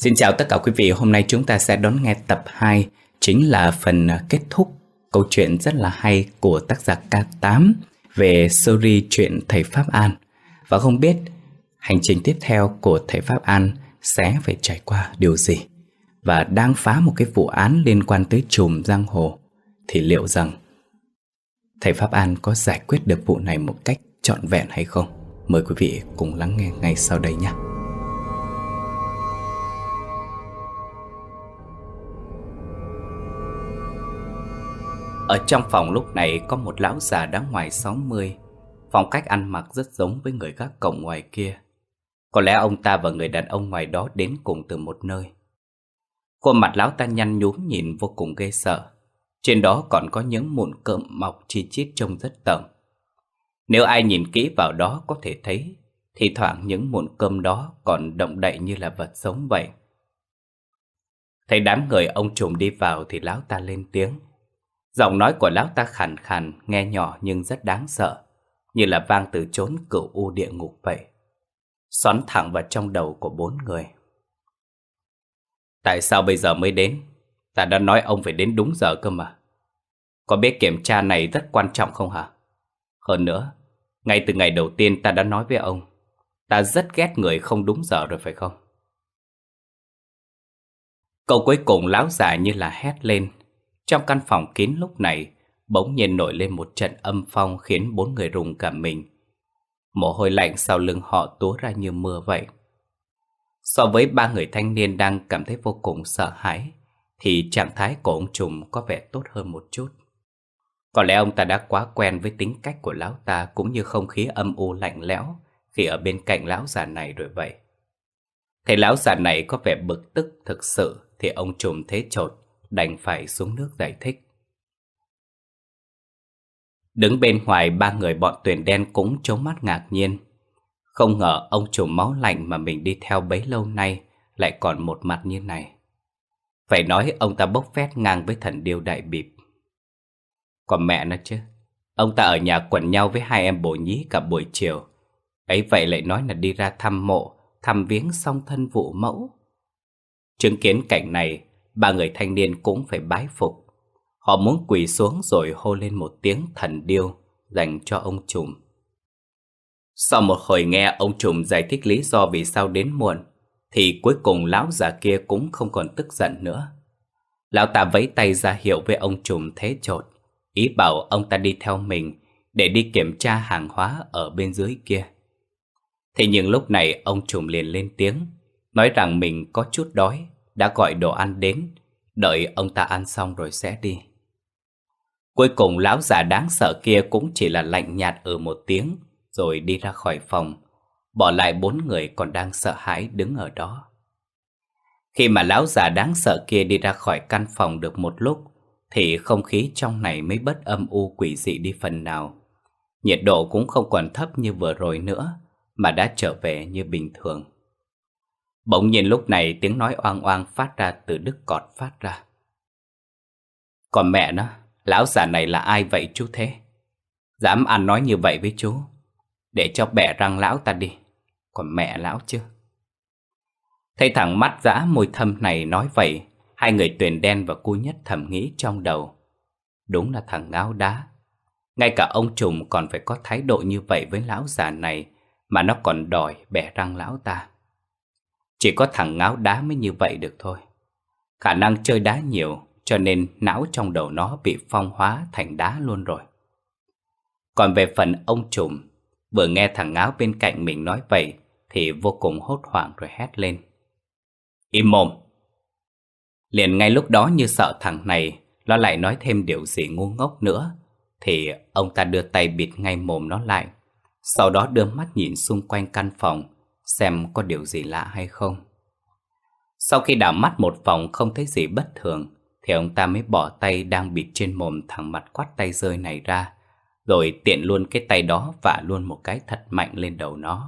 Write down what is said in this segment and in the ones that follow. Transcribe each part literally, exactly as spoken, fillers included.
Xin chào tất cả quý vị, hôm nay chúng ta sẽ đón nghe tập hai, chính là phần kết thúc câu chuyện rất là hay của tác giả K tám về series chuyện Thầy Pháp An. Và không biết hành trình tiếp theo của Thầy Pháp An sẽ phải trải qua điều gì, và đang phá một cái vụ án liên quan tới trùm giang hồ, thì liệu rằng Thầy Pháp An có giải quyết được vụ này một cách trọn vẹn hay không? Mời quý vị cùng lắng nghe ngay sau đây nhé. Ở trong phòng lúc này có một lão già đã ngoài sáu mươi. Phong cách ăn mặc rất giống với người gác cổng ngoài kia. Có lẽ ông ta và người đàn ông ngoài đó đến cùng từ một nơi. Khuôn mặt lão ta nhăn nhúm nhìn vô cùng ghê sợ. Trên đó còn có những mụn cơm mọc chi chít trông rất tởm. Nếu ai nhìn kỹ vào đó có thể thấy thì thoảng những mụn cơm đó còn động đậy như là vật sống vậy. Thấy đám người ông trùm đi vào thì lão ta lên tiếng. Giọng nói của lão ta khàn khàn, nghe nhỏ nhưng rất đáng sợ, như là vang từ chốn cửu u địa ngục vậy, xoắn thẳng vào trong đầu của bốn người. Tại sao bây giờ mới đến? Ta đã nói ông phải đến đúng giờ cơ mà. Có biết kiểm tra này rất quan trọng không hả? Hơn nữa, ngay từ ngày đầu tiên ta đã nói với ông, ta rất ghét người không đúng giờ rồi phải không? Câu cuối cùng lão già như là hét lên. Trong căn phòng kín lúc này bỗng nhiên nổi lên một trận âm phong khiến bốn người rùng cả mình. Mồ hôi lạnh sau lưng họ túa ra như mưa vậy. So với ba người thanh niên đang cảm thấy vô cùng sợ hãi, thì trạng thái của ông trùm có vẻ tốt hơn một chút. Có lẽ ông ta đã quá quen với tính cách của lão ta, cũng như không khí âm u lạnh lẽo khi ở bên cạnh lão già này rồi vậy. Thấy lão già này có vẻ bực tức thực sự thì ông trùm thế chột, đành phải xuống nước giải thích. Đứng bên ngoài, ba người bọn Tuyền Đen cũng trố mắt ngạc nhiên. Không ngờ ông trùm máu lạnh mà mình đi theo bấy lâu nay lại còn một mặt như này. Phải nói ông ta bốc phét ngang với thần điêu đại bịp. Còn mẹ nó chứ, ông ta ở nhà quẩn nhau với hai em bồ nhí cả buổi chiều, ấy vậy lại nói là đi ra thăm mộ, thăm viếng song thân vụ mẫu. Chứng kiến cảnh này, ba người thanh niên cũng phải bái phục. Họ muốn quỳ xuống rồi hô lên một tiếng thần điêu dành cho ông trùm. Sau một hồi nghe ông trùm giải thích lý do vì sao đến muộn, thì cuối cùng lão già kia cũng không còn tức giận nữa. Lão ta vẫy tay ra hiệu với ông trùm thế chột, ý bảo ông ta đi theo mình để đi kiểm tra hàng hóa ở bên dưới kia. Thế nhưng lúc này ông trùm liền lên tiếng, nói rằng mình có chút đói, đã gọi đồ ăn đến, đợi ông ta ăn xong rồi sẽ đi. Cuối cùng lão già đáng sợ kia cũng chỉ là lạnh nhạt ừ một tiếng, rồi đi ra khỏi phòng, bỏ lại bốn người còn đang sợ hãi đứng ở đó. Khi mà lão già đáng sợ kia đi ra khỏi căn phòng được một lúc, thì không khí trong này mới bớt âm u quỷ dị đi phần nào. Nhiệt độ cũng không còn thấp như vừa rồi nữa, mà đã trở về như bình thường. Bỗng nhiên lúc này tiếng nói oang oang phát ra từ đứt cọt phát ra. Còn mẹ nó, lão già này là ai vậy chú thế? Dám ăn nói như vậy với chú, để cho bẻ răng lão ta đi. Còn mẹ lão chứ. Thấy thằng mắt dã môi thâm này nói vậy, hai người Tuyền Đen và Cu Nhất thầm nghĩ trong đầu. Đúng là thằng ngáo đá. Ngay cả ông trùm còn phải có thái độ như vậy với lão già này, mà nó còn đòi bẻ răng lão ta. Chỉ có thằng ngáo đá mới như vậy được thôi. Khả năng chơi đá nhiều, cho nên não trong đầu nó bị phong hóa thành đá luôn rồi. Còn về phần ông trùm, vừa nghe thằng ngáo bên cạnh mình nói vậy thì vô cùng hốt hoảng rồi hét lên. Im mồm! Liền ngay lúc đó như sợ thằng này nó lại nói thêm điều gì ngu ngốc nữa, thì ông ta đưa tay bịt ngay mồm nó lại. Sau đó đưa mắt nhìn xung quanh căn phòng, xem có điều gì lạ hay không. Sau khi đảo mắt một vòng không thấy gì bất thường, thì ông ta mới bỏ tay đang bịt trên mồm thằng mặt quắt tay rơi này ra, rồi tiện luôn cái tay đó vả luôn một cái thật mạnh lên đầu nó.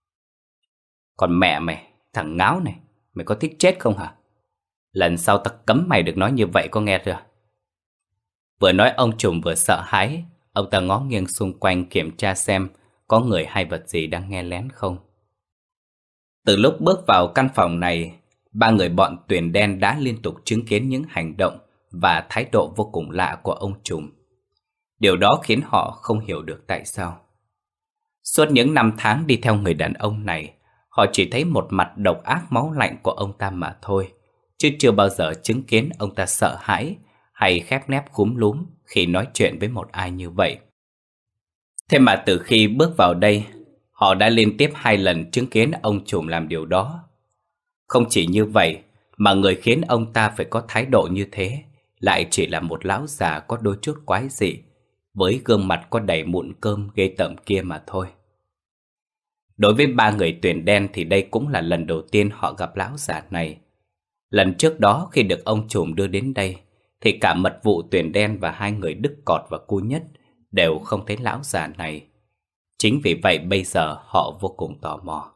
Còn mẹ mày, thằng ngáo này, mày có thích chết không hả? Lần sau ta cấm mày được nói như vậy, có nghe chưa? Vừa nói ông trùm vừa sợ hãi, ông ta ngó nghiêng xung quanh kiểm tra xem có người hay vật gì đang nghe lén không. Từ lúc bước vào căn phòng này, ba người bọn Tuyền Đen đã liên tục chứng kiến những hành động và thái độ vô cùng lạ của ông trùm. Điều đó khiến họ không hiểu được tại sao. Suốt những năm tháng đi theo người đàn ông này, họ chỉ thấy một mặt độc ác máu lạnh của ông ta mà thôi, chứ chưa bao giờ chứng kiến ông ta sợ hãi hay khép nép khúm núm khi nói chuyện với một ai như vậy. Thế mà từ khi bước vào đây, họ đã liên tiếp hai lần chứng kiến ông trùm làm điều đó. Không chỉ như vậy, mà người khiến ông ta phải có thái độ như thế lại chỉ là một lão già có đôi chút quái dị, với gương mặt có đầy mụn cơm ghê tởm kia mà thôi. Đối với ba người Tuyền Đen thì đây cũng là lần đầu tiên họ gặp lão già này. Lần trước đó khi được ông trùm đưa đến đây, thì cả mật vụ Tuyền Đen và hai người Đức Cọt và Cu Nhất đều không thấy lão già này. Chính vì vậy bây giờ họ vô cùng tò mò.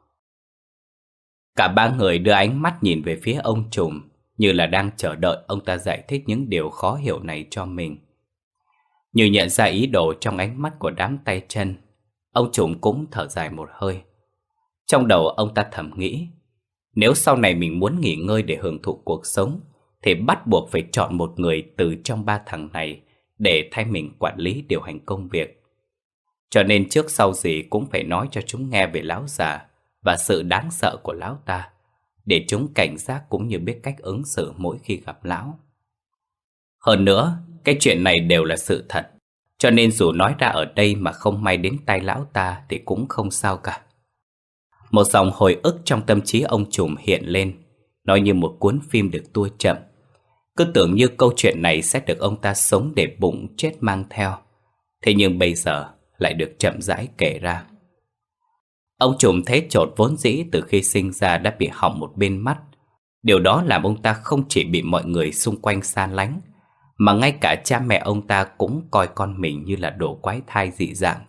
Cả ba người đưa ánh mắt nhìn về phía ông trùm, như là đang chờ đợi ông ta giải thích những điều khó hiểu này cho mình. Như nhận ra ý đồ trong ánh mắt của đám tay chân, ông trùm cũng thở dài một hơi. Trong đầu ông ta thầm nghĩ, nếu sau này mình muốn nghỉ ngơi để hưởng thụ cuộc sống, thì bắt buộc phải chọn một người từ trong ba thằng này để thay mình quản lý điều hành công việc. Cho nên trước sau gì cũng phải nói cho chúng nghe về lão già và sự đáng sợ của lão ta, để chúng cảnh giác cũng như biết cách ứng xử mỗi khi gặp lão. Hơn nữa, cái chuyện này đều là sự thật, cho nên dù nói ra ở đây mà không may đến tay lão ta thì cũng không sao cả. Một dòng hồi ức trong tâm trí ông trùm hiện lên, nói như một cuốn phim được tua chậm. Cứ tưởng như câu chuyện này sẽ được ông ta sống để bụng chết mang theo, thế nhưng bây giờ lại được chậm rãi kể ra. Ông trùm thế chột vốn dĩ từ khi sinh ra đã bị hỏng một bên mắt. Điều đó làm ông ta không chỉ bị mọi người xung quanh xa lánh, mà ngay cả cha mẹ ông ta cũng coi con mình như là đồ quái thai dị dạng.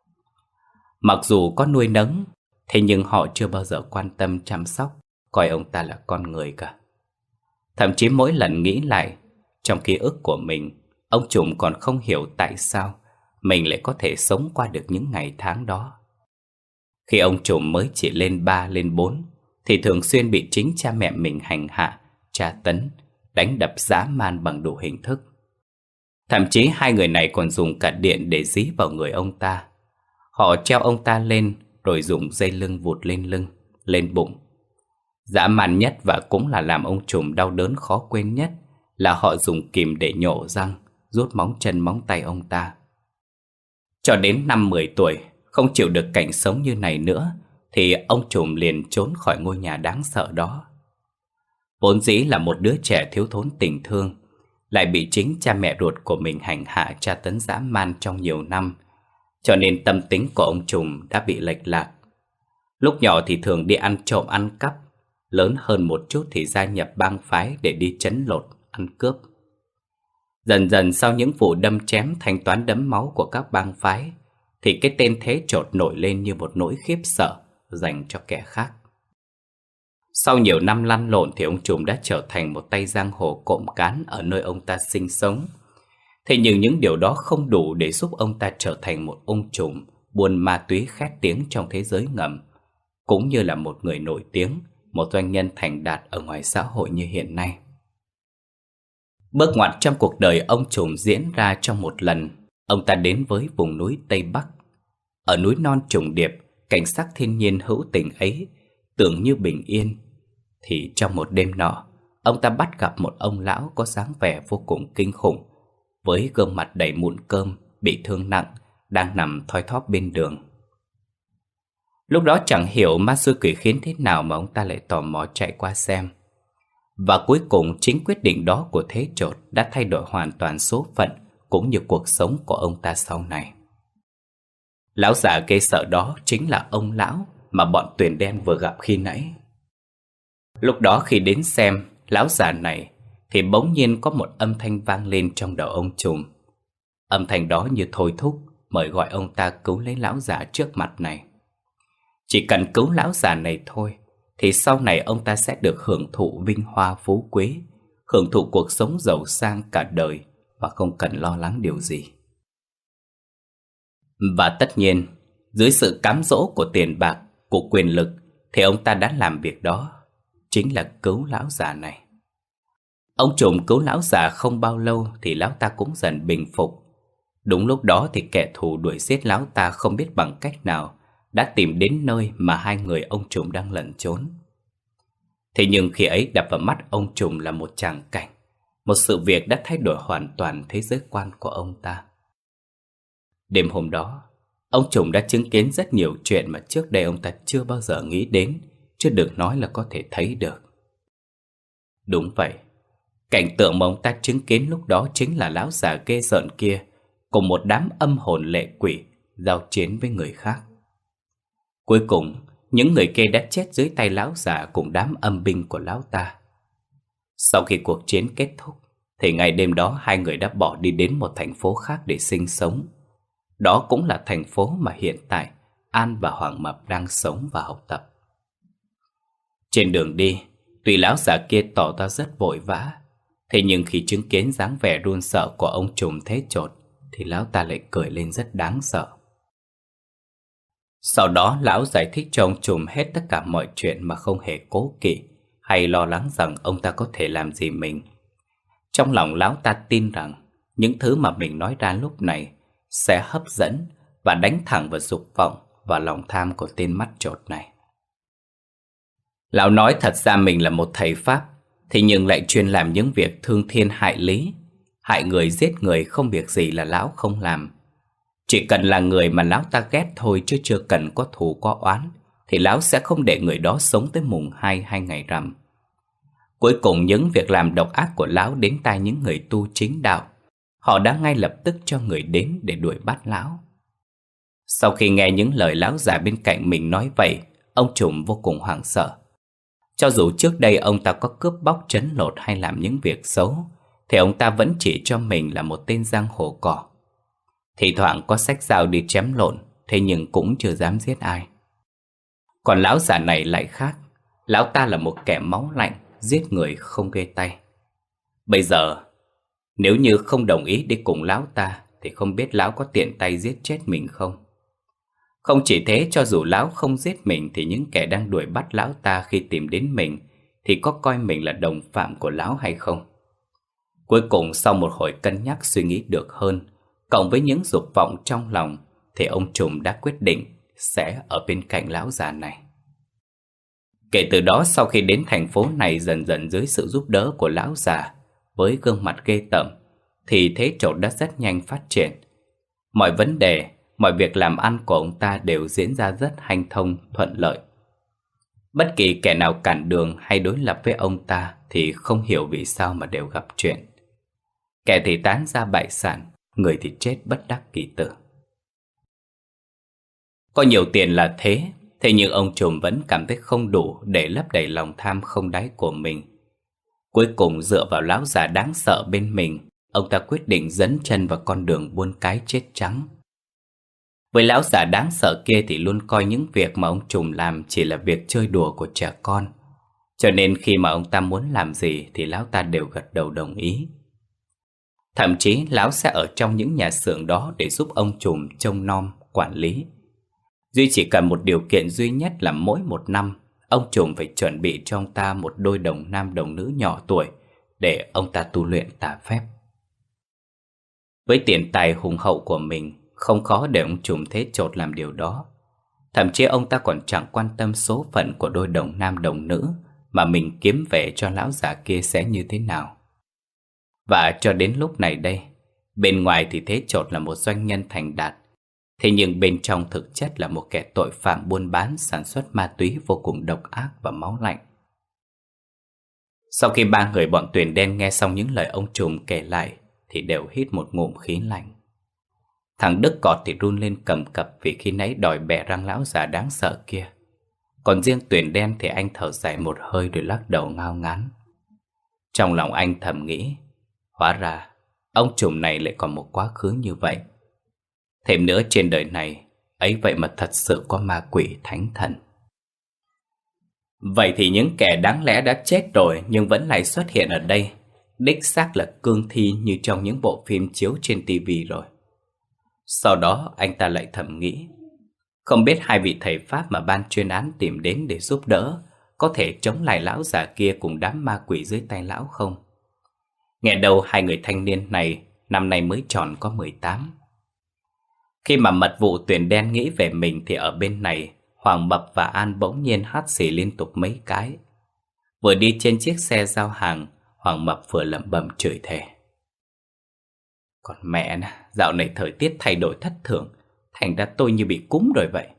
Mặc dù có nuôi nấng, thế nhưng họ chưa bao giờ quan tâm chăm sóc, coi ông ta là con người cả. Thậm chí mỗi lần nghĩ lại, trong ký ức của mình, ông trùm còn không hiểu tại sao mình lại có thể sống qua được những ngày tháng đó. Khi ông trùm mới chỉ lên ba lên bốn, thì thường xuyên bị chính cha mẹ mình hành hạ, tra tấn, đánh đập dã man bằng đủ hình thức. Thậm chí hai người này còn dùng cả điện để dí vào người ông ta. Họ treo ông ta lên rồi dùng dây lưng vụt lên lưng, lên bụng. Dã man nhất và cũng là làm ông trùm đau đớn khó quên nhất là họ dùng kìm để nhổ răng, rút móng chân móng tay ông ta. Cho đến năm mười tuổi, không chịu được cảnh sống như này nữa, thì ông trùm liền trốn khỏi ngôi nhà đáng sợ đó. Vốn dĩ là một đứa trẻ thiếu thốn tình thương, lại bị chính cha mẹ ruột của mình hành hạ tra tấn dã man trong nhiều năm, cho nên tâm tính của ông trùm đã bị lệch lạc. Lúc nhỏ thì thường đi ăn trộm ăn cắp, lớn hơn một chút thì gia nhập bang phái để đi trấn lột, ăn cướp. Dần dần sau những vụ đâm chém thanh toán đẫm máu của các bang phái, thì cái tên thế chột nổi lên như một nỗi khiếp sợ dành cho kẻ khác. Sau nhiều năm lăn lộn thì ông trùm đã trở thành một tay giang hồ cộm cán ở nơi ông ta sinh sống. Thế nhưng những điều đó không đủ để giúp ông ta trở thành một ông trùm buôn ma túy khét tiếng trong thế giới ngầm, cũng như là một người nổi tiếng, một doanh nhân thành đạt ở ngoài xã hội như hiện nay. Bước ngoặt trong cuộc đời ông trùm diễn ra trong một lần ông ta đến với vùng núi Tây Bắc. Ở núi non trùng điệp, cảnh sắc thiên nhiên hữu tình ấy tưởng như bình yên, thì trong một đêm nọ, ông ta bắt gặp một ông lão có dáng vẻ vô cùng kinh khủng, với gương mặt đầy mụn cơm, bị thương nặng, đang nằm thoi thóp bên đường. Lúc đó chẳng hiểu ma xui quỷ khiến thế nào mà ông ta lại tò mò chạy qua xem. Và cuối cùng chính quyết định đó của thế chột đã thay đổi hoàn toàn số phận cũng như cuộc sống của ông ta sau này. Lão già ghê sợ đó chính là ông lão mà bọn Tuyền Đen vừa gặp khi nãy. Lúc đó khi đến xem lão già này, thì bỗng nhiên có một âm thanh vang lên trong đầu ông trùm. Âm thanh đó như thôi thúc mời gọi ông ta cứu lấy lão già trước mặt này. Chỉ cần cứu lão già này thôi, thì sau này ông ta sẽ được hưởng thụ vinh hoa phú quý, hưởng thụ cuộc sống giàu sang cả đời và không cần lo lắng điều gì. Và tất nhiên, dưới sự cám dỗ của tiền bạc, của quyền lực, thì ông ta đã làm việc đó. chính là cứu lão già này. Ông trùm cứu lão già không bao lâu thì lão ta cũng dần bình phục. Đúng lúc đó thì kẻ thù đuổi giết lão ta không biết bằng cách nào đã tìm đến nơi mà hai người ông trùm đang lẩn trốn. Thế nhưng khi ấy đập vào mắt ông trùm là một tràng cảnh, một sự việc đã thay đổi hoàn toàn thế giới quan của ông ta. Đêm hôm đó, ông trùm đã chứng kiến rất nhiều chuyện mà trước đây ông ta chưa bao giờ nghĩ đến, chứ đừng nói là có thể thấy được. Đúng vậy, cảnh tượng mà ông ta chứng kiến lúc đó chính là lão già ghê rợn kia cùng một đám âm hồn lệ quỷ giao chiến với người khác. Cuối cùng, những người kia đã chết dưới tay lão già cùng đám âm binh của lão ta. Sau khi cuộc chiến kết thúc, thì ngày đêm đó hai người đã bỏ đi đến một thành phố khác để sinh sống. Đó cũng là thành phố mà hiện tại An và Hoàng Mập đang sống và học tập. Trên đường đi, tuy lão già kia tỏ ra rất vội vã, thế nhưng khi chứng kiến dáng vẻ run sợ của ông trùm thế chột, thì lão ta lại cười lên rất đáng sợ. Sau đó lão giải thích cho ông trùm hết tất cả mọi chuyện mà không hề cố kỵ hay lo lắng rằng ông ta có thể làm gì mình. Trong lòng lão ta tin rằng những thứ mà mình nói ra lúc này sẽ hấp dẫn và đánh thẳng vào dục vọng và lòng tham của tên mắt chột này. Lão nói thật ra mình là một thầy Pháp, thế nhưng lại chuyên làm những việc thương thiên hại lý, hại người giết người, không việc gì là lão không làm. Chỉ cần là người mà lão ta ghét thôi, chứ chưa cần có thù có oán, thì lão sẽ không để người đó sống tới mùng hai hay ngày rằm. Cuối cùng những việc làm độc ác của lão đến tai những người tu chính đạo, họ đã ngay lập tức cho người đến để đuổi bắt lão. Sau khi nghe những lời lão già bên cạnh mình nói vậy, ông trùm vô cùng hoảng sợ. Cho dù trước đây ông ta có cướp bóc trấn lột hay làm những việc xấu, thì ông ta vẫn chỉ cho mình là một tên giang hồ cỏ. Thì thoảng có xách dao đi chém lộn, thế nhưng cũng chưa dám giết ai. Còn lão già này lại khác. Lão ta là một kẻ máu lạnh, giết người không ghê tay. Bây giờ, nếu như không đồng ý đi cùng lão ta, thì không biết lão có tiện tay giết chết mình không. Không chỉ thế, cho dù lão không giết mình, thì những kẻ đang đuổi bắt lão ta khi tìm đến mình thì có coi mình là đồng phạm của lão hay không. Cuối cùng sau một hồi cân nhắc suy nghĩ được hơn, cộng với những dục vọng trong lòng, thì ông trùm đã quyết định sẽ ở bên cạnh lão già này. Kể từ đó, sau khi đến thành phố này dần dần dưới sự giúp đỡ của lão già với gương mặt ghê tởm, thì thế trột đã rất nhanh phát triển. Mọi vấn đề, mọi việc làm ăn của ông ta đều diễn ra rất hanh thông, thuận lợi. Bất kỳ kẻ nào cản đường hay đối lập với ông ta thì không hiểu vì sao mà đều gặp chuyện. Kẻ thì tán ra bại sản, người thì chết bất đắc kỳ tử. Có nhiều tiền là thế, thế nhưng ông trùm vẫn cảm thấy không đủ để lấp đầy lòng tham không đáy của mình. Cuối cùng dựa vào lão già đáng sợ bên mình, ông ta quyết định dấn chân vào con đường buôn cái chết trắng. Với lão già đáng sợ kia thì luôn coi những việc mà ông trùm làm chỉ là việc chơi đùa của trẻ con, cho nên khi mà ông ta muốn làm gì thì lão ta đều gật đầu đồng ý. Thậm chí lão sẽ ở trong những nhà xưởng đó để giúp ông trùm trông nom, quản lý. Duy chỉ cần một điều kiện duy nhất là mỗi một năm ông trùm phải chuẩn bị cho ông ta một đôi đồng nam đồng nữ nhỏ tuổi để ông ta tu luyện tà phép. Với tiền tài hùng hậu của mình, không khó để ông trùm thế chột làm điều đó. Thậm chí ông ta còn chẳng quan tâm số phận của đôi đồng nam đồng nữ mà mình kiếm về cho lão già kia sẽ như thế nào. Và cho đến lúc này đây, bên ngoài thì thế chột là một doanh nhân thành đạt, thế nhưng bên trong thực chất là một kẻ tội phạm buôn bán sản xuất ma túy vô cùng độc ác và máu lạnh. Sau khi ba người bọn Tuyền Đen nghe xong những lời ông trùm kể lại thì đều hít một ngụm khí lạnh. Thằng Đức Cọt thì run lên cầm cập vì khi nãy đòi bẻ răng lão già đáng sợ kia. Còn riêng Tuyền Đen thì anh thở dài một hơi rồi lắc đầu ngao ngán. Trong lòng anh thầm nghĩ, hóa ra ông trùm này lại còn một quá khứ như vậy. Thêm nữa trên đời này, ấy vậy mà thật sự có ma quỷ thánh thần. Vậy thì những kẻ đáng lẽ đã chết rồi nhưng vẫn lại xuất hiện ở đây, đích xác là cương thi như trong những bộ phim chiếu trên tivi rồi. Sau đó anh ta lại thầm nghĩ, không biết hai vị thầy Pháp mà ban chuyên án tìm đến để giúp đỡ có thể chống lại lão già kia cùng đám ma quỷ dưới tay lão không? Nghe đâu hai người thanh niên này năm nay mới tròn có mười tám. Khi mà mật vụ Tuyển Đen nghĩ về mình thì ở bên này Hoàng Mập và An bỗng nhiên hắt xì liên tục mấy cái. Vừa đi trên chiếc xe giao hàng, Hoàng Mập vừa lẩm bẩm chửi thề. Còn mẹ nè, dạo này thời tiết thay đổi thất thường, thành ra tôi như bị cúm rồi vậy.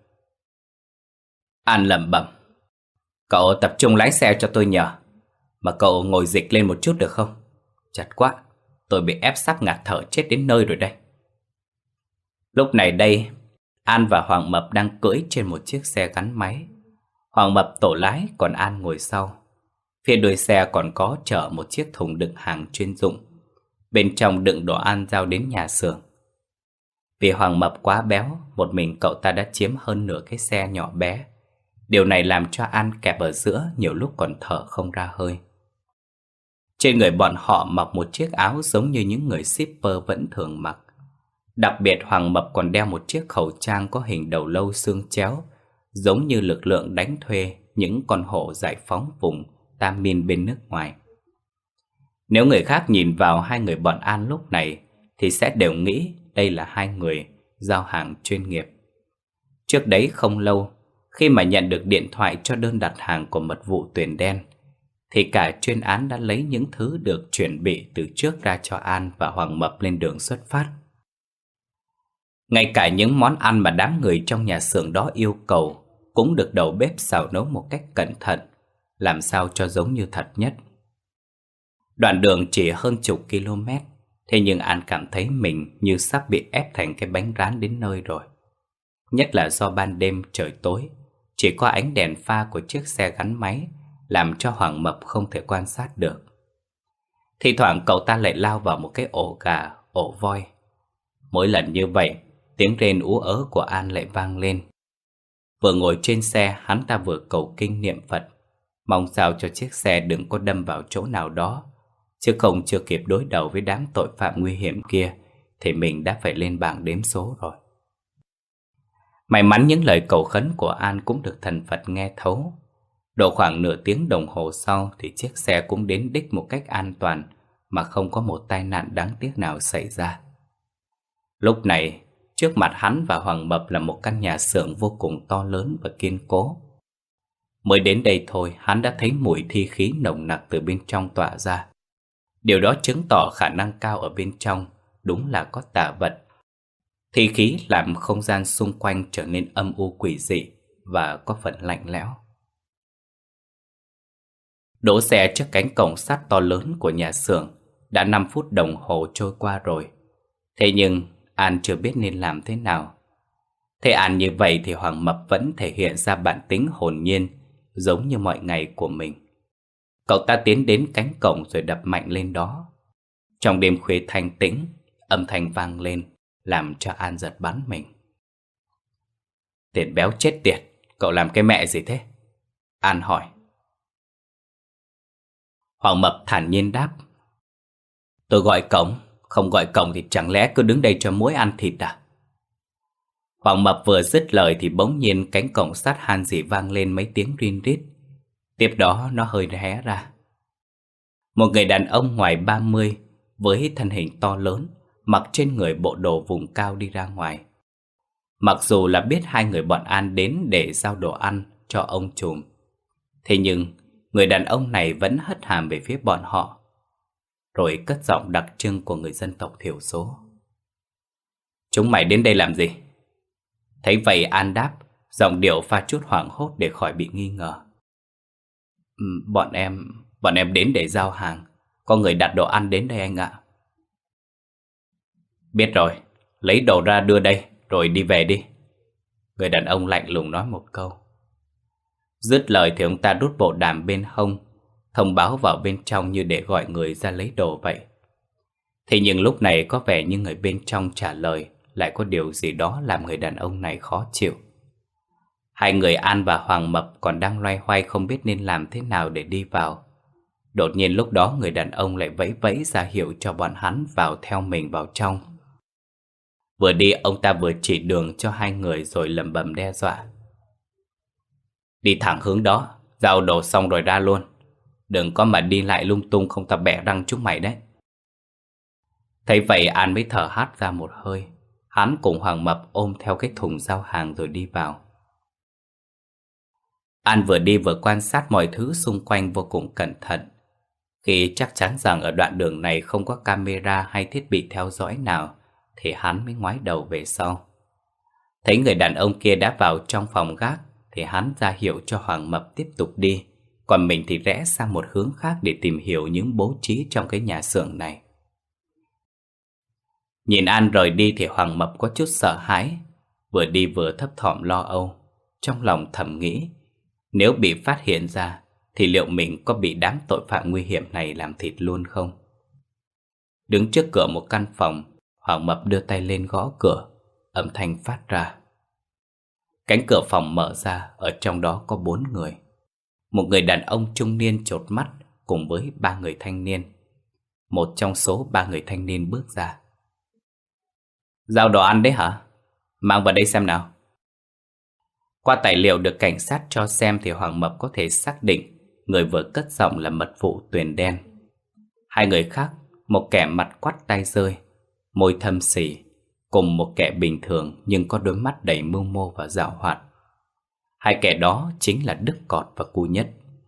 An lẩm bẩm. Cậu tập trung lái xe cho tôi nhờ. Mà cậu ngồi dịch lên một chút được không? Chặt quá, tôi bị ép sắp ngạt thở chết đến nơi rồi đây. Lúc này đây, An và Hoàng Mập đang cưỡi trên một chiếc xe gắn máy. Hoàng Mập tổ lái, còn An ngồi sau. Phía đuôi xe còn có chở một chiếc thùng đựng hàng chuyên dụng. Bên trong đựng đồ ăn giao đến nhà xưởng. Vì Hoàng Mập quá béo, một mình cậu ta đã chiếm hơn nửa cái xe nhỏ bé. Điều này làm cho An kẹp ở giữa, nhiều lúc còn thở không ra hơi. Trên người bọn họ mặc một chiếc áo giống như những người shipper vẫn thường mặc. Đặc biệt Hoàng Mập còn đeo một chiếc khẩu trang có hình đầu lâu xương chéo, giống như lực lượng đánh thuê những con hổ giải phóng vùng Tam Min bên nước ngoài. Nếu người khác nhìn vào hai người bọn An lúc này thì sẽ đều nghĩ đây là hai người giao hàng chuyên nghiệp. Trước đấy không lâu, khi mà nhận được điện thoại cho đơn đặt hàng của mật vụ Tuyển Đen, thì cả chuyên án đã lấy những thứ được chuẩn bị từ trước ra cho An và Hoàng Mập lên đường xuất phát. Ngay cả những món ăn mà đám người trong nhà xưởng đó yêu cầu cũng được đầu bếp xào nấu một cách cẩn thận, làm sao cho giống như thật nhất. Đoạn đường chỉ hơn chục km, thế nhưng An cảm thấy mình như sắp bị ép thành cái bánh rán đến nơi rồi. Nhất là do ban đêm trời tối, chỉ có ánh đèn pha của chiếc xe gắn máy làm cho Hoàng Mập không thể quan sát được. Thì thoảng cậu ta lại lao vào một cái ổ gà, ổ voi. Mỗi lần như vậy, tiếng rên ú ớ của An lại vang lên. Vừa ngồi trên xe, hắn ta vừa cầu kinh niệm Phật, mong sao cho chiếc xe đừng có đâm vào chỗ nào đó, chứ không chưa kịp đối đầu với đám tội phạm nguy hiểm kia thì mình đã phải lên bảng đếm số rồi. May mắn những lời cầu khấn của An cũng được thần Phật nghe thấu. Độ khoảng nửa tiếng đồng hồ sau thì chiếc xe cũng đến đích một cách an toàn, mà không có một tai nạn đáng tiếc nào xảy ra. Lúc này, trước mặt hắn và Hoàng Mập là một căn nhà xưởng vô cùng to lớn và kiên cố. Mới đến đây thôi, hắn đã thấy mùi thi khí nồng nặc từ bên trong tỏa ra. Điều đó chứng tỏ khả năng cao ở bên trong đúng là có tà vật. Thi khí làm không gian xung quanh trở nên âm u quỷ dị và có phần lạnh lẽo. Đỗ xe trước cánh cổng sắt to lớn của nhà xưởng đã năm phút đồng hồ trôi qua rồi. Thế nhưng An chưa biết nên làm thế nào. Thế An như vậy thì Hoàng Mập vẫn thể hiện ra bản tính hồn nhiên, giống như mọi ngày của mình. Cậu ta tiến đến cánh cổng rồi đập mạnh lên đó. Trong đêm khuya thanh tĩnh, âm thanh vang lên, làm cho An giật bắn mình. Tiền béo chết tiệt, cậu làm cái mẹ gì thế? An hỏi. Hoàng Mập thản nhiên đáp. Tôi gọi cổng, không gọi cổng thì chẳng lẽ cứ đứng đây cho muỗi ăn thịt à? Hoàng Mập vừa dứt lời thì bỗng nhiên cánh cổng sắt han dỉ vang lên mấy tiếng rin rít. Tiếp đó nó hơi hé ra. Một người đàn ông ngoài ba mươi với thân hình to lớn, mặc trên người bộ đồ vùng cao đi ra ngoài. Mặc dù là biết hai người bọn An đến để giao đồ ăn cho ông trùm, thế nhưng người đàn ông này vẫn hất hàm về phía bọn họ, rồi cất giọng đặc trưng của người dân tộc thiểu số. Chúng mày đến đây làm gì? Thấy vậy An đáp, giọng điệu pha chút hoảng hốt để khỏi bị nghi ngờ. Ừ, bọn em, bọn em đến để giao hàng. Có người đặt đồ ăn đến đây anh ạ. Biết rồi, lấy đồ ra đưa đây, rồi đi về đi. Người đàn ông lạnh lùng nói một câu. Dứt lời thì ông ta rút bộ đàm bên hông, thông báo vào bên trong như để gọi người ra lấy đồ vậy. Thế nhưng lúc này có vẻ như người bên trong trả lời lại có điều gì đó làm người đàn ông này khó chịu. Hai người An và Hoàng Mập còn đang loay hoay không biết nên làm thế nào để đi vào. Đột nhiên lúc đó người đàn ông lại vẫy vẫy ra hiệu cho bọn hắn vào theo mình vào trong. Vừa đi ông ta vừa chỉ đường cho hai người rồi lẩm bẩm đe dọa. Đi thẳng hướng đó, Rau đổ xong rồi ra luôn. Đừng có mà đi lại lung tung không ta bẻ răng chúng mày đấy. Thấy vậy An mới thở hắt ra một hơi. Hắn cùng Hoàng Mập ôm theo cái thùng giao hàng rồi đi vào. An vừa đi vừa quan sát mọi thứ xung quanh vô cùng cẩn thận. Khi chắc chắn rằng ở đoạn đường này không có camera hay thiết bị theo dõi nào, thì hắn mới ngoái đầu về sau. Thấy người đàn ông kia đã vào trong phòng gác, thì hắn ra hiệu cho Hoàng Mập tiếp tục đi, còn mình thì rẽ sang một hướng khác để tìm hiểu những bố trí trong cái nhà xưởng này. Nhìn An rời đi thì Hoàng Mập có chút sợ hãi, vừa đi vừa thấp thỏm lo âu, trong lòng thầm nghĩ, nếu bị phát hiện ra thì liệu mình có bị đám tội phạm nguy hiểm này làm thịt luôn không? Đứng trước cửa một căn phòng, Hoàng Mập đưa tay lên gõ cửa, âm thanh phát ra. Cánh cửa phòng mở ra, ở trong đó có bốn người. Một người đàn ông trung niên chột mắt cùng với ba người thanh niên. Một trong số ba người thanh niên bước ra. Giao đồ ăn đấy hả? Mang vào đây xem nào. Qua tài liệu được cảnh sát cho xem thì Hoàng Mập có thể xác định người vừa cất giọng là mật vụ Tuyền Đen. Hai người khác, một kẻ mặt quắt tay rơi, môi thâm sỉ, cùng một kẻ bình thường nhưng có đôi mắt đầy mưu mô và giảo hoạt. Hai kẻ đó chính là Đức Cọt và Cu Nhất.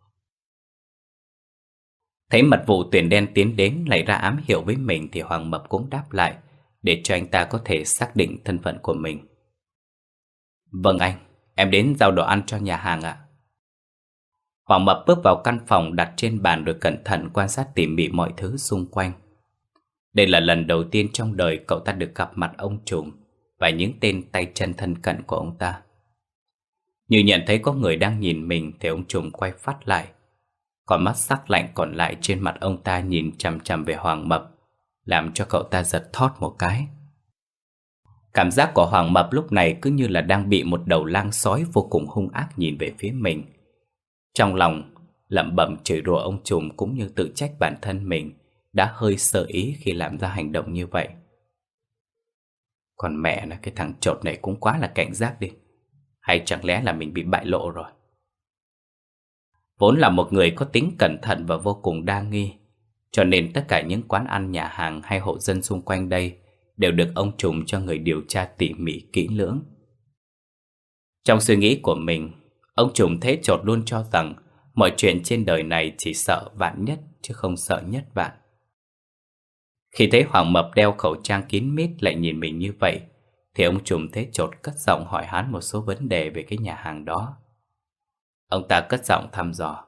Thấy mật vụ Tuyền Đen tiến đến lại ra ám hiệu với mình thì Hoàng Mập cũng đáp lại để cho anh ta có thể xác định thân phận của mình. Vâng anh, em đến giao đồ ăn cho nhà hàng ạ. Hoàng Mập bước vào căn phòng đặt trên bàn rồi cẩn thận quan sát tỉ mỉ mọi thứ xung quanh. Đây là lần đầu tiên trong đời cậu ta được gặp mặt ông trùm và những tên tay chân thân cận của ông ta. Như nhận thấy có người đang nhìn mình thì ông trùm quay phát lại. Còn mắt sắc lạnh còn lại trên mặt ông ta nhìn chằm chằm về Hoàng Mập, làm cho cậu ta giật thót một cái. Cảm giác của Hoàng Mập lúc này cứ như là đang bị một đầu lang sói vô cùng hung ác nhìn về phía mình. Trong lòng lẩm bẩm chửi rủa ông trùm cũng như tự trách bản thân mình đã hơi sơ ý khi làm ra hành động như vậy. Còn mẹ nó, cái thằng chột này cũng quá là cảnh giác đi. Hay chẳng lẽ là mình bị bại lộ rồi? Vốn là một người có tính cẩn thận và vô cùng đa nghi, cho nên tất cả những quán ăn, nhà hàng hay hộ dân xung quanh đây đều được ông trùm cho người điều tra tỉ mỉ kỹ lưỡng. Trong suy nghĩ của mình, ông trùm thế chột luôn cho rằng mọi chuyện trên đời này chỉ sợ vạn nhất chứ không sợ nhất vạn. Khi thấy Hoàng Mập đeo khẩu trang kín mít lại nhìn mình như vậy thì ông trùm thế chột cất giọng hỏi hắn một số vấn đề về cái nhà hàng đó. Ông ta cất giọng thăm dò.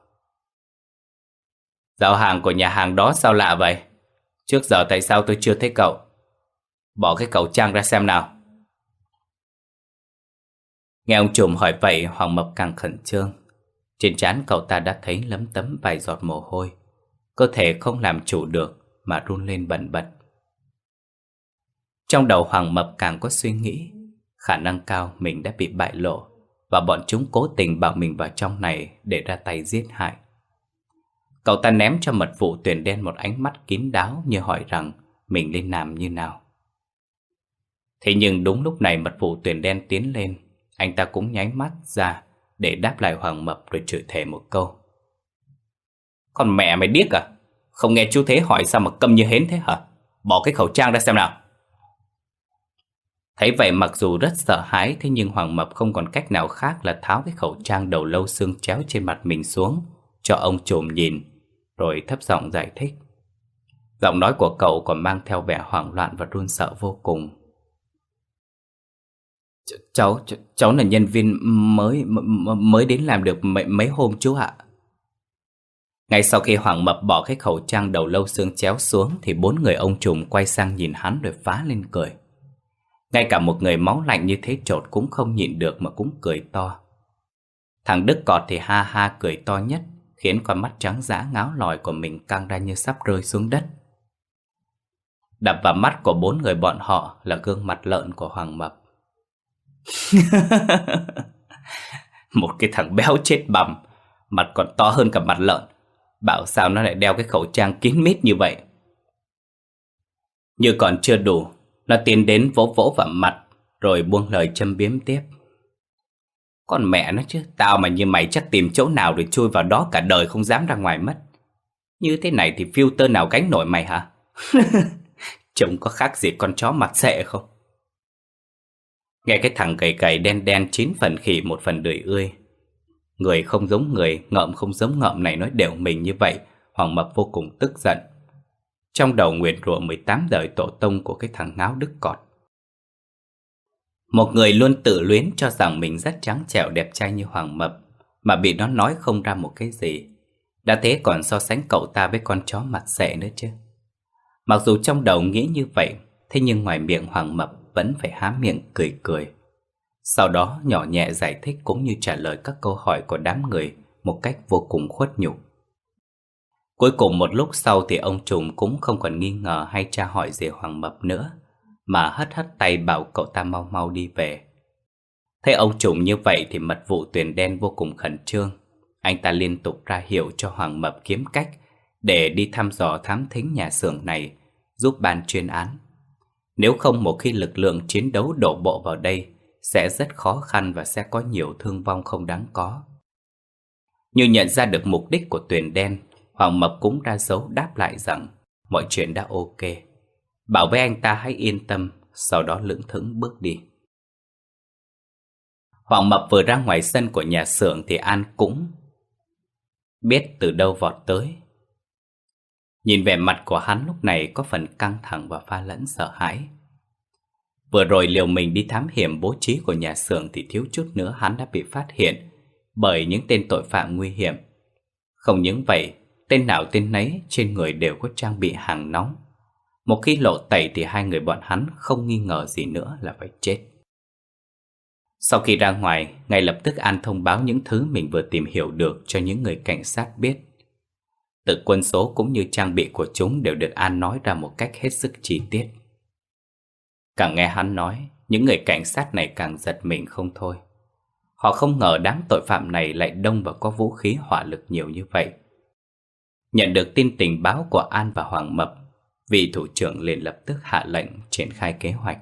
Giao hàng của nhà hàng đó sao lạ vậy? Trước giờ tại sao tôi chưa thấy cậu? Bỏ cái khẩu trang ra xem nào. Nghe ông trùm hỏi vậy, Hoàng Mập càng khẩn trương. Trên trán cậu ta đã thấy lấm tấm vài giọt mồ hôi. Cơ thể không làm chủ được mà run lên bần bật. Trong đầu Hoàng Mập càng có suy nghĩ, khả năng cao mình đã bị bại lộ và bọn chúng cố tình bảo mình vào trong này để ra tay giết hại. Cậu ta ném cho mật vụ Tuyền Đen một ánh mắt kín đáo như hỏi rằng mình nên làm như nào. Thế nhưng đúng lúc này mật vụ Tuyền Đen tiến lên, anh ta cũng nháy mắt ra để đáp lại Hoàng Mập rồi chửi thề một câu. Con mẹ mày điếc à? Không nghe chú Thế hỏi sao mà câm như hến thế hả? Bỏ cái khẩu trang ra xem nào. Thấy vậy mặc dù rất sợ hãi, thế nhưng Hoàng Mập không còn cách nào khác là tháo cái khẩu trang đầu lâu xương chéo trên mặt mình xuống cho ông trùm nhìn, rồi thấp giọng giải thích. Giọng nói của cậu còn mang theo vẻ hoảng loạn và run sợ vô cùng. Ch cháu, ch cháu là nhân viên mới mới đến làm được mấy, mấy hôm chú ạ. Ngay sau khi Hoàng Mập bỏ cái khẩu trang đầu lâu xương chéo xuống thì bốn người ông trùm quay sang nhìn hắn rồi phá lên cười. Ngay cả một người máu lạnh như thế chột cũng không nhịn được mà cũng cười to. Thằng Đức Cọt thì ha ha cười to nhất, khiến con mắt trắng dã ngáo lòi của mình căng ra như sắp rơi xuống đất. Đập vào mắt của bốn người bọn họ là gương mặt lợn của Hoàng Mập. Một cái thằng béo chết bằm, mặt còn to hơn cả mặt lợn, bảo sao nó lại đeo cái khẩu trang kín mít như vậy. Như còn chưa đủ, nó tiến đến vỗ vỗ vào mặt rồi buông lời châm biếm tiếp. Con mẹ nó chứ, tao mà như mày chắc tìm chỗ nào để chui vào đó cả đời không dám ra ngoài mất. Như thế này thì filter nào gánh nổi mày hả? Trông có khác gì con chó mặt xệ không? Nghe cái thằng gầy gầy đen đen chín phần khỉ một phần đười ươi, người không giống người, ngợm không giống ngợm này nói đều mình như vậy, Hoàng Mập vô cùng tức giận. Trong đầu nguyền rủa mười tám đời tổ tông của cái thằng ngáo đứt cọt. Một người luôn tự luyến cho rằng mình rất trắng trẻo đẹp trai như Hoàng Mập, mà bị nó nói không ra một cái gì. Đã thế còn so sánh cậu ta với con chó mặt xệ nữa chứ. Mặc dù trong đầu nghĩ như vậy, thế nhưng ngoài miệng Hoàng Mập vẫn phải há miệng cười cười. Sau đó nhỏ nhẹ giải thích cũng như trả lời các câu hỏi của đám người một cách vô cùng khuất nhục. Cuối cùng một lúc sau thì ông trùm cũng không còn nghi ngờ hay tra hỏi gì Hoàng Mập nữa, mà hất hất tay bảo cậu ta mau mau đi về. Thấy ông trùm như vậy thì mật vụ Tuyền Đen vô cùng khẩn trương. Anh ta liên tục ra hiệu cho Hoàng Mập kiếm cách để đi thăm dò thám thính nhà xưởng này, giúp ban chuyên án. Nếu không, một khi lực lượng chiến đấu đổ bộ vào đây sẽ rất khó khăn và sẽ có nhiều thương vong không đáng có. Như nhận ra được mục đích của Tuyền Đen, Hoàng Mập cũng ra dấu đáp lại rằng mọi chuyện đã ok, bảo với anh ta hãy yên tâm, sau đó lững thững bước đi. Hoàng Mập vừa ra ngoài sân của nhà xưởng thì An cũng biết từ đâu vọt tới. Nhìn vẻ mặt của hắn lúc này có phần căng thẳng và pha lẫn sợ hãi. Vừa rồi liều mình đi thám hiểm bố trí của nhà xưởng thì thiếu chút nữa hắn đã bị phát hiện bởi những tên tội phạm nguy hiểm. Không những vậy, tên nào tên nấy trên người đều có trang bị hàng nóng. Một khi lộ tẩy thì hai người bọn hắn không nghi ngờ gì nữa là phải chết. Sau khi ra ngoài, ngay lập tức An thông báo những thứ mình vừa tìm hiểu được cho những người cảnh sát biết. Từ quân số cũng như trang bị của chúng đều được An nói ra một cách hết sức chi tiết. Càng nghe hắn nói, những người cảnh sát này càng giật mình không thôi. Họ không ngờ đám tội phạm này lại đông và có vũ khí hỏa lực nhiều như vậy. Nhận được tin tình báo của An và Hoàng Mập, vị thủ trưởng liền lập tức hạ lệnh triển khai kế hoạch.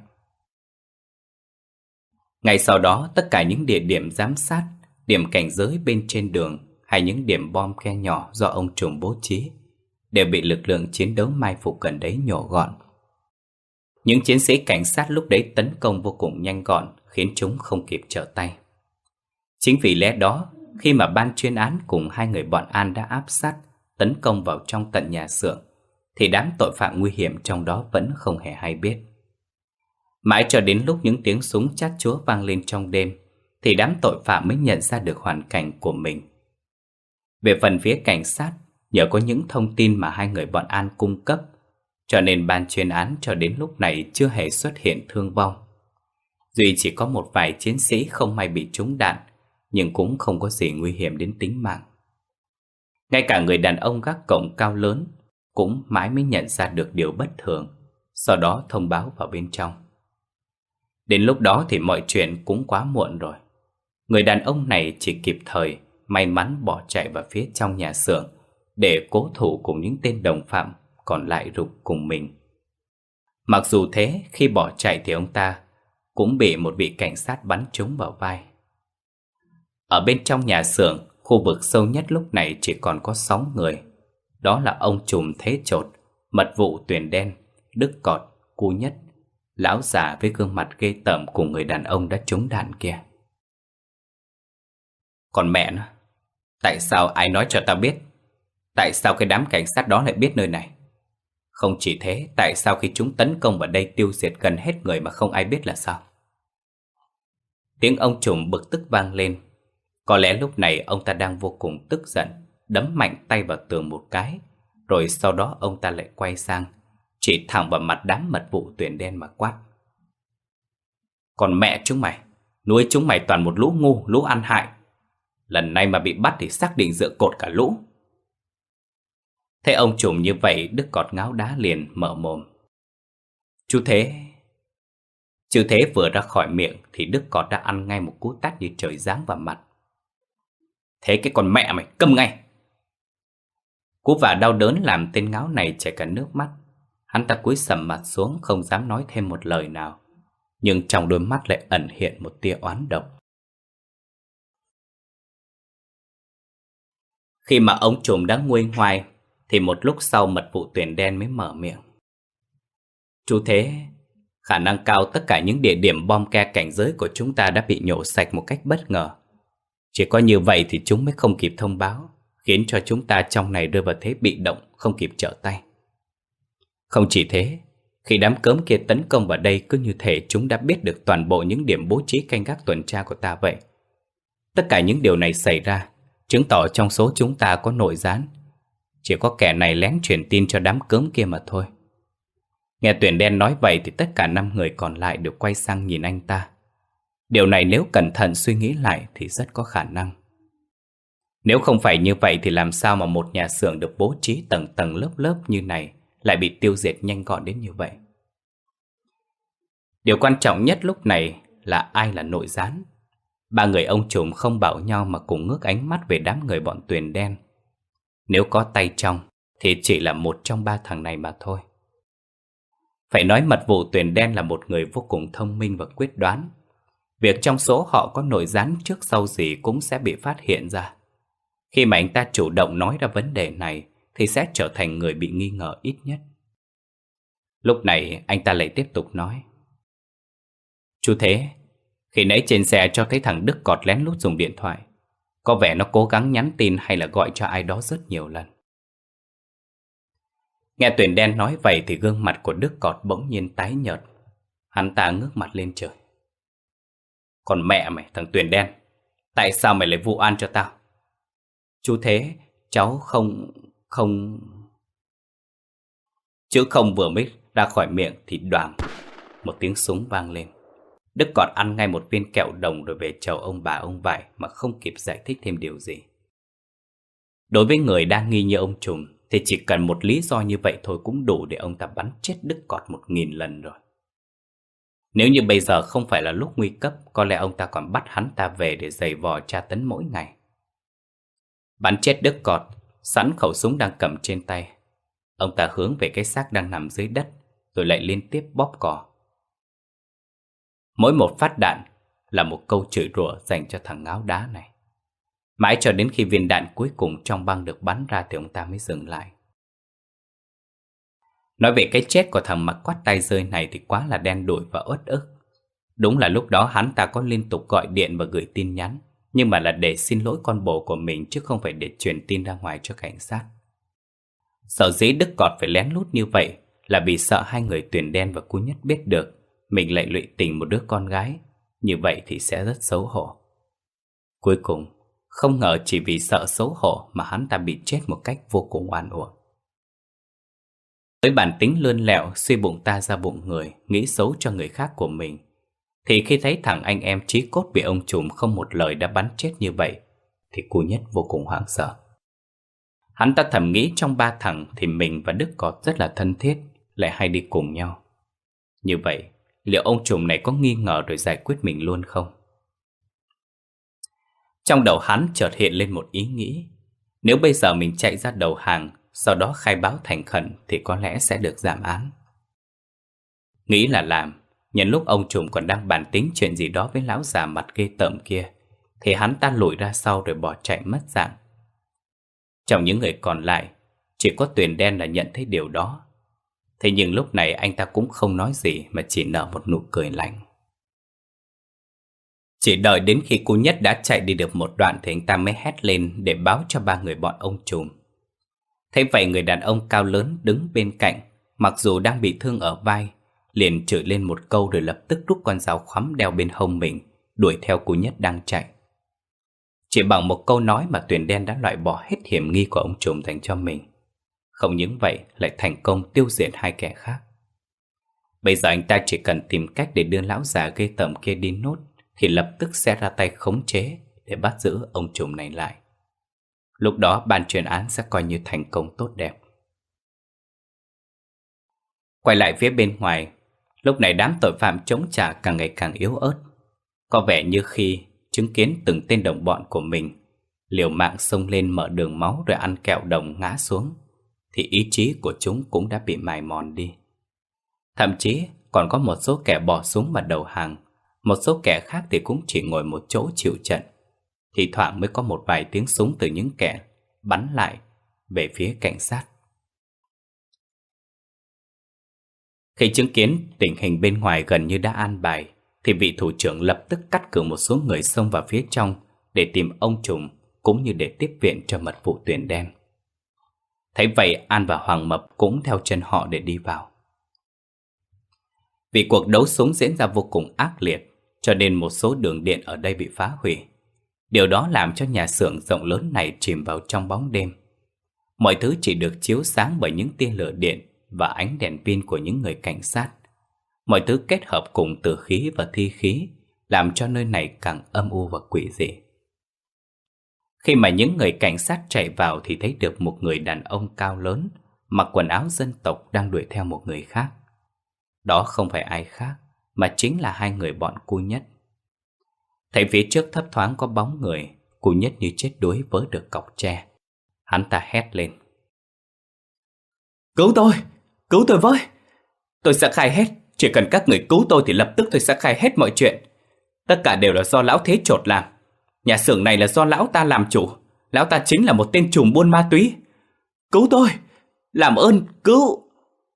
Ngay sau đó, tất cả những địa điểm giám sát, điểm cảnh giới bên trên đường hay những điểm bom ke nhỏ do ông trùm bố trí đều bị lực lượng chiến đấu mai phục gần đấy nhổ gọn. Những chiến sĩ cảnh sát lúc đấy tấn công vô cùng nhanh gọn, khiến chúng không kịp trở tay. Chính vì lẽ đó, khi mà ban chuyên án cùng hai người bọn An đã áp sát, tấn công vào trong tận nhà xưởng, thì đám tội phạm nguy hiểm trong đó vẫn không hề hay biết. Mãi cho đến lúc những tiếng súng chát chúa vang lên trong đêm, thì đám tội phạm mới nhận ra được hoàn cảnh của mình. Về phần phía cảnh sát, nhờ có những thông tin mà hai người bọn An cung cấp, cho nên ban chuyên án cho đến lúc này chưa hề xuất hiện thương vong. Duy chỉ có một vài chiến sĩ không may bị trúng đạn, nhưng cũng không có gì nguy hiểm đến tính mạng. Ngay cả người đàn ông gác cổng cao lớn cũng mãi mới nhận ra được điều bất thường, sau đó thông báo vào bên trong. Đến lúc đó thì mọi chuyện cũng quá muộn rồi. Người đàn ông này chỉ kịp thời may mắn bỏ chạy vào phía trong nhà xưởng để cố thủ cùng những tên đồng phạm còn lại rục cùng mình. Mặc dù thế, khi bỏ chạy thì ông ta cũng bị một vị cảnh sát bắn trúng vào vai. Ở bên trong nhà xưởng, khu vực sâu nhất lúc này chỉ còn có sáu người. Đó là ông trùm Thế Chột, mật vụ Tuyền Đen, Đức Cọt, Cu Nhất, lão già với gương mặt ghê tởm cùng người đàn ông đã trúng đạn kia. Còn mẹ nó, tại sao ai nói cho tao biết? Tại sao cái đám cảnh sát đó lại biết nơi này? Không chỉ thế, tại sao khi chúng tấn công vào đây tiêu diệt gần hết người mà không ai biết là sao? Tiếng ông trùm bực tức vang lên. Có lẽ lúc này ông ta đang vô cùng tức giận, đấm mạnh tay vào tường một cái, rồi sau đó ông ta lại quay sang, chỉ thẳng vào mặt đám mật vụ Tuyền Đen mà quát. Còn mẹ chúng mày, nuôi chúng mày toàn một lũ ngu, lũ ăn hại. Lần này mà bị bắt thì xác định dựa cột cả lũ. Thấy ông trùm như vậy, Đức Cọt ngáo đá liền mở mồm. Chú Thế... Chú Thế vừa ra khỏi miệng thì Đức Cọt đã ăn ngay một cú tát như trời giáng vào mặt. Thế cái con mẹ mày, câm ngay! Cú vả đau đớn làm tên ngáo này chảy cả nước mắt. Hắn ta cúi sầm mặt xuống không dám nói thêm một lời nào, nhưng trong đôi mắt lại ẩn hiện một tia oán độc. Khi mà ông trùm đã nguôi ngoai thì một lúc sau mật vụ tuyển đen mới mở miệng. Chú Thế, khả năng cao tất cả những địa điểm bom ke cảnh giới của chúng ta đã bị nhổ sạch một cách bất ngờ. Chỉ có như vậy thì chúng mới không kịp thông báo, khiến cho chúng ta trong này rơi vào thế bị động, không kịp trở tay. Không chỉ thế, khi đám cớm kia tấn công vào đây cứ như thể chúng đã biết được toàn bộ những điểm bố trí canh gác tuần tra của ta vậy. Tất cả những điều này xảy ra chứng tỏ trong số chúng ta có nội gián. Chỉ có kẻ này lén truyền tin cho đám cớm kia mà thôi. Nghe tuyển đen nói vậy thì tất cả năm người còn lại đều quay sang nhìn anh ta. Điều này nếu cẩn thận suy nghĩ lại thì rất có khả năng. Nếu không phải như vậy thì làm sao mà một nhà xưởng được bố trí tầng tầng lớp lớp như này lại bị tiêu diệt nhanh gọn đến như vậy? Điều quan trọng nhất lúc này là ai là nội gián. Ba người ông trùm không bảo nhau mà cùng ngước ánh mắt về đám người bọn tuyển đen. Nếu có tay trong thì chỉ là một trong ba thằng này mà thôi. Phải nói mật vụ tuyển đen là một người vô cùng thông minh và quyết đoán. Việc trong số họ có nội gián trước sau gì cũng sẽ bị phát hiện ra. Khi mà anh ta chủ động nói ra vấn đề này thì sẽ trở thành người bị nghi ngờ ít nhất. Lúc này anh ta lại tiếp tục nói. Chú Thế, khi nãy trên xe cho thấy thằng Đức Cọt lén lút dùng điện thoại. Có vẻ nó cố gắng nhắn tin hay là gọi cho ai đó rất nhiều lần. Nghe tuyển đen nói vậy thì gương mặt của Đức Cọt bỗng nhiên tái nhợt. Hắn ta ngước mặt lên trời. Còn mẹ mày, thằng tuyển đen, tại sao mày lại vu oan cho tao? Chú Thế, cháu không... không... Chữ không vừa mới ra khỏi miệng thì đoàng, một tiếng súng vang lên. Đức Cọt ăn ngay một viên kẹo đồng rồi về chầu ông bà ông vải mà không kịp giải thích thêm điều gì. Đối với người đang nghi như ông trùm thì chỉ cần một lý do như vậy thôi cũng đủ để ông ta bắn chết Đức Cọt một nghìn lần rồi. Nếu như bây giờ không phải là lúc nguy cấp, có lẽ ông ta còn bắt hắn ta về để giày vò tra tấn mỗi ngày. Bắn chết Đức Cọt, sẵn khẩu súng đang cầm trên tay, ông ta hướng về cái xác đang nằm dưới đất, rồi lại liên tiếp bóp cò. Mỗi một phát đạn là một câu chửi rủa dành cho thằng ngáo đá này. Mãi cho đến khi viên đạn cuối cùng trong băng được bắn ra thì ông ta mới dừng lại. Nói về cái chết của thằng mặc quát tay rơi này thì quá là đen đủi và uất ức. Đúng là lúc đó hắn ta có liên tục gọi điện và gửi tin nhắn, nhưng mà là để xin lỗi con bồ của mình chứ không phải để truyền tin ra ngoài cho cảnh sát. Sở dĩ Đức Cọt phải lén lút như vậy là vì sợ hai người tuyển đen và Cú Nhất biết được mình lại lụy tình một đứa con gái. Như vậy thì sẽ rất xấu hổ. Cuối cùng, không ngờ chỉ vì sợ xấu hổ mà hắn ta bị chết một cách vô cùng oan uổng. Với bản tính lươn lẹo, suy bụng ta ra bụng người, nghĩ xấu cho người khác của mình, thì khi thấy thằng anh em chí cốt bị ông trùm không một lời đã bắn chết như vậy, thì Cú Nhất vô cùng hoảng sợ. Hắn ta thầm nghĩ trong ba thằng thì mình và Đức Cọt rất là thân thiết, lại hay đi cùng nhau. Như vậy, liệu ông trùm này có nghi ngờ rồi giải quyết mình luôn không? Trong đầu hắn chợt hiện lên một ý nghĩ. Nếu bây giờ mình chạy ra đầu hàng, sau đó khai báo thành khẩn thì có lẽ sẽ được giảm án. Nghĩ là làm, nhân lúc ông trùm còn đang bàn tính chuyện gì đó với lão già mặt ghê tởm kia, thì hắn ta lùi ra sau rồi bỏ chạy mất dạng. Trong những người còn lại, chỉ có Tuyền Đen là nhận thấy điều đó. Thế nhưng lúc này anh ta cũng không nói gì mà chỉ nở một nụ cười lạnh. Chỉ đợi đến khi Cú Nhất đã chạy đi được một đoạn thì anh ta mới hét lên để báo cho ba người bọn ông trùm. Thế vậy người đàn ông cao lớn đứng bên cạnh, mặc dù đang bị thương ở vai, liền chửi lên một câu rồi lập tức rút con dao khoắm đeo bên hông mình, đuổi theo Cú Nhất đang chạy. Chỉ bằng một câu nói mà Tuyền Đen đã loại bỏ hết hiểm nghi của ông trùm dành cho mình. Không những vậy lại thành công tiêu diệt hai kẻ khác. Bây giờ anh ta chỉ cần tìm cách để đưa lão già ghê tởm kia đi nốt thì lập tức sẽ ra tay khống chế để bắt giữ ông trùm này lại. Lúc đó ban chuyên án sẽ coi như thành công tốt đẹp. Quay lại phía bên ngoài, lúc này đám tội phạm chống trả càng ngày càng yếu ớt. Có vẻ như khi chứng kiến từng tên đồng bọn của mình liều mạng xông lên mở đường máu rồi ăn kẹo đồng ngã xuống, thì ý chí của chúng cũng đã bị mài mòn đi. Thậm chí còn có một số kẻ bỏ súng mà đầu hàng, một số kẻ khác thì cũng chỉ ngồi một chỗ chịu trận. Thì thoảng mới có một vài tiếng súng từ những kẻ bắn lại về phía cảnh sát. Khi chứng kiến tình hình bên ngoài gần như đã an bài, thì vị thủ trưởng lập tức cắt cử một số người xông vào phía trong để tìm ông trùm, cũng như để tiếp viện cho mật vụ Tuyển Đen. Thấy vậy, An và Hoàng Mập cũng theo chân họ để đi vào. Vì cuộc đấu súng diễn ra vô cùng ác liệt, cho nên một số đường điện ở đây bị phá hủy. Điều đó làm cho nhà xưởng rộng lớn này chìm vào trong bóng đêm. Mọi thứ chỉ được chiếu sáng bởi những tia lửa điện và ánh đèn pin của những người cảnh sát. Mọi thứ kết hợp cùng tử khí và thi khí, làm cho nơi này càng âm u và quỷ dị. Khi mà những người cảnh sát chạy vào thì thấy được một người đàn ông cao lớn, mặc quần áo dân tộc đang đuổi theo một người khác. Đó không phải ai khác, mà chính là hai người bọn Cu Nhất. Thấy phía trước thấp thoáng có bóng người, Cu Nhất như chết đuối vớ được cọc tre. Hắn ta hét lên: "Cứu tôi! Cứu tôi với! Tôi sẽ khai hết. Chỉ cần các người cứu tôi thì lập tức tôi sẽ khai hết mọi chuyện. Tất cả đều là do lão Thế Chột làm. Nhà xưởng này là do lão ta làm chủ. Lão ta chính là một tên trùm buôn ma túy. Cứu tôi! Làm ơn, cứu!"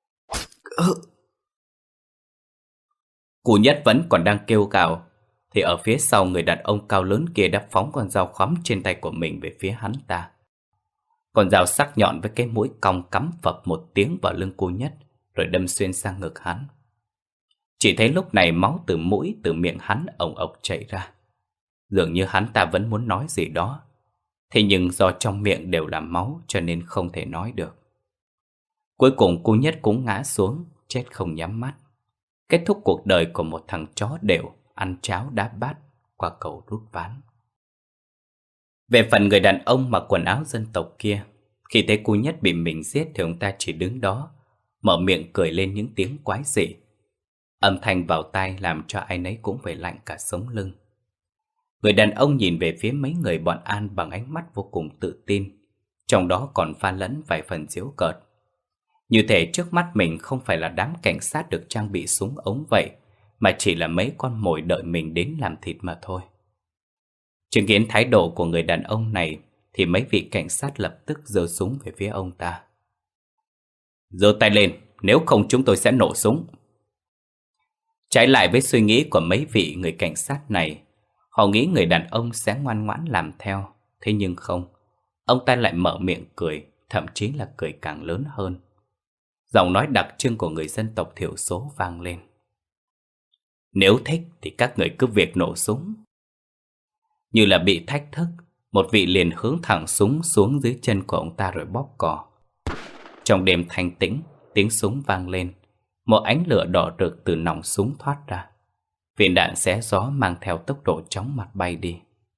Cu Nhất vẫn còn đang kêu gào, thì ở phía sau người đàn ông cao lớn kia đã phóng con dao khóm trên tay của mình về phía hắn ta. Con dao sắc nhọn với cái mũi cong cắm phập một tiếng vào lưng Cu Nhất, rồi đâm xuyên sang ngực hắn. Chỉ thấy lúc này máu từ mũi, từ miệng hắn ồng ộc chảy ra. Dường như hắn ta vẫn muốn nói gì đó, thế nhưng do trong miệng đều là máu cho nên không thể nói được. Cuối cùng Cu Nhất cũng ngã xuống, chết không nhắm mắt. Kết thúc cuộc đời của một thằng chó đều ăn cháo đá bát qua cầu rút ván. Về phần người đàn ông mặc quần áo dân tộc kia, khi thấy Cu Nhất bị mình giết thì ông ta chỉ đứng đó, mở miệng cười lên những tiếng quái dị. Âm thanh vào tai làm cho ai nấy cũng phải lạnh cả sống lưng. Người đàn ông nhìn về phía mấy người bọn An bằng ánh mắt vô cùng tự tin, trong đó còn pha lẫn vài phần giễu cợt. Như thể trước mắt mình không phải là đám cảnh sát được trang bị súng ống vậy, mà chỉ là mấy con mồi đợi mình đến làm thịt mà thôi. Chứng kiến thái độ của người đàn ông này thì mấy vị cảnh sát lập tức giơ súng về phía ông ta. "Giơ tay lên, nếu không chúng tôi sẽ nổ súng." Trái lại với suy nghĩ của mấy vị người cảnh sát này, họ nghĩ người đàn ông sẽ ngoan ngoãn làm theo. Thế nhưng không, ông ta lại mở miệng cười, thậm chí là cười càng lớn hơn. Giọng nói đặc trưng của người dân tộc thiểu số vang lên: "Nếu thích thì các người cứ việc nổ súng." Như là bị thách thức, một vị liền hướng thẳng súng xuống dưới chân của ông ta rồi bóp cò. Trong đêm thanh tĩnh, tiếng súng vang lên. Một ánh lửa đỏ rực từ nòng súng thoát ra. Viên đạn xé gió mang theo tốc độ chóng mặt bay đi.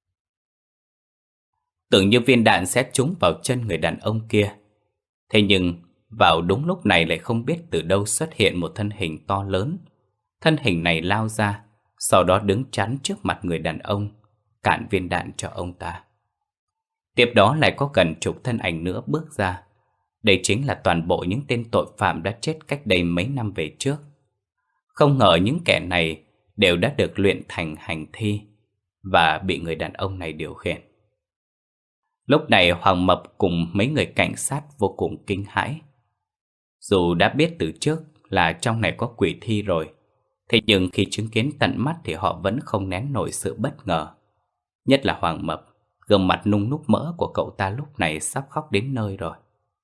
Tưởng như viên đạn sẽ trúng vào chân người đàn ông kia. Thế nhưng vào đúng lúc này lại không biết từ đâu xuất hiện một thân hình to lớn. Thân hình này lao ra, sau đó đứng chắn trước mặt người đàn ông, cản viên đạn cho ông ta. Tiếp đó lại có gần chục thân ảnh nữa bước ra. Đây chính là toàn bộ những tên tội phạm đã chết cách đây mấy năm về trước. Không ngờ những kẻ này đều đã được luyện thành hành thi và bị người đàn ông này điều khiển. Lúc này Hoàng Mập cùng mấy người cảnh sát vô cùng kinh hãi. Dù đã biết từ trước là trong này có quỷ thi rồi, thế nhưng khi chứng kiến tận mắt thì họ vẫn không nén nổi sự bất ngờ. Nhất là Hoàng Mập, gương mặt nung núc mỡ của cậu ta lúc này sắp khóc đến nơi rồi.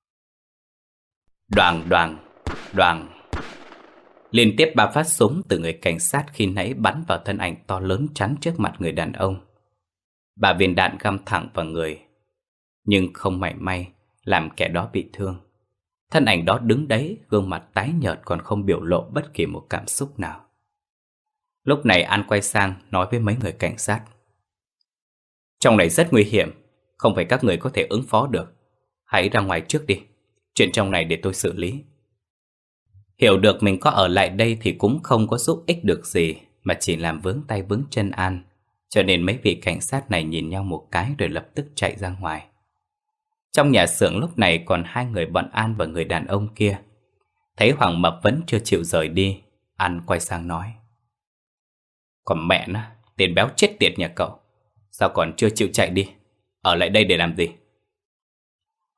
Đoàng đoàng, đoàng. Liên tiếp ba phát súng từ người cảnh sát khi nãy bắn vào thân ảnh to lớn chắn trước mặt người đàn ông. Ba viên đạn găm thẳng vào người, nhưng không mảy may làm kẻ đó bị thương. Thân ảnh đó đứng đấy, gương mặt tái nhợt còn không biểu lộ bất kỳ một cảm xúc nào. Lúc này An quay sang nói với mấy người cảnh sát: "Trong này rất nguy hiểm, không phải các người có thể ứng phó được. Hãy ra ngoài trước đi, chuyện trong này để tôi xử lý." Hiểu được mình có ở lại đây thì cũng không có giúp ích được gì, mà chỉ làm vướng tay vướng chân An. Cho nên mấy vị cảnh sát này nhìn nhau một cái rồi lập tức chạy ra ngoài. Trong nhà xưởng lúc này còn hai người bọn An và người đàn ông kia. Thấy Hoàng Mập vẫn chưa chịu rời đi, An quay sang nói: "Còn mẹ nó, tên béo chết tiệt nhà cậu, sao còn chưa chịu chạy đi? Ở lại đây để làm gì?"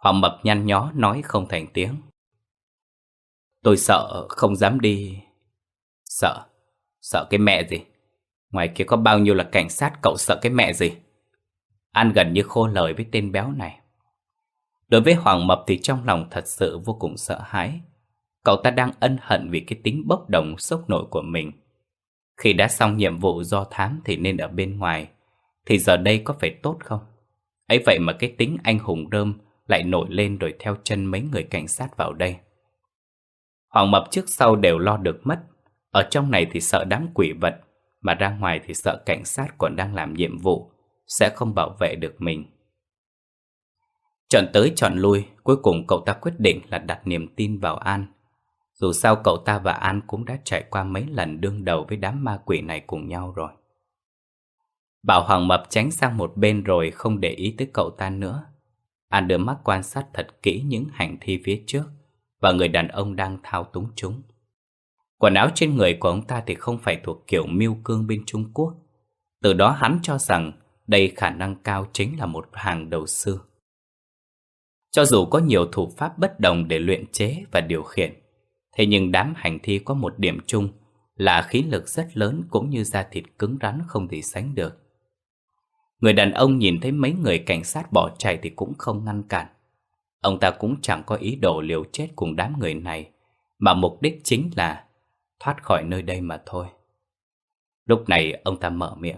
Hoàng Mập nhăn nhó nói không thành tiếng. Tôi sợ, không dám đi. Sợ? Sợ cái mẹ gì? Ngoài kia có bao nhiêu là cảnh sát, cậu sợ cái mẹ gì? An gần như khô lời với tên béo này. Đối với Hoàng Mập thì trong lòng thật sự vô cùng sợ hãi. Cậu ta đang ân hận vì cái tính bốc đồng sốc nổi của mình. Khi đã xong nhiệm vụ do thám thì nên ở bên ngoài, thì giờ đây có phải tốt không? Ấy vậy mà cái tính anh hùng rơm lại nổi lên rồi theo chân mấy người cảnh sát vào đây. Hoàng Mập trước sau đều lo được mất. Ở trong này thì sợ đám quỷ vật, mà ra ngoài thì sợ cảnh sát còn đang làm nhiệm vụ sẽ không bảo vệ được mình. Chọn tới chọn lui, cuối cùng cậu ta quyết định là đặt niềm tin vào An. Dù sao cậu ta và An cũng đã trải qua mấy lần đương đầu với đám ma quỷ này cùng nhau rồi. Bảo Hoàng Mập tránh sang một bên rồi không để ý tới cậu ta nữa. An đưa mắt quan sát thật kỹ những hành thi phía trước và người đàn ông đang thao túng chúng. Quần áo trên người của ông ta thì không phải thuộc kiểu miêu cương bên Trung Quốc. Từ đó hắn cho rằng đây khả năng cao chính là một hàng đầu sư. Cho dù có nhiều thủ pháp bất đồng để luyện chế và điều khiển, thế nhưng đám hành thi có một điểm chung là khí lực rất lớn cũng như da thịt cứng rắn không gì sánh được. Người đàn ông nhìn thấy mấy người cảnh sát bỏ chạy thì cũng không ngăn cản. Ông ta cũng chẳng có ý đồ liều chết cùng đám người này, mà mục đích chính là thoát khỏi nơi đây mà thôi. Lúc này ông ta mở miệng.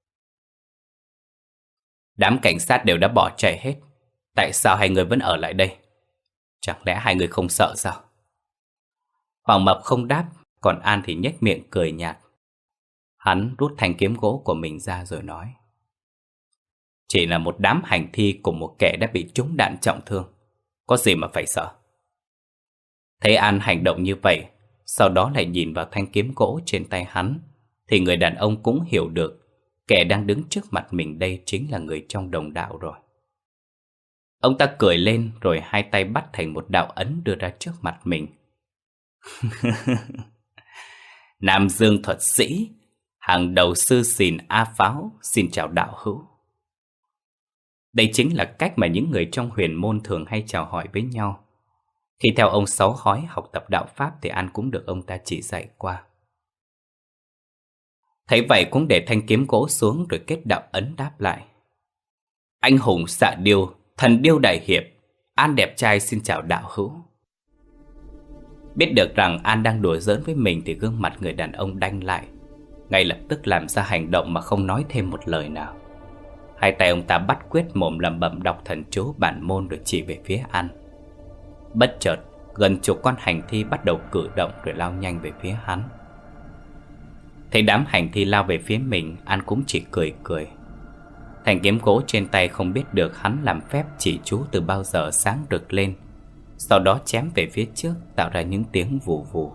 Đám cảnh sát đều đã bỏ chạy hết, tại sao hai người vẫn ở lại đây? Chẳng lẽ hai người không sợ sao? Hoàng Mập không đáp, còn An thì nhếch miệng cười nhạt. Hắn rút thanh kiếm gỗ của mình ra rồi nói. Chỉ là một đám hành thi cùng một kẻ đã bị trúng đạn trọng thương, có gì mà phải sợ? Thấy An hành động như vậy, sau đó lại nhìn vào thanh kiếm gỗ trên tay hắn, thì người đàn ông cũng hiểu được kẻ đang đứng trước mặt mình đây chính là người trong đồng đạo rồi. Ông ta cười lên rồi hai tay bắt thành một đạo ấn đưa ra trước mặt mình. Nam Dương thuật sĩ, hàng đầu sư Xìn A Pháo, xin chào đạo hữu. Đây chính là cách mà những người trong huyền môn thường hay chào hỏi với nhau. Khi theo ông Sáu Hói học tập đạo Pháp thì An cũng được ông ta chỉ dạy qua. Thấy vậy cũng để thanh kiếm gỗ xuống rồi kết đạo ấn đáp lại. Anh hùng xạ điêu, thần điêu đại hiệp, An đẹp trai xin chào đạo hữu. Biết được rằng An đang đùa giỡn với mình thì gương mặt người đàn ông đanh lại, ngay lập tức làm ra hành động mà không nói thêm một lời nào. Hai tay ông ta bắt quyết mồm lẩm bẩm đọc thần chú bản môn rồi chỉ về phía An. Bất chợt, gần chục con hành thi bắt đầu cử động rồi lao nhanh về phía hắn. Thấy đám hành thi lao về phía mình, An cũng chỉ cười cười. Thanh kiếm gỗ trên tay không biết được hắn làm phép chỉ chú từ bao giờ sáng rực lên, sau đó chém về phía trước tạo ra những tiếng vù vù.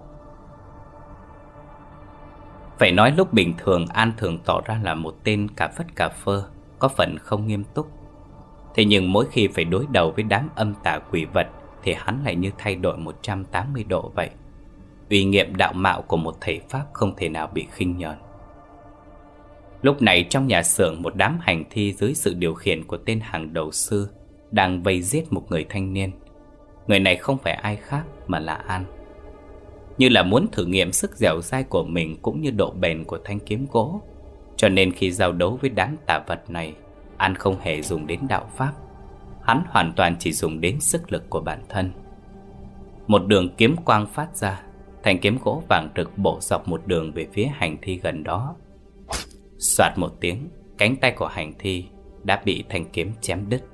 Phải nói lúc bình thường An thường tỏ ra là một tên cà phất cà phơ, có phần không nghiêm túc. Thế nhưng mỗi khi phải đối đầu với đám âm tà quỷ vật thì hắn lại như thay đổi một trăm tám mươi độ vậy. Uy nghiệm đạo mạo của một thầy Pháp không thể nào bị khinh nhờn. Lúc này trong nhà xưởng, một đám hành thi dưới sự điều khiển của tên hàng đầu sư đang vây giết một người thanh niên. Người này không phải ai khác mà là An. Như là muốn thử nghiệm sức dẻo dai của mình cũng như độ bền của thanh kiếm gỗ, cho nên khi giao đấu với đám tà vật này, An không hề dùng đến đạo Pháp. Hắn hoàn toàn chỉ dùng đến sức lực của bản thân. Một đường kiếm quang phát ra, thanh kiếm gỗ vàng rực bổ dọc một đường về phía hành thi gần đó. Soạt một tiếng, cánh tay của hành thi đã bị thanh kiếm chém đứt.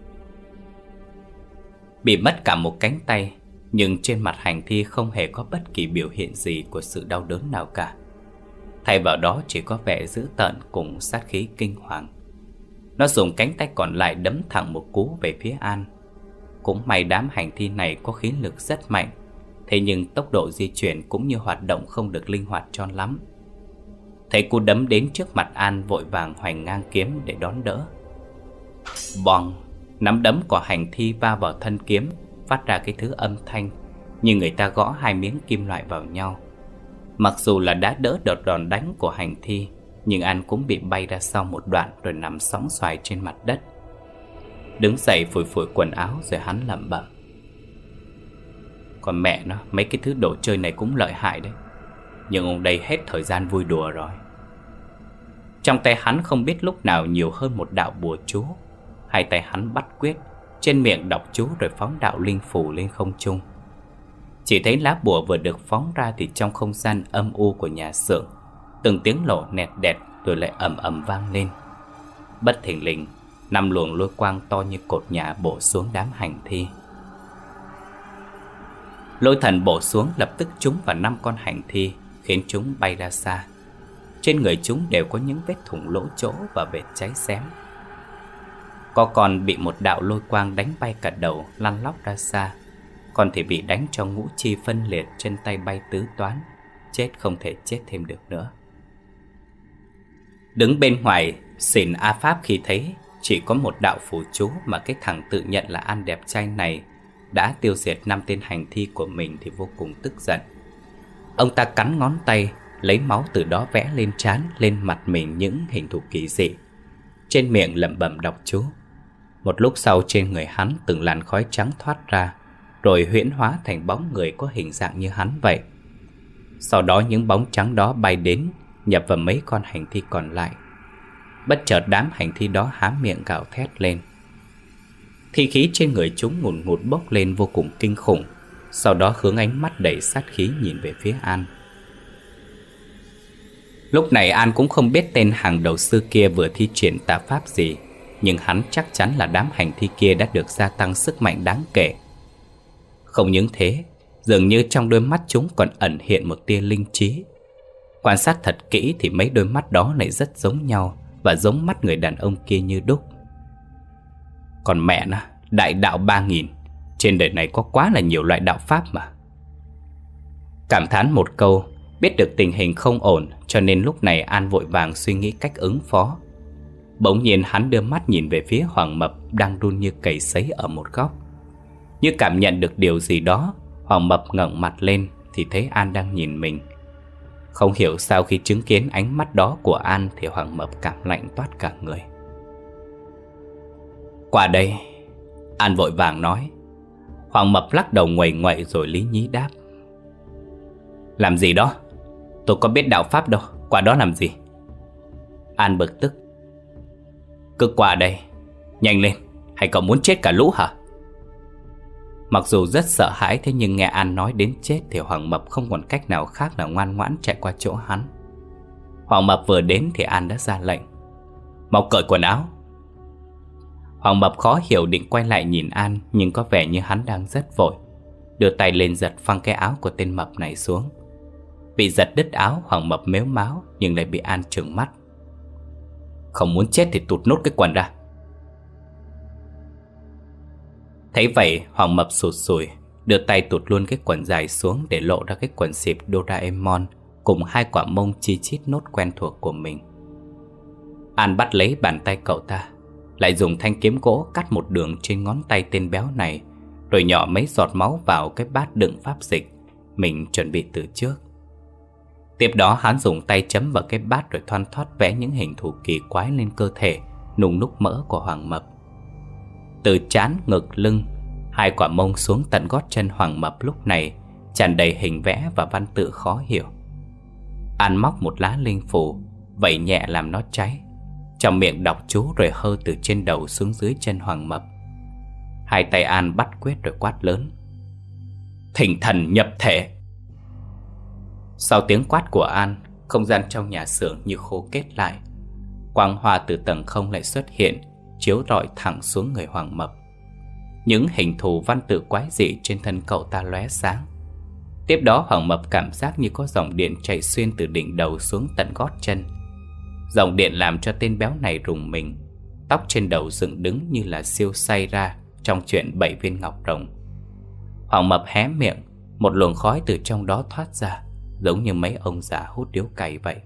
Bị mất cả một cánh tay, nhưng trên mặt hành thi không hề có bất kỳ biểu hiện gì của sự đau đớn nào cả. Thay vào đó chỉ có vẻ dữ tợn cùng sát khí kinh hoàng. Nó dùng cánh tay còn lại đấm thẳng một cú về phía An. Cũng may đám hành thi này có khí lực rất mạnh, thế nhưng tốc độ di chuyển cũng như hoạt động không được linh hoạt cho lắm. Thấy cú đấm đến trước mặt An, vội vàng hoành ngang kiếm để đón đỡ. Boong! Nắm đấm của hành thi va vào thân kiếm, phát ra cái thứ âm thanh như người ta gõ hai miếng kim loại vào nhau. Mặc dù là đã đỡ đợt đòn đánh của hành thi, nhưng An cũng bị bay ra sau một đoạn rồi nằm sóng xoài trên mặt đất. Đứng dậy phủi phủi quần áo rồi hắn lẩm bẩm: Còn mẹ nó, mấy cái thứ đồ chơi này cũng lợi hại đấy. Nhưng ông đây hết thời gian vui đùa rồi. Trong tay hắn không biết lúc nào nhiều hơn một đạo bùa chú. Hai tay hắn bắt quyết, trên miệng đọc chú rồi phóng đạo linh phủ lên không trung. Chỉ thấy lá bùa vừa được phóng ra thì trong không gian âm u của nhà xưởng, từng tiếng nổ nẹt đẹt rồi lại ầm ầm vang lên. Bất thình lình, năm luồng lôi quang to như cột nhà bổ xuống đám hành thi. Lôi thần bổ xuống lập tức trúng vào năm con hành thi, khiến chúng bay ra xa. Trên người chúng đều có những vết thủng lỗ chỗ và vết cháy xém. Có con bị một đạo lôi quang đánh bay cả đầu, lăn lóc ra xa. Còn thì bị đánh cho ngũ chi phân liệt, chân tay bay tứ toán, chết không thể chết thêm được nữa. Đứng bên ngoài, Xỉn A Pháp khi thấy chỉ có một đạo phù chú mà cái thằng tự nhận là An đẹp trai này đã tiêu diệt năm tên hành thi của mình thì vô cùng tức giận. Ông ta cắn ngón tay, lấy máu từ đó vẽ lên trán, lên mặt mình những hình thù kỳ dị. Trên miệng lẩm bẩm đọc chú. Một lúc sau trên người hắn từng làn khói trắng thoát ra, rồi huyễn hóa thành bóng người có hình dạng như hắn vậy. Sau đó những bóng trắng đó bay đến, nhập vào mấy con hành thi còn lại. Bất chợt đám hành thi đó há miệng gào thét lên. Thi khí trên người chúng ngùn ngụt bốc lên vô cùng kinh khủng. Sau đó hướng ánh mắt đầy sát khí nhìn về phía An. Lúc này An cũng không biết tên hàng đầu sư kia vừa thi triển tà pháp gì, nhưng hắn chắc chắn là đám hành thi kia đã được gia tăng sức mạnh đáng kể. Không những thế, dường như trong đôi mắt chúng còn ẩn hiện một tia linh trí. Quan sát thật kỹ thì mấy đôi mắt đó lại rất giống nhau, và giống mắt người đàn ông kia như đúc. Còn mẹ nó, đại đạo ba nghìn, trên đời này có quá là nhiều loại đạo pháp mà. Cảm thán một câu, biết được tình hình không ổn, cho nên lúc này An vội vàng suy nghĩ cách ứng phó. Bỗng nhiên hắn đưa mắt nhìn về phía Hoàng Mập đang run như cầy sấy ở một góc. Như cảm nhận được điều gì đó, Hoàng Mập ngẩng mặt lên thì thấy An đang nhìn mình. Không hiểu sao khi chứng kiến ánh mắt đó của An thì Hoàng Mập cảm lạnh toát cả người. Qua đây, An vội vàng nói. Hoàng Mập lắc đầu nguầy nguậy rồi lý nhí đáp. Làm gì đó? Tôi có biết đạo pháp đâu, qua đó làm gì? An bực tức. Cứ qua đây, nhanh lên, hay cậu muốn chết cả lũ hả? Mặc dù rất sợ hãi, thế nhưng nghe An nói đến chết thì Hoàng Mập không còn cách nào khác là ngoan ngoãn chạy qua chỗ hắn. Hoàng Mập vừa đến thì An đã ra lệnh. Mau cởi quần áo. Hoàng Mập khó hiểu định quay lại nhìn An, nhưng có vẻ như hắn đang rất vội. Đưa tay lên giật phăng cái áo của tên mập này xuống. Bị giật đứt áo, Hoàng Mập mếu máo nhưng lại bị An trừng mắt. Không muốn chết thì tụt nốt cái quần ra. Thấy vậy, Hoàng Mập sụt sùi, đưa tay tụt luôn cái quần dài xuống để lộ ra cái quần xịp Doraemon cùng hai quả mông chi chít nốt quen thuộc của mình. An bắt lấy bàn tay cậu ta, lại dùng thanh kiếm gỗ cắt một đường trên ngón tay tên béo này, rồi nhỏ mấy giọt máu vào cái bát đựng pháp dịch mình chuẩn bị từ trước. Tiếp đó hắn dùng tay chấm vào cái bát rồi thoăn thoắt vẽ những hình thù kỳ quái lên cơ thể nung núc mỡ của Hoàng Mập. Từ trán, ngực, lưng, hai quả mông xuống tận gót chân Hoàng Mập lúc này tràn đầy hình vẽ và văn tự khó hiểu. An móc một lá linh phù, vẩy nhẹ làm nó cháy, trong miệng đọc chú rồi hơ từ trên đầu xuống dưới chân Hoàng Mập. Hai tay An bắt quyết rồi quát lớn. Thỉnh thần nhập thể. Sau tiếng quát của An, không gian trong nhà xưởng như khô kết lại. Quang hoa từ tầng không lại xuất hiện, chiếu rọi thẳng xuống người Hoàng Mập. Những hình thù văn tự quái dị trên thân cậu ta lóe sáng. Tiếp đó Hoàng Mập cảm giác như có dòng điện chạy xuyên từ đỉnh đầu xuống tận gót chân. Dòng điện làm cho tên béo này rùng mình. Tóc trên đầu dựng đứng như là siêu say ra trong chuyện bảy viên ngọc rồng. Hoàng Mập hé miệng, một luồng khói từ trong đó thoát ra, giống như mấy ông già hút điếu cày vậy.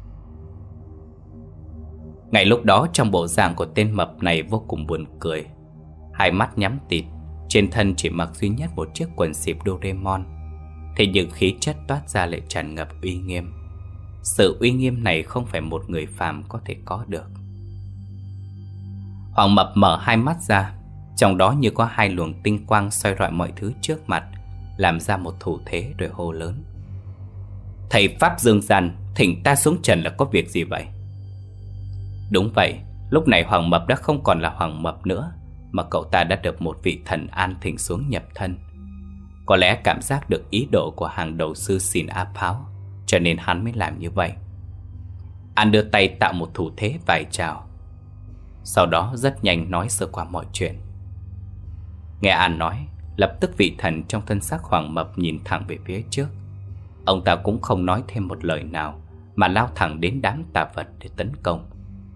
Ngay lúc đó trong bộ dạng của tên mập này vô cùng buồn cười. Hai mắt nhắm tịt, trên thân chỉ mặc duy nhất một chiếc quần xịp Doraemon. Thế nhưng khí chất toát ra lại tràn ngập uy nghiêm. Sự uy nghiêm này không phải một người phàm có thể có được. Hoàng Mập mở hai mắt ra, Trong đó như có hai luồng tinh quang soi rọi mọi thứ trước mặt, làm ra một thủ thế rồi hô lớn: "Thầy Pháp dương gian, thỉnh ta xuống trần là có việc gì vậy?" Đúng vậy, lúc này Hoàng Mập đã không còn là Hoàng Mập nữa, mà cậu ta đã được một vị thần an thỉnh xuống nhập thân. Có lẽ cảm giác được ý đồ của hàng đầu sư Xin Á Pháo, cho nên hắn mới làm như vậy. An đưa tay tạo một thủ thế vái chào, sau đó rất nhanh nói sơ qua mọi chuyện. Nghe An nói, lập tức vị thần trong thân xác Hoàng Mập nhìn thẳng về phía trước. Ông ta cũng không nói thêm một lời nào, mà lao thẳng đến đám tà vật để tấn công.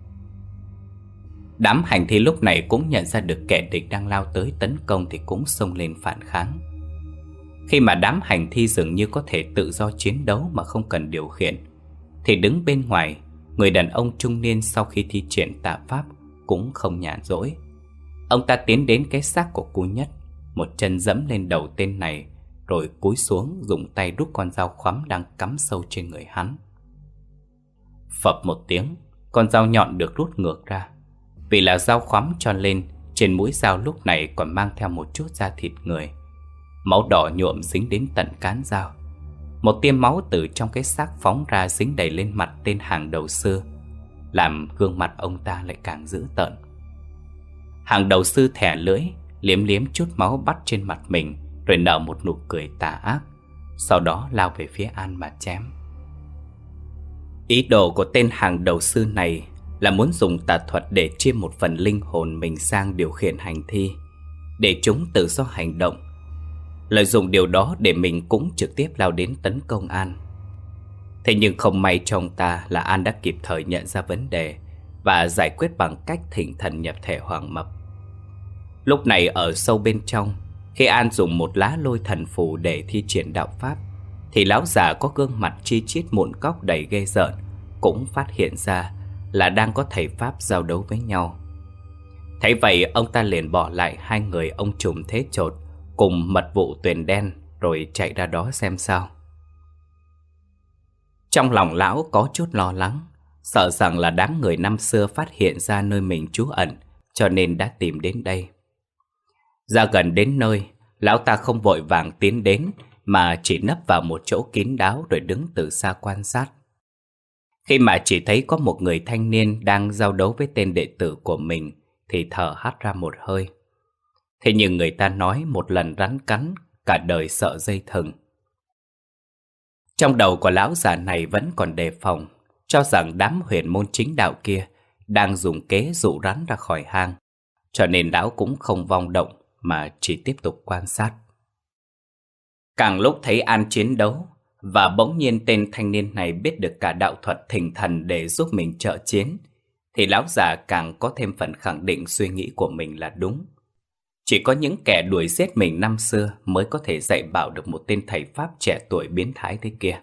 Đám hành thi lúc này cũng nhận ra được kẻ địch đang lao tới tấn công thì cũng xông lên phản kháng. Khi mà đám hành thi dường như có thể tự do chiến đấu mà không cần điều khiển, thì đứng bên ngoài, người đàn ông trung niên sau khi thi triển tà pháp cũng không nhàn rỗi. Ông ta tiến đến cái xác của cô Nhất, một chân dẫm lên đầu tên này, rồi cúi xuống dùng tay rút con dao khoắm đang cắm sâu trên người hắn. Phập một tiếng, con dao nhọn được rút ngược ra. Vì là dao khoắm tròn lên, trên mũi dao lúc này còn mang theo một chút da thịt người. Máu đỏ nhuộm dính đến tận cán dao. Một tia máu từ trong cái xác phóng ra dính đầy lên mặt tên hàng đầu sư, làm gương mặt ông ta lại càng dữ tợn. Hàng đầu sư thẻ lưỡi, liếm liếm chút máu bắt trên mặt mình, rồi nở một nụ cười tà ác, sau đó lao về phía An mà chém. Ý đồ của tên hàng đầu sư này là muốn dùng tà thuật để chiêm một phần linh hồn mình sang điều khiển hành thi, để chúng tự do hành động, lợi dụng điều đó để mình cũng trực tiếp lao đến tấn công An. Thế nhưng không may cho ông ta là An đã kịp thời nhận ra vấn đề và giải quyết bằng cách thỉnh thần nhập thể Hoàng Mập. Lúc này ở sâu bên trong, khi An dùng một lá lôi thần phù để thi triển đạo pháp, thì lão già có gương mặt chi chít mụn cóc đầy ghê rợn cũng phát hiện ra là đang có thầy Pháp giao đấu với nhau. Thấy vậy, ông ta liền bỏ lại hai người ông trùm thế chột cùng mật vụ Tuyền Đen rồi chạy ra đó xem sao. Trong lòng lão có chút lo lắng, sợ rằng là đám người năm xưa phát hiện ra nơi mình trú ẩn, cho nên đã tìm đến đây. Ra gần đến nơi, lão ta không vội vàng tiến đến, mà chỉ nấp vào một chỗ kín đáo rồi đứng từ xa quan sát. Khi mà chỉ thấy có một người thanh niên đang giao đấu với tên đệ tử của mình, thì thở hắt ra một hơi. Thế nhưng người ta nói một lần rắn cắn, cả đời sợ dây thừng. Trong đầu của lão già này vẫn còn đề phòng, cho rằng đám huyền môn chính đạo kia đang dùng kế dụ rắn ra khỏi hang, cho nên lão cũng không vong động mà chỉ tiếp tục quan sát. Càng lúc thấy An chiến đấu, và bỗng nhiên tên thanh niên này biết được cả đạo thuật thỉnh thần để giúp mình trợ chiến, thì lão già càng có thêm phần khẳng định suy nghĩ của mình là đúng. Chỉ có những kẻ đuổi giết mình năm xưa mới có thể dạy bảo được một tên thầy Pháp trẻ tuổi biến thái thế kia.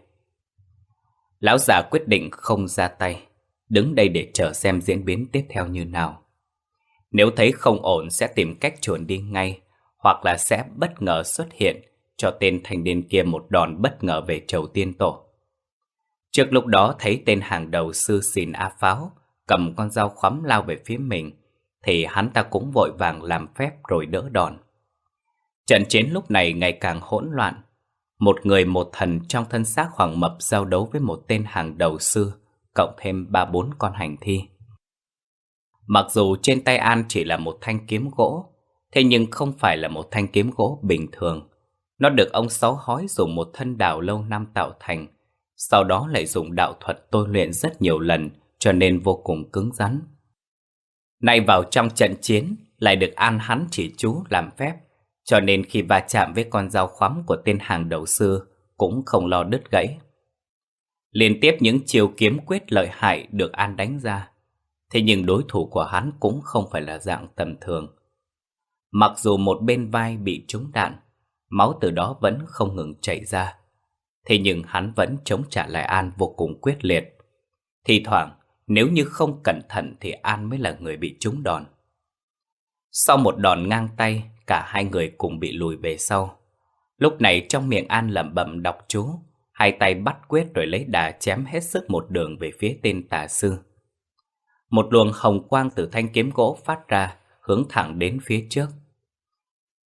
Lão già quyết định không ra tay, đứng đây để chờ xem diễn biến tiếp theo như nào. Nếu thấy không ổn sẽ tìm cách chuồn đi ngay, hoặc là sẽ bất ngờ xuất hiện, cho tên thanh niên kia một đòn bất ngờ về chầu tiên tổ. Trước lúc đó thấy tên hàng đầu sư Xin Á Pháo cầm con dao khoắm lao về phía mình, thì hắn ta cũng vội vàng làm phép rồi đỡ đòn. Trận chiến lúc này ngày càng hỗn loạn. Một người một thần trong thân xác Hoàng Mập giao đấu với một tên hàng đầu sư, cộng thêm ba bốn con hành thi. Mặc dù trên tay An chỉ là một thanh kiếm gỗ, thế nhưng không phải là một thanh kiếm gỗ bình thường. Nó được ông Sáu Hói dùng một thân đào lâu năm tạo thành, sau đó lại dùng đạo thuật tôi luyện rất nhiều lần, cho nên vô cùng cứng rắn. Nay vào trong trận chiến, lại được An hắn chỉ chú làm phép, cho nên khi va chạm với con dao khoắm của tên hàng đầu sư cũng không lo đứt gãy. Liên tiếp những chiêu kiếm quyết lợi hại được An đánh ra, thế nhưng đối thủ của hắn cũng không phải là dạng tầm thường. Mặc dù một bên vai bị trúng đạn, máu từ đó vẫn không ngừng chảy ra, thế nhưng hắn vẫn chống trả lại An vô cùng quyết liệt. Thi thoảng, nếu như không cẩn thận thì An mới là người bị trúng đòn. Sau một đòn ngang tay, cả hai người cùng bị lùi về sau. Lúc này trong miệng An lẩm bẩm đọc chú, hai tay bắt quyết rồi lấy đà chém hết sức một đường về phía tên tà sư. Một luồng hồng quang từ thanh kiếm gỗ phát ra, hướng thẳng đến phía trước,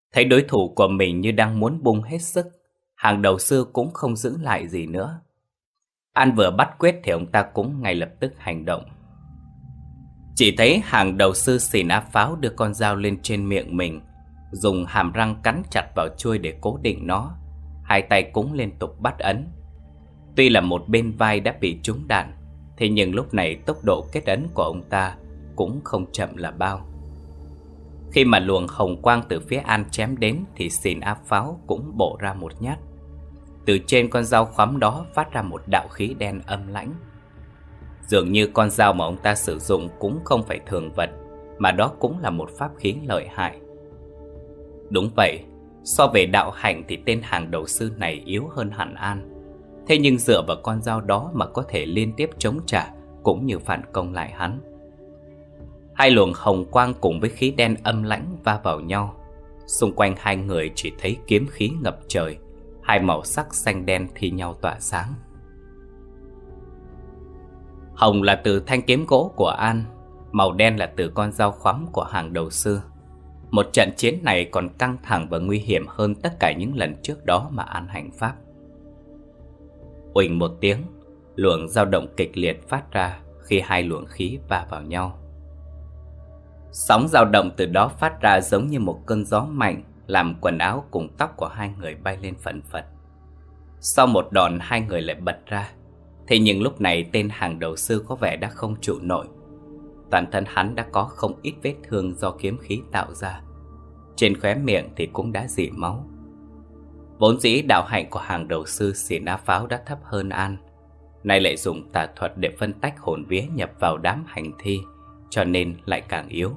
Thấy đối thủ của mình như đang muốn bung hết sức, hàng đầu sư cũng không giữ lại gì nữa. An vừa bắt quyết thì ông ta cũng ngay lập tức hành động. Chỉ thấy hàng đầu sư xìn áp pháo đưa con dao lên trên miệng mình, dùng hàm răng cắn chặt vào chuôi để cố định nó. Hai tay cũng liên tục bắt ấn. Tuy là một bên vai đã bị trúng đạn, thế nhưng lúc này tốc độ kết ấn của ông ta cũng không chậm là bao. Khi mà luồng hồng quang từ phía An chém đến thì xìn áp pháo cũng bổ ra một nhát. Từ trên con dao khoắm đó phát ra một đạo khí đen âm lãnh. Dường như con dao mà ông ta sử dụng cũng không phải thường vật, mà đó cũng là một pháp khí lợi hại. Đúng vậy, so về đạo hạnh thì tên hàng đầu sư này yếu hơn hẳn An. Thế nhưng dựa vào con dao đó mà có thể liên tiếp chống trả cũng như phản công lại hắn. Hai luồng hồng quang cùng với khí đen âm lãnh va vào nhau. Xung quanh hai người chỉ thấy kiếm khí ngập trời, hai màu sắc xanh đen thi nhau tỏa sáng. Hồng là từ thanh kiếm gỗ của An, màu đen là từ con dao khoắm của hàng đầu sư. Một trận chiến này còn căng thẳng và nguy hiểm hơn tất cả những lần trước đó mà An hành pháp. Uỳnh một tiếng, luồng dao động kịch liệt phát ra khi hai luồng khí va vào nhau. Sóng dao động từ đó phát ra giống như một cơn gió mạnh, làm quần áo cùng tóc của hai người bay lên phần phật. Sau một đòn hai người lại bật ra. Thế nhưng lúc này tên hàng đầu sư có vẻ đã không trụ nổi. Toàn thân hắn đã có không ít vết thương do kiếm khí tạo ra. Trên khóe miệng thì cũng đã rỉ máu. Vốn dĩ đạo hạnh của hàng đầu sư xỉn á pháo đã thấp hơn An, nay lại dùng tà thuật để phân tách hồn vía nhập vào đám hành thi, cho nên lại càng yếu.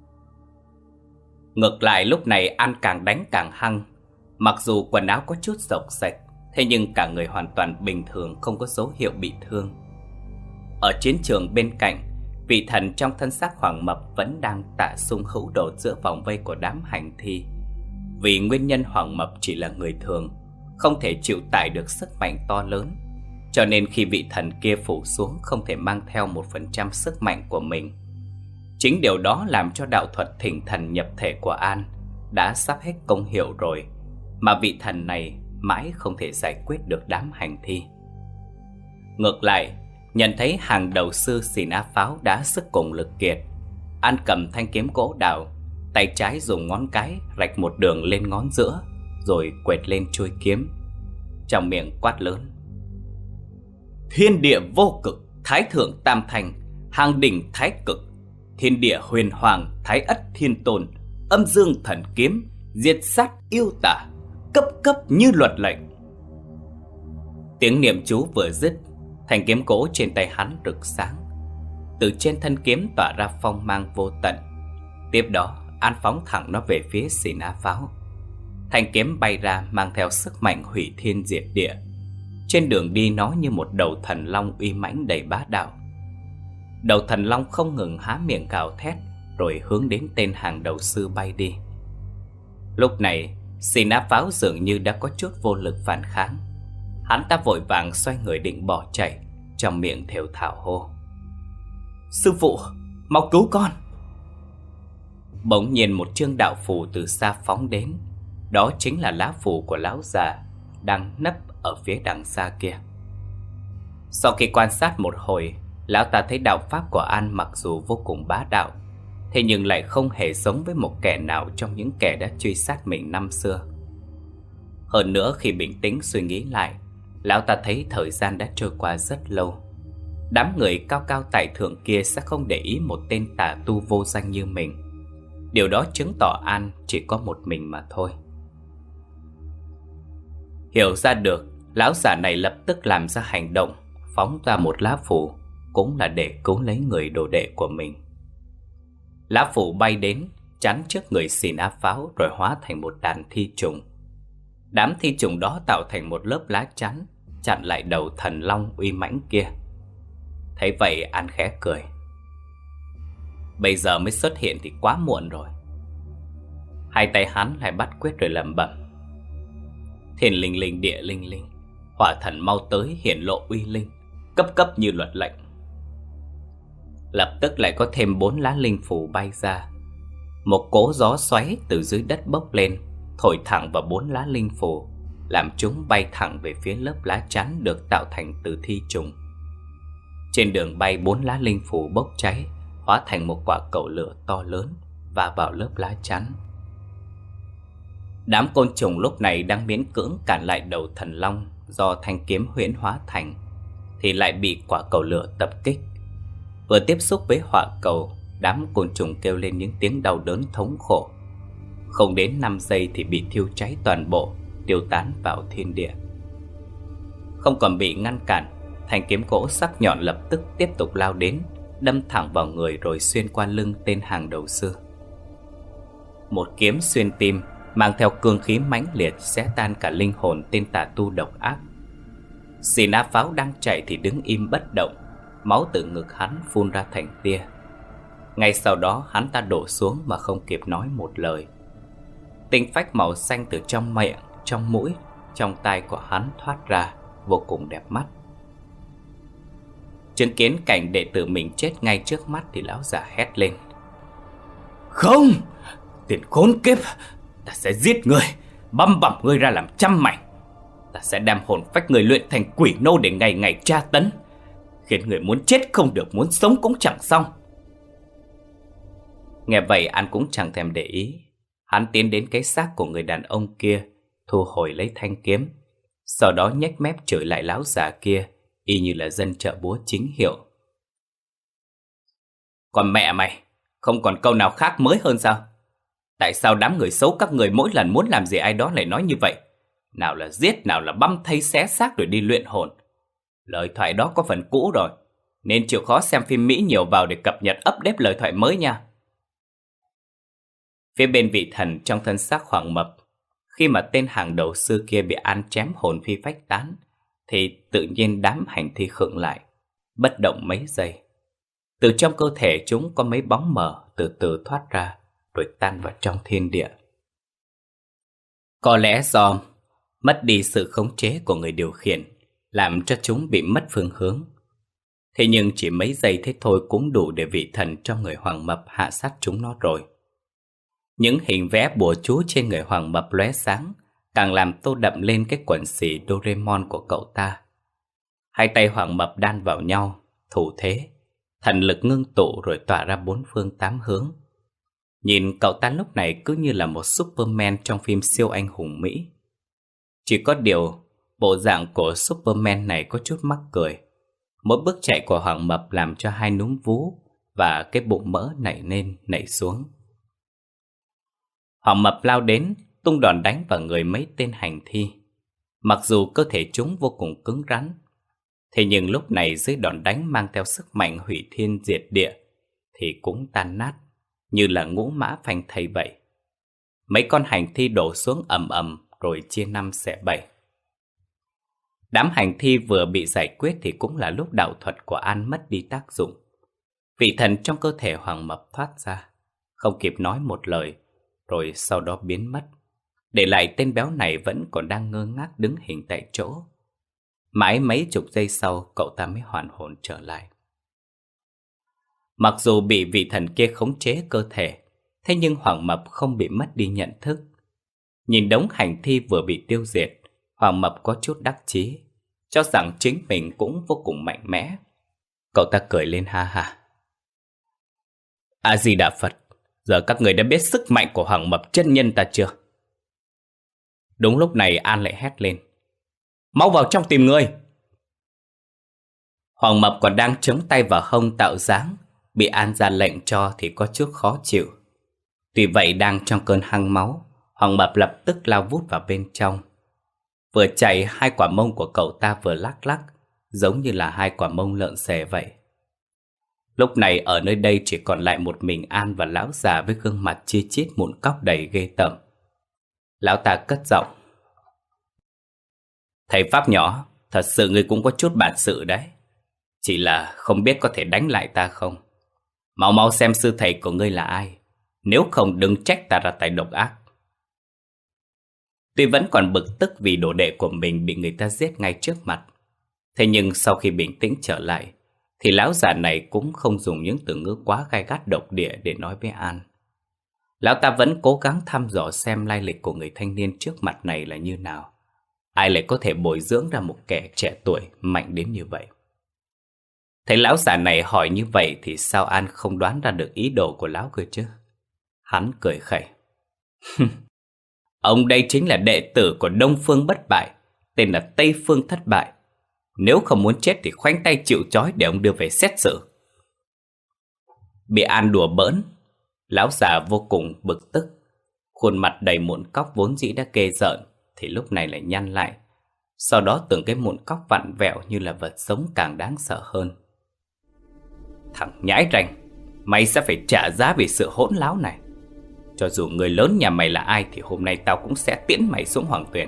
Ngược lại lúc này An càng đánh càng hăng. Mặc dù quần áo có chút rộc rạch, thế nhưng cả người hoàn toàn bình thường, không có dấu hiệu bị thương. Ở chiến trường bên cạnh, vị thần trong thân xác Hoàng Mập vẫn đang tạ sung hữu đột giữa vòng vây của đám hành thi. Vì nguyên nhân Hoàng Mập chỉ là người thường, không thể chịu tải được sức mạnh to lớn, cho nên khi vị thần kia phủ xuống không thể mang theo một phần trăm sức mạnh của mình. Chính điều đó làm cho đạo thuật thỉnh thần nhập thể của An đã sắp hết công hiệu rồi, mà vị thần này mãi không thể giải quyết được đám hành thi. Ngược lại, nhận thấy hàng đầu sư xìn á pháo đã sức cùng lực kiệt, An cầm thanh kiếm gỗ đào, tay trái dùng ngón cái rạch một đường lên ngón giữa, rồi quệt lên chuôi kiếm, trong miệng quát lớn: Thiên địa vô cực, thái thượng tam thành, hàng đỉnh thái cực, thiên địa huyền hoàng, thái ất thiên tôn, âm dương thần kiếm, diệt sát yêu tả, cấp cấp như luật lệnh. Tiếng niệm chú vừa dứt, thanh kiếm gỗ trên tay hắn rực sáng. Từ trên thân kiếm tỏa ra phong mang vô tận. Tiếp đó An phóng thẳng nó về phía xìn á pháo. Thanh kiếm bay ra mang theo sức mạnh hủy thiên diệt địa. Trên đường đi nó như một đầu thần long uy mãnh đầy bá đạo. Đầu thần long không ngừng há miệng gào thét, rồi hướng đến tên hàng đầu sư bay đi. Lúc này xìn á pháo dường như đã có chút vô lực phản kháng. Hắn ta vội vàng xoay người định bỏ chạy, trong miệng thều thào hô: Sư phụ, mau cứu con! Bỗng nhiên một chương đạo phù từ xa phóng đến. Đó chính là lá phù của lão già đang nấp ở phía đằng xa kia. Sau khi quan sát một hồi, lão ta thấy đạo pháp của An mặc dù vô cùng bá đạo, thế nhưng lại không hề giống với một kẻ nào trong những kẻ đã truy sát mình năm xưa. Hơn nữa khi bình tĩnh suy nghĩ lại, lão ta thấy thời gian đã trôi qua rất lâu. Đám người cao cao tại thượng kia sẽ không để ý một tên tà tu vô danh như mình. Điều đó chứng tỏ An chỉ có một mình mà thôi. Hiểu ra được, lão già này lập tức làm ra hành động, phóng ra một lá phù, cũng là để cứu lấy người đồ đệ của mình. Lá phù bay đến, chắn trước người xìn á pháo, rồi hóa thành một đàn thi trùng. Đám thi trùng đó tạo thành một lớp lá chắn, chặn lại đầu thần long uy mãnh kia. Thấy vậy An khẽ cười: Bây giờ mới xuất hiện thì quá muộn rồi. Hai tay hắn lại bắt quyết rồi lẩm bẩm: Thiên linh linh địa linh linh, hỏa thần mau tới hiển lộ uy linh, cấp cấp như luật lệnh. Lập tức lại có thêm bốn lá linh phù bay ra. Một cỗ gió xoáy từ dưới đất bốc lên, thổi thẳng vào bốn lá linh phù, làm chúng bay thẳng về phía lớp lá chắn được tạo thành từ thi trùng. Trên đường bay, bốn lá linh phù bốc cháy, hóa thành một quả cầu lửa to lớn và vào lớp lá chắn. Đám côn trùng lúc này đang miễn cưỡng cản lại đầu thần long do thanh kiếm huyễn hóa thành, thì lại bị quả cầu lửa tập kích. Vừa tiếp xúc với hỏa cầu, đám côn trùng kêu lên những tiếng đau đớn thống khổ. Không đến năm giây thì bị thiêu cháy toàn bộ, tiêu tán vào thiên địa. Không còn bị ngăn cản, thanh kiếm gỗ sắc nhọn lập tức tiếp tục lao đến, đâm thẳng vào người rồi xuyên qua lưng tên hàng đầu sư. Một kiếm xuyên tim, mang theo cương khí mãnh liệt, xé tan cả linh hồn tên tà tu độc ác. Xì Na Pháo đang chạy thì đứng im bất động, máu từ ngực hắn phun ra thành tia. Ngay sau đó hắn ta đổ xuống mà không kịp nói một lời. Tinh phách màu xanh từ trong miệng, trong mũi, trong tai của hắn thoát ra, vô cùng đẹp mắt. Chứng kiến cảnh đệ tử mình chết ngay trước mắt thì lão già hét lên: "Không! Tiền khốn kiếp! Ta sẽ giết ngươi, băm bằm ngươi ra làm trăm mảnh. Ta sẽ đem hồn phách người luyện thành quỷ nô để ngày ngày tra tấn, khiến người muốn chết không được, muốn sống cũng chẳng xong." Nghe vậy An cũng chẳng thèm để ý. Hắn tiến đến cái xác của người đàn ông kia, thu hồi lấy thanh kiếm, sau đó nhếch mép chửi lại lão già kia, y như là dân chợ búa chính hiệu. "Còn mẹ mày, không còn câu nào khác mới hơn sao? Tại sao đám người xấu các người mỗi lần muốn làm gì ai đó lại nói như vậy? Nào là giết, nào là băm thây xé xác rồi đi luyện hồn. Lời thoại đó có phần cũ rồi, nên chịu khó xem phim Mỹ nhiều vào để cập nhật update lời thoại mới nha." Phía bên vị thần trong thân xác Hoàng Mập, khi mà tên hàng đầu sư kia bị An chém hồn phi phách tán, thì tự nhiên đám hành thi khựng lại, bất động mấy giây. Từ trong cơ thể chúng có mấy bóng mờ từ từ thoát ra, rồi tan vào trong thiên địa. Có lẽ do mất đi sự khống chế của người điều khiển, làm cho chúng bị mất phương hướng. Thế nhưng chỉ mấy giây thế thôi cũng đủ để vị thần trong người Hoàng Mập hạ sát chúng nó rồi. Những hình vẽ bùa chú trên người Hoàng Mập lóe sáng, càng làm tô đậm lên cái quần xì Doraemon của cậu ta. Hai tay Hoàng Mập đan vào nhau, thủ thế, thần lực ngưng tụ rồi tỏa ra bốn phương tám hướng. Nhìn cậu ta lúc này cứ như là một Superman trong phim siêu anh hùng Mỹ. Chỉ có điều, bộ dạng của Superman này có chút mắc cười. Mỗi bước chạy của Hoàng Mập làm cho hai núm vú và cái bụng mỡ nảy lên nảy xuống. Hoàng Mập lao đến, tung đòn đánh vào người mấy tên hành thi. Mặc dù cơ thể chúng vô cùng cứng rắn, thế nhưng lúc này dưới đòn đánh mang theo sức mạnh hủy thiên diệt địa thì cũng tan nát, như là ngũ mã phanh thây vậy. Mấy con hành thi đổ xuống ầm ầm rồi chia năm xẻ bảy. Đám hành thi vừa bị giải quyết thì cũng là lúc đạo thuật của An mất đi tác dụng. Vị thần trong cơ thể Hoàng Mập thoát ra, không kịp nói một lời, rồi sau đó biến mất, để lại tên béo này vẫn còn đang ngơ ngác đứng hình tại chỗ. Mãi mấy chục giây sau cậu ta mới hoàn hồn trở lại. Mặc dù bị vị thần kia khống chế cơ thể, thế nhưng Hoàng Mập không bị mất đi nhận thức. Nhìn đống hành thi vừa bị tiêu diệt, Hoàng Mập có chút đắc chí, cho rằng chính mình cũng vô cùng mạnh mẽ. Cậu ta cười lên ha ha. A Di Đà Phật, giờ các người đã biết sức mạnh của Hoàng Mập chân nhân ta chưa? Đúng lúc này An lại hét lên: "Mau vào trong tìm người!" Hoàng Mập còn đang chống tay vào hông tạo dáng, bị An ra lệnh cho thì có chút khó chịu. Tuy vậy đang trong cơn hăng máu, Hoàng Mập lập tức lao vút vào bên trong. Vừa chạy, hai quả mông của cậu ta vừa lắc lắc, giống như là hai quả mông lợn xề vậy. Lúc này ở nơi đây chỉ còn lại một mình An và lão già với gương mặt chi chít mụn cóc đầy ghê tởm. Lão ta cất giọng: "Thầy Pháp nhỏ, thật sự ngươi cũng có chút bản sự đấy. Chỉ là không biết có thể đánh lại ta không? Mau mau xem sư thầy của ngươi là ai, nếu không đừng trách ta ra tay độc ác." Tuy vẫn còn bực tức vì đồ đệ của mình bị người ta giết ngay trước mặt, thế nhưng sau khi bình tĩnh trở lại thì lão già này cũng không dùng những từ ngữ quá gai gắt độc địa để nói với An. Lão ta vẫn cố gắng thăm dò xem lai lịch của người thanh niên trước mặt này là như nào. Ai lại có thể bồi dưỡng ra một kẻ trẻ tuổi mạnh đến như vậy? Thấy lão già này hỏi như vậy thì sao An không đoán ra được ý đồ của lão cơ chứ? Hắn cười khẩy. Ông đây chính là đệ tử của Đông Phương bất bại, tên là Tây Phương thất bại. Nếu không muốn chết thì khoanh tay chịu trói để ông đưa về xét xử. Bị An đùa bỡn, lão già vô cùng bực tức. Khuôn mặt đầy mụn cóc vốn dĩ đã ghê rợn thì lúc này lại nhăn lại. Sau đó từng cái mụn cóc vặn vẹo như là vật sống càng đáng sợ hơn. Thằng nhãi ranh, mày sẽ phải trả giá vì sự hỗn láo này. Cho dù người lớn nhà mày là ai thì hôm nay tao cũng sẽ tiễn mày xuống hoàng tuyền.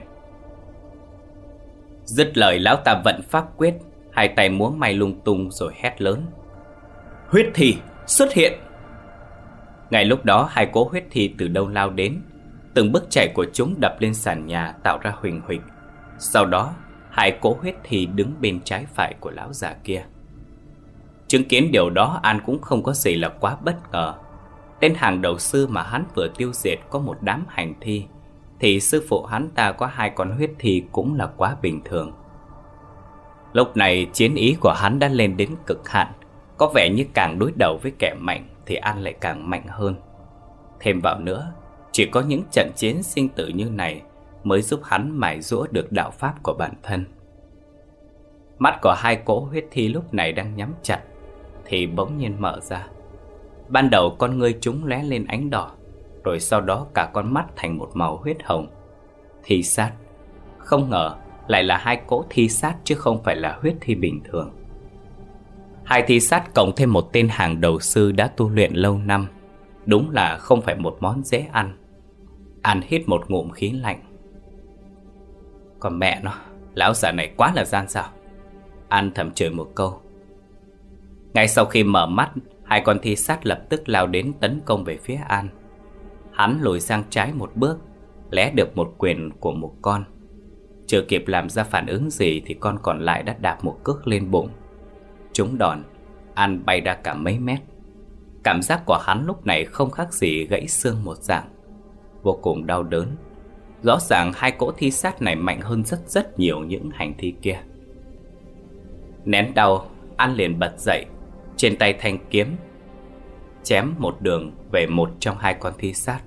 Dứt lời lão ta vận pháp quyết, hai tay múa may lung tung rồi hét lớn. Huyết thi xuất hiện! Ngay lúc đó hai cỗ huyết thi từ đâu lao đến. Từng bước chạy của chúng đập lên sàn nhà tạo ra huỳnh huỳnh. Sau đó hai cỗ huyết thi đứng bên trái phải của lão già kia. Chứng kiến điều đó, An cũng không có gì là quá bất ngờ. Tên hàng đầu sư mà hắn vừa tiêu diệt có một đám hành thi, thì sư phụ hắn ta có hai con huyết thi cũng là quá bình thường. Lúc này chiến ý của hắn đã lên đến cực hạn. Có vẻ như càng đối đầu với kẻ mạnh thì An lại càng mạnh hơn. Thêm vào nữa, chỉ có những trận chiến sinh tử như này mới giúp hắn mài giũa được đạo pháp của bản thân. Mắt của hai cỗ huyết thi lúc này đang nhắm chặt thì bỗng nhiên mở ra. Ban đầu con ngươi chúng lóe lên ánh đỏ, rồi sau đó cả con mắt thành một màu huyết hồng. Thi sát. Không ngờ lại là hai cỗ thi sát chứ không phải là huyết thi bình thường. Hai thi sát cộng thêm một tên hàng đầu sư đã tu luyện lâu năm, đúng là không phải một món dễ ăn. An hít một ngụm khí lạnh. Còn mẹ nó, lão già này quá là gian xảo. An thầm chửi một câu. Ngay sau khi mở mắt, hai con thi sát lập tức lao đến tấn công về phía An. Hắn lùi sang trái một bước, lé được một quyền của một con. Chưa kịp làm ra phản ứng gì thì con còn lại đã đạp một cước lên bụng. Trúng đòn, An bay ra cả mấy mét. Cảm giác của hắn lúc này không khác gì gãy xương một dạng, vô cùng đau đớn. Rõ ràng hai cỗ thi sát này mạnh hơn rất rất nhiều những hành thi kia. Nén đau, An liền bật dậy, trên tay thanh kiếm chém một đường về một trong hai con thi sát.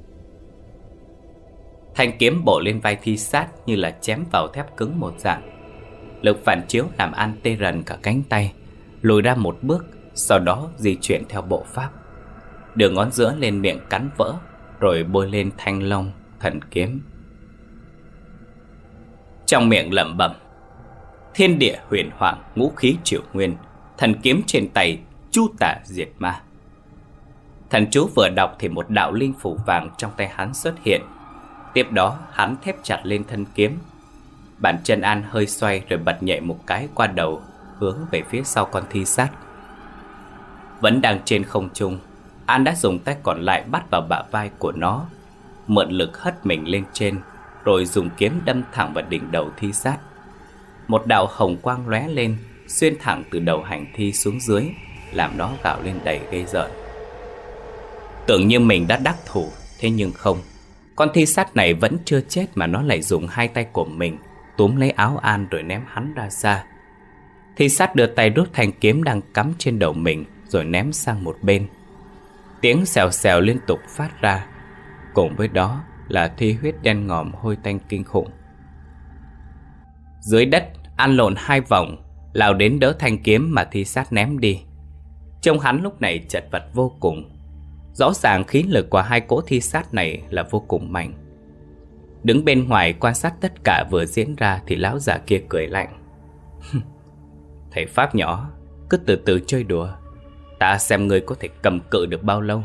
Thanh kiếm bổ lên vai thi sát như là chém vào thép cứng một dạng. Lực phản chiếu làm An tê rần cả cánh tay, lùi ra một bước, sau đó di chuyển theo bộ pháp. Đường ngón giữa lên miệng cắn vỡ, rồi bôi lên thanh long thần kiếm. Trong miệng lẩm bẩm: Thiên địa huyền hoàng, ngũ khí triều nguyên, thần kiếm trên tay, chu tả diệt ma. Thần chú vừa đọc thì một đạo linh phủ vàng trong tay hắn xuất hiện. Tiếp đó hắn thép chặt lên thân kiếm. Bàn chân An hơi xoay rồi bật nhảy một cái qua đầu, hướng về phía sau con thi sát. Vẫn đang trên không trung, An đã dùng tay còn lại bắt vào bả vai của nó, mượn lực hất mình lên trên, rồi dùng kiếm đâm thẳng vào đỉnh đầu thi sát. Một đạo hồng quang lóe lên, xuyên thẳng từ đầu hành thi xuống dưới, làm nó gào lên đầy ghê rợn. Tưởng như mình đã đắc thủ, thế nhưng không. Con thi sát này vẫn chưa chết mà nó lại dùng hai tay của mình túm lấy áo An rồi ném hắn ra xa. Thi sát đưa tay rút thanh kiếm đang cắm trên đầu mình rồi ném sang một bên. Tiếng xèo xèo liên tục phát ra, cùng với đó là thi huyết đen ngòm hôi tanh kinh khủng. Dưới đất, An lộn hai vòng, lao đến đỡ thanh kiếm mà thi sát ném đi. Trông hắn lúc này chật vật vô cùng. Rõ ràng khí lực của hai cỗ thi sát này là vô cùng mạnh. Đứng bên ngoài quan sát tất cả vừa diễn ra thì lão già kia cười lạnh. Thầy pháp nhỏ, cứ từ từ chơi đùa, ta xem ngươi có thể cầm cự được bao lâu.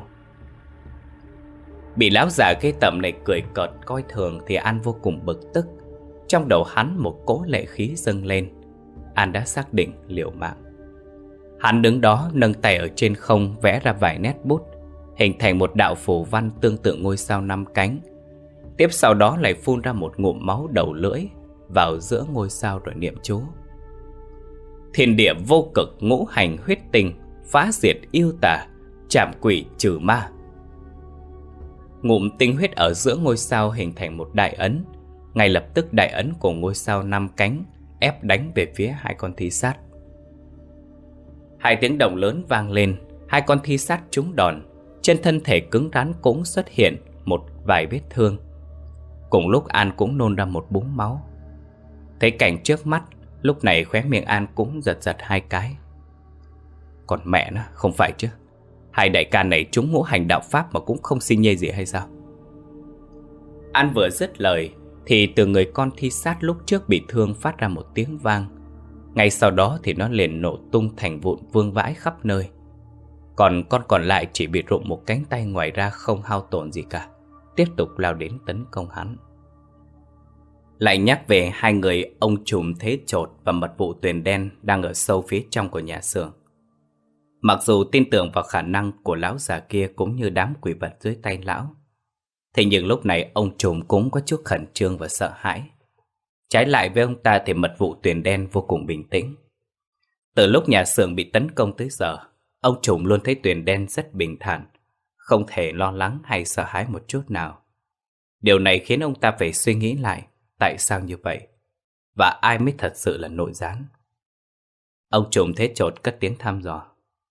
Bị lão già ghê tởm này cười cợt coi thường thì An vô cùng bực tức. Trong đầu hắn một cỗ lệ khí dâng lên. An đã xác định liều mạng. Hắn đứng đó nâng tay ở trên không vẽ ra vài nét bút, hình thành một đạo phù văn tương tự ngôi sao năm cánh. Tiếp sau đó lại phun ra một ngụm máu đầu lưỡi vào giữa ngôi sao rồi niệm chú: Thiên địa vô cực, ngũ hành huyết tinh, phá diệt yêu tà, trảm quỷ trừ ma. Ngụm tinh huyết ở giữa ngôi sao hình thành một đại ấn. Ngay lập tức đại ấn của ngôi sao năm cánh ép đánh về phía hai con thi sát. Hai tiếng động lớn vang lên, hai con thi sát trúng đòn. Trên thân thể cứng rắn cũng xuất hiện một vài vết thương. Cùng lúc An cũng nôn ra một búng máu. Thấy cảnh trước mắt, lúc này khóe miệng An cũng giật giật hai cái. Còn mẹ nó, không phải chứ, hai đại ca này trúng ngũ hành đạo pháp mà cũng không xin nhê gì hay sao? An vừa dứt lời thì từ người con thi sát lúc trước bị thương phát ra một tiếng vang. Ngay sau đó thì nó liền nổ tung thành vụn vương vãi khắp nơi. Còn con còn lại chỉ bị rụng một cánh tay, ngoài ra không hao tổn gì cả, tiếp tục lao đến tấn công hắn. Lại nhắc về hai người ông trùm Thế Chột và mật vụ Tuyền Đen đang ở sâu phía trong của nhà xưởng. Mặc dù tin tưởng vào khả năng của lão già kia cũng như đám quỷ vật dưới tay lão, thế nhưng lúc này ông trùm cũng có chút khẩn trương và sợ hãi. Trái lại với ông ta thì mật vụ Tuyền Đen vô cùng bình tĩnh. Từ lúc nhà xưởng bị tấn công tới giờ, ông trùm luôn thấy Tuyền Đen rất bình thản, không thể lo lắng hay sợ hãi một chút nào. Điều này khiến ông ta phải suy nghĩ lại tại sao như vậy, và ai mới thật sự là nội gián. Ông trùm Thế Chột cất tiếng thăm dò.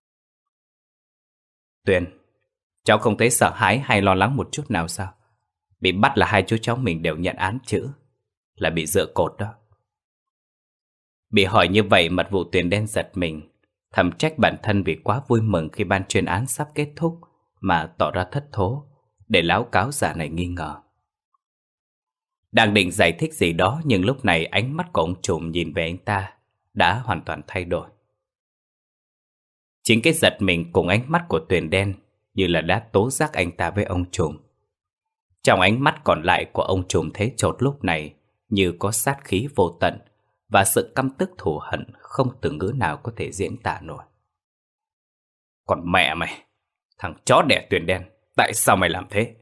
Tuyền, cháu không thấy sợ hãi hay lo lắng một chút nào sao? Bị bắt là hai chú cháu mình đều nhận án chữ, là bị dựa cột đó. Bị hỏi như vậy, mật vụ Tuyền Đen giật mình, thầm trách bản thân vì quá vui mừng khi ban chuyên án sắp kết thúc mà tỏ ra thất thố, để láo cáo giả này nghi ngờ. Đang định giải thích gì đó, nhưng lúc này ánh mắt của ông trùm nhìn về anh ta đã hoàn toàn thay đổi. Chính cái giật mình cùng ánh mắt của Tuyền Đen như là đã tố giác anh ta với ông trùm. Trong ánh mắt còn lại của ông trùm Thế Chột lúc này như có sát khí vô tận và sự căm tức thù hận không từ ngữ nào có thể diễn tả nổi. Còn mẹ mày, thằng chó đẻ Tuyền Đen, tại sao mày làm thế?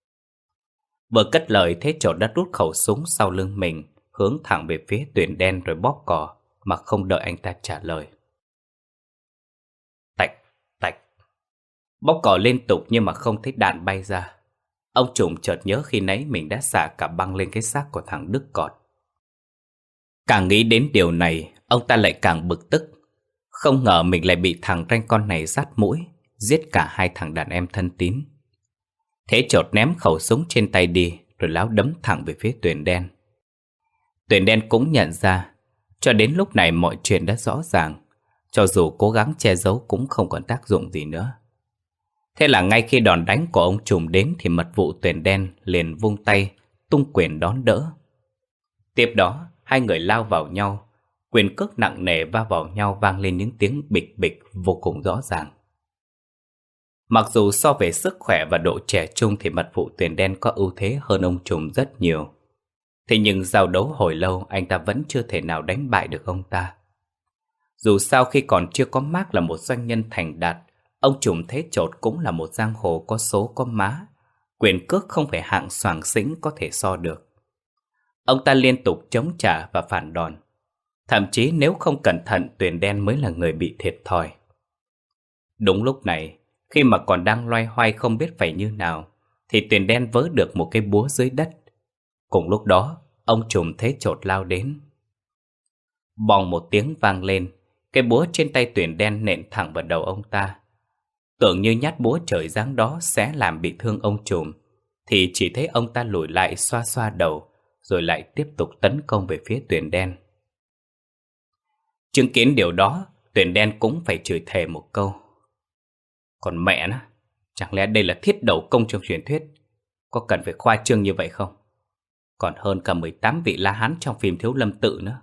Vừa cất lời, Thế Chột đã rút khẩu súng sau lưng mình, hướng thẳng về phía Tuyền Đen rồi bóp cò mà không đợi anh ta trả lời. Tạch, tạch. Bóp cò liên tục nhưng mà không thấy đạn bay ra. Ông trùm chợt nhớ khi nãy mình đã xả cả băng lên cái xác của thằng Đức Cọt. Càng nghĩ đến điều này, ông ta lại càng bực tức. Không ngờ mình lại bị thằng ranh con này dắt mũi, giết cả hai thằng đàn em thân tín. Thế Chột ném khẩu súng trên tay đi, rồi láo đấm thẳng về phía Tuyền Đen. Tuyền Đen cũng nhận ra, cho đến lúc này mọi chuyện đã rõ ràng, cho dù cố gắng che giấu cũng không còn tác dụng gì nữa. Thế là ngay khi đòn đánh của ông trùm đến thì mật vụ Tuyền Đen liền vung tay, tung quyền đón đỡ. Tiếp đó, hai người lao vào nhau, quyền cước nặng nề va vào nhau vang lên những tiếng bịch bịch vô cùng rõ ràng. Mặc dù so về sức khỏe và độ trẻ trung thì mật vụ Tuyền Đen có ưu thế hơn ông trùm rất nhiều. Thế nhưng giao đấu hồi lâu anh ta vẫn chưa thể nào đánh bại được ông ta. Dù sao khi còn chưa có mác là một doanh nhân thành đạt, ông trùm Thế Chột cũng là một giang hồ có số có má, quyền cước không phải hạng xoàng xĩnh có thể so được. Ông ta liên tục chống trả và phản đòn. Thậm chí nếu không cẩn thận, Tuyền Đen mới là người bị thiệt thòi. Đúng lúc này, khi mà còn đang loay hoay không biết phải như nào, thì Tuyền Đen vớ được một cái búa dưới đất. Cùng lúc đó, ông trùm Thế Chột lao đến. Bòng một tiếng vang lên, cái búa trên tay Tuyền Đen nện thẳng vào đầu ông ta. Tưởng như nhát búa trời giáng đó sẽ làm bị thương ông trùm, thì chỉ thấy ông ta lùi lại xoa xoa đầu, rồi lại tiếp tục tấn công về phía Tuyền Đen. Chứng kiến điều đó, Tuyền Đen cũng phải chửi thề một câu. Còn mẹ nó, chẳng lẽ đây là thiết đầu công trong truyền thuyết? Có cần phải khoa trương như vậy không? Còn hơn cả mười tám vị La Hán trong phim Thiếu Lâm Tự nữa.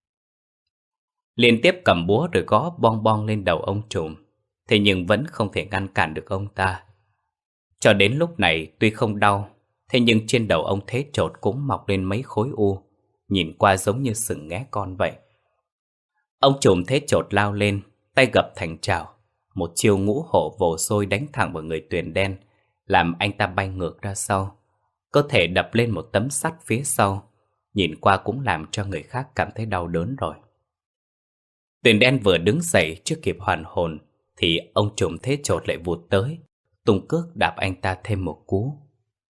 Liên tiếp cầm búa rồi gõ bong bong lên đầu ông trùm, thế nhưng vẫn không thể ngăn cản được ông ta. Cho đến lúc này tuy không đau, thế nhưng trên đầu ông Thế Chột cũng mọc lên mấy khối u, nhìn qua giống như sừng nghé con vậy. Ông trùm Thế Chột lao lên, tay gập thành trào, một chiêu ngũ hổ vồ sôi đánh thẳng vào người Tuyền Đen, làm anh ta bay ngược ra sau. Cơ thể đập lên một tấm sắt phía sau, nhìn qua cũng làm cho người khác cảm thấy đau đớn rồi. Tuyền Đen vừa đứng dậy chưa kịp hoàn hồn thì ông trùm Thế Chột lại vụt tới, tung cước đạp anh ta thêm một cú.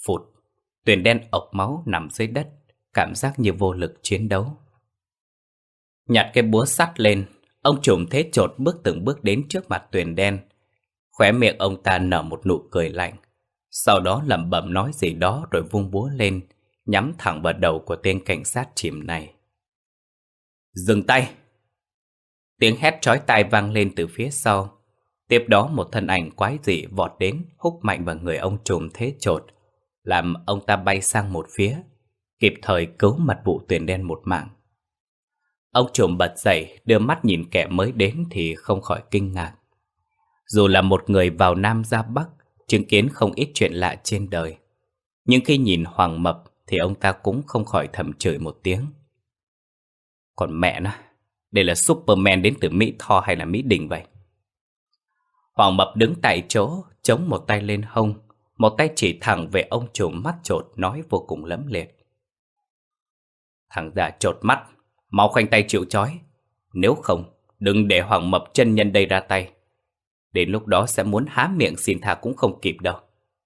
Phụt, Tuyền đen ộc máu nằm dưới đất, cảm giác như vô lực chiến đấu. Nhặt cái búa sắt lên, ông trùm thế chột bước từng bước đến trước mặt Tuyền đen. Khóe miệng ông ta nở một nụ cười lạnh, sau đó lẩm bẩm nói gì đó rồi vung búa lên, nhắm thẳng vào đầu của tên cảnh sát chìm này. Dừng tay! Tiếng hét chói tai vang lên từ phía sau. Tiếp đó một thân ảnh quái dị vọt đến, húc mạnh vào người ông trùm thế chột, làm ông ta bay sang một phía, kịp thời cứu mật vụ Tuyền đen một mạng. Ông trùm bật dậy, đưa mắt nhìn kẻ mới đến thì không khỏi kinh ngạc. Dù là một người vào Nam ra Bắc, chứng kiến không ít chuyện lạ trên đời, nhưng khi nhìn Hoàng Mập thì ông ta cũng không khỏi thầm chửi một tiếng. Còn mẹ nó, đây là Superman đến từ Mỹ Tho hay là Mỹ Đình vậy? Hoàng Mập đứng tại chỗ, chống một tay lên hông, một tay chỉ thẳng về ông trùm mắt chột, nói vô cùng lẫm liệt. Thằng già chột mắt, mau khoanh tay chịu trói. Nếu không, đừng để Hoàng Mập chân nhân đây ra tay. Đến lúc đó sẽ muốn há miệng xin tha cũng không kịp đâu.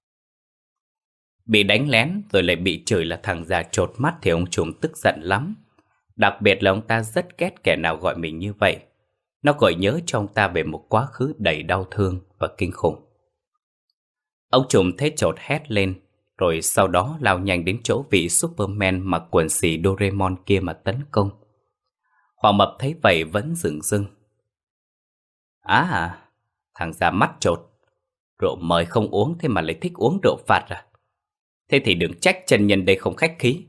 Bị đánh lén rồi lại bị chửi là thằng già chột mắt thì ông trùm tức giận lắm. Đặc biệt là ông ta rất ghét kẻ nào gọi mình như vậy. Nó gợi nhớ cho ông ta về một quá khứ đầy đau thương và kinh khủng. Ông trùm thế chột hét lên, rồi sau đó lao nhanh đến chỗ vị Superman mặc quần xì Doraemon kia mà tấn công. Hoàng Mập thấy vậy vẫn dửng dưng. À, thằng già mắt chột, rượu mời không uống thế mà lại thích uống rượu phạt à? Thế thì đừng trách chân nhân đây không khách khí.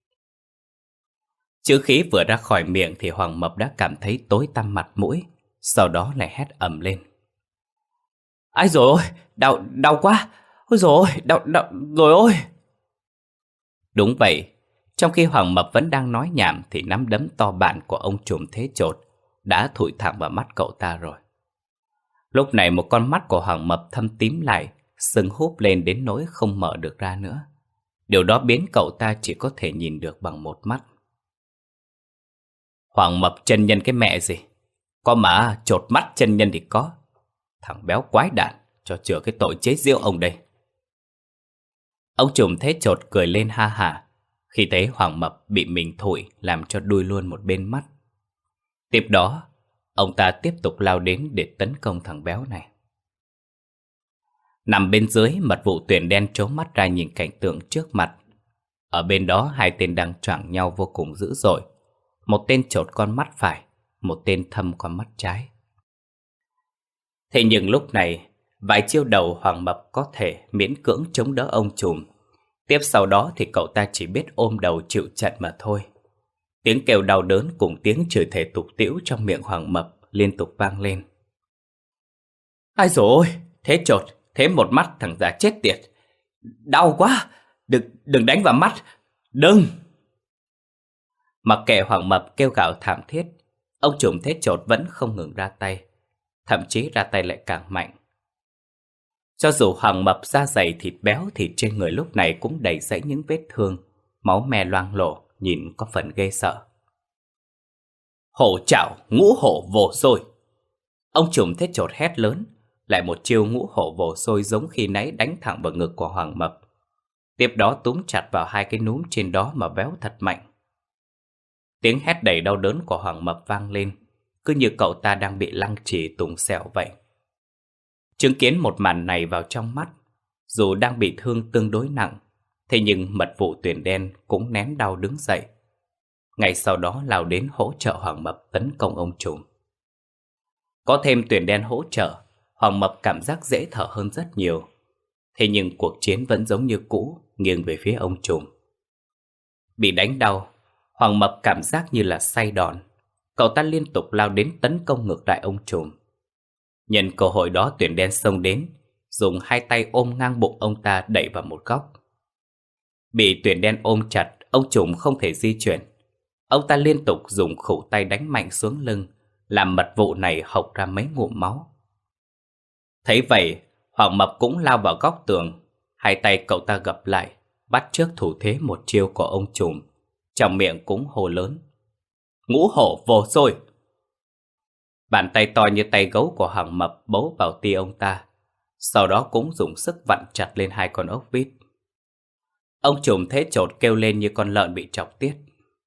Chữ khí vừa ra khỏi miệng thì Hoàng Mập đã cảm thấy tối tăm mặt mũi, sau đó lại hét ầm lên. Ai rồi ôi, đau, đau quá, ôi rồi ôi, đau, đau, rồi ôi. Đúng vậy, trong khi Hoàng Mập vẫn đang nói nhảm thì nắm đấm to bản của ông trùm thế chột đã thụi thẳng vào mắt cậu ta rồi. Lúc này một con mắt của Hoàng Mập thâm tím lại, sưng húp lên đến nỗi không mở được ra nữa. Điều đó biến cậu ta chỉ có thể nhìn được bằng một mắt. Hoàng Mập chân nhân cái mẹ gì? Có mà chột mắt chân nhân thì có. Thằng béo quái đản, cho chừa cái tội chế giễu ông đây. Ông trùm thế chột cười lên ha hả khi thấy Hoàng Mập bị mình thụi làm cho đuôi luôn một bên mắt. Tiếp đó, ông ta tiếp tục lao đến để tấn công thằng béo này. Nằm bên dưới, mật vụ Tuyền đen trố mắt ra nhìn cảnh tượng trước mặt. Ở bên đó hai tên đang choảng nhau vô cùng dữ dội. Một tên chột con mắt phải, một tên thâm con mắt trái. Thế nhưng lúc này, vài chiêu đầu Hoàng Mập có thể miễn cưỡng chống đỡ ông trùm. Tiếp sau đó thì cậu ta chỉ biết ôm đầu chịu trận mà thôi. Tiếng kêu đau đớn cùng tiếng chửi thề tục tĩu trong miệng Hoàng Mập liên tục vang lên. Ai dồi ôi, thế chột, thế một mắt thằng già chết tiệt. Đau quá, đừng, đừng đánh vào mắt, đừng. Mặc kệ Hoàng Mập kêu gào thảm thiết, ông trùm thế chột vẫn không ngừng ra tay, thậm chí ra tay lại càng mạnh. Cho dù Hoàng Mập da dày thịt béo thì trên người lúc này cũng đầy rẫy những vết thương, máu me loang lổ, nhìn có phần ghê sợ. Hổ chảo, ngũ hổ vồ sôi. Ông trùm thế chột hét lớn, lại một chiêu ngũ hổ vồ sôi giống khi nãy đánh thẳng vào ngực của Hoàng Mập. Tiếp đó túm chặt vào hai cái núm trên đó mà véo thật mạnh. Tiếng hét đầy đau đớn của Hoàng Mập vang lên, cứ như cậu ta đang bị lăng trì tùng xẻo vậy. Chứng kiến một màn này vào trong mắt, dù đang bị thương tương đối nặng, thế nhưng mật vụ Tuyền đen cũng nén đau đứng dậy. Ngay sau đó lao đến hỗ trợ Hoàng Mập tấn công ông trùm. Có thêm Tuyền đen hỗ trợ, Hoàng Mập cảm giác dễ thở hơn rất nhiều. Thế nhưng cuộc chiến vẫn giống như cũ, nghiêng về phía ông trùm. Bị đánh đau, Hoàng Mập cảm giác như là say đòn. Cậu ta liên tục lao đến tấn công ngược lại ông trùm. Nhân cơ hội đó Tuyền đen xông đến, dùng hai tay ôm ngang bụng ông ta đẩy vào một góc. Bị Tuyền đen ôm chặt, ông trùm không thể di chuyển. Ông ta liên tục dùng khuỷu tay đánh mạnh xuống lưng, làm mật vụ này hộc ra mấy ngụm máu. Thấy vậy, Hoàng Mập cũng lao vào góc tường. Hai tay cậu ta gập lại, bắt chước thủ thế một chiêu của ông trùm, trong miệng cũng hô lớn. Ngũ hổ vồ sôi! Bàn tay to như tay gấu của Hoàng Mập bấu vào ti ông ta, sau đó cũng dùng sức vặn chặt lên hai con ốc vít. Ông trùm thế chột kêu lên như con lợn bị chọc tiết.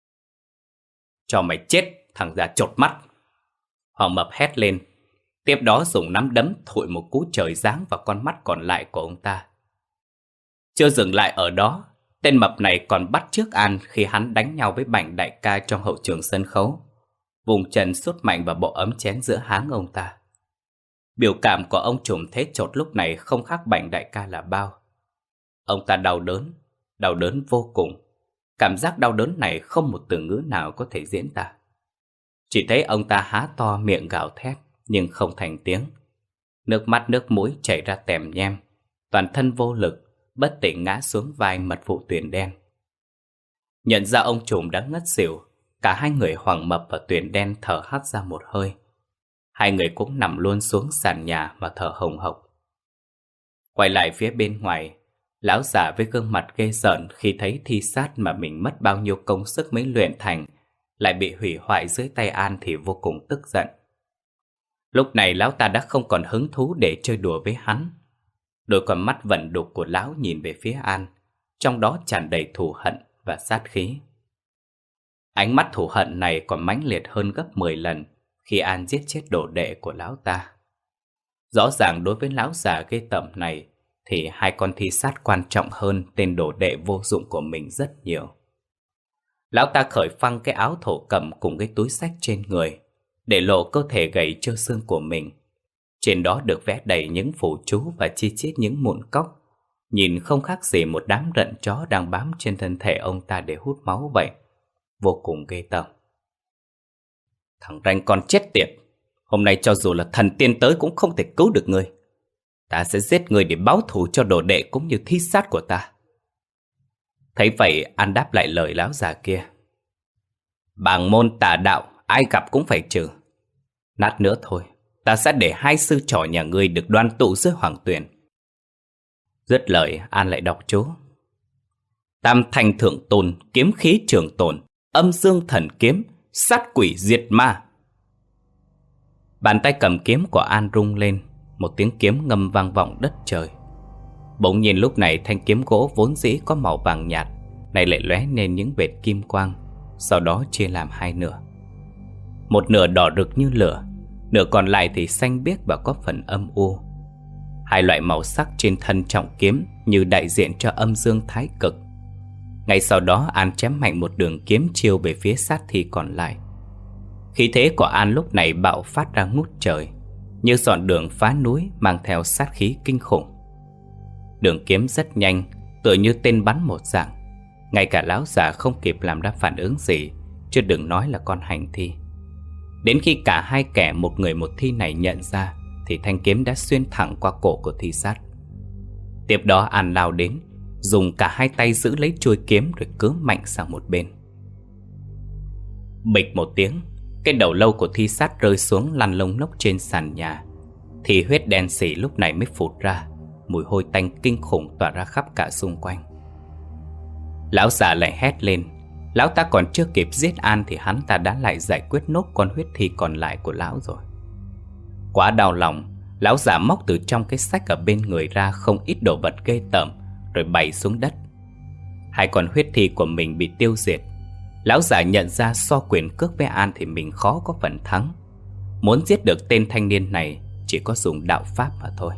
Cho mày chết, thằng già chột mắt! Hoàng Mập hét lên, tiếp đó dùng nắm đấm thổi một cú trời giáng vào con mắt còn lại của ông ta. Chưa dừng lại ở đó, tên mập này còn bắt chước An khi hắn đánh nhau với Bảnh đại ca trong hậu trường sân khấu, vùng chân sút mạnh vào bộ ấm chén giữa háng ông ta. Biểu cảm của ông trùm thế chột lúc này không khác Bảnh đại ca là bao. Ông ta đau đớn, đau đớn vô cùng. Cảm giác đau đớn này không một từ ngữ nào có thể diễn tả. Chỉ thấy ông ta há to miệng gào thét nhưng không thành tiếng. Nước mắt nước mũi chảy ra tèm nhem, toàn thân vô lực, bất tỉnh ngã xuống vai mật vụ Tuyền Đen. Nhận ra ông trùm đã ngất xỉu, cả hai người Hoàng Mập và Tuyền Đen thở hắt ra một hơi. Hai người cũng nằm luôn xuống sàn nhà mà thở hồng hộc. Quay lại phía bên ngoài, lão già với gương mặt ghê rợn khi thấy thi sát mà mình mất bao nhiêu công sức mới luyện thành lại bị hủy hoại dưới tay An thì vô cùng tức giận. Lúc này lão ta đã không còn hứng thú để chơi đùa với hắn. Đôi con mắt vẩn đục của lão nhìn về phía An, trong đó tràn đầy thù hận và sát khí. Ánh mắt thù hận này còn mãnh liệt hơn gấp mười lần khi An giết chết đồ đệ của lão ta. Rõ ràng đối với lão già ghê tởm này thì hai con thi sát quan trọng hơn tên đồ đệ vô dụng của mình rất nhiều. Lão ta khởi phăng cái áo thổ cẩm cùng cái túi xách trên người, để lộ cơ thể gầy trơ xương của mình. Trên đó được vẽ đầy những phù chú và chi chít những mụn cóc, nhìn không khác gì một đám rận chó đang bám trên thân thể ông ta để hút máu vậy. Vô cùng ghê tởm. Thằng ranh con chết tiệt, hôm nay cho dù là thần tiên tới cũng không thể cứu được ngươi. Ta sẽ giết ngươi để báo thù cho đồ đệ cũng như thi sát của ta. Thấy vậy, An đáp lại lời lão già kia. Bảng môn tà đạo, ai gặp cũng phải trừ. Lát nữa thôi, ta sẽ để hai sư trò nhà ngươi được đoan tụ dưới hoàng tuyền. Dứt lời, An lại đọc chú. Tam thanh thượng tôn, kiếm khí trường tồn, âm dương thần kiếm, sát quỷ diệt ma. Bàn tay cầm kiếm của An rung lên, một tiếng kiếm ngâm vang vọng đất trời. Bỗng nhiên lúc này thanh kiếm gỗ vốn dĩ có màu vàng nhạt này lại lóe lên những vệt kim quang, sau đó chia làm hai nửa. Một nửa đỏ rực như lửa, nửa còn lại thì xanh biếc và có phần âm u. Hai loại màu sắc trên thân trọng kiếm như đại diện cho âm dương thái cực. Ngay sau đó An chém mạnh một đường kiếm chiêu về phía sát thi còn lại. Khí thế của An lúc này bạo phát ra ngút trời, như dọn đường phá núi mang theo sát khí kinh khủng. Đường kiếm rất nhanh, tựa như tên bắn một dạng. Ngay cả lão già không kịp làm ra phản ứng gì, chứ đừng nói là con hành thi. Đến khi cả hai kẻ một người một thi này nhận ra, thì thanh kiếm đã xuyên thẳng qua cổ của thi sát. Tiếp đó An lao đến, dùng cả hai tay giữ lấy chuôi kiếm rồi cứa mạnh sang một bên. Bịch một tiếng, cái đầu lâu của thi sát rơi xuống lăn lông lốc trên sàn nhà. Thì huyết đen xỉ lúc này mới phụt ra, mùi hôi tanh kinh khủng tỏa ra khắp cả xung quanh. Lão già lại hét lên. Lão ta còn chưa kịp giết An thì hắn ta đã lại giải quyết nốt con huyết thi còn lại của lão rồi. Quá đau lòng, lão già móc từ trong cái xách ở bên người ra không ít đồ vật ghê tởm rồi bày xuống đất. Hai con huyết thi của mình bị tiêu diệt. Lão già nhận ra so quyền cước với An thì mình khó có phần thắng. Muốn giết được tên thanh niên này chỉ có dùng đạo pháp mà thôi.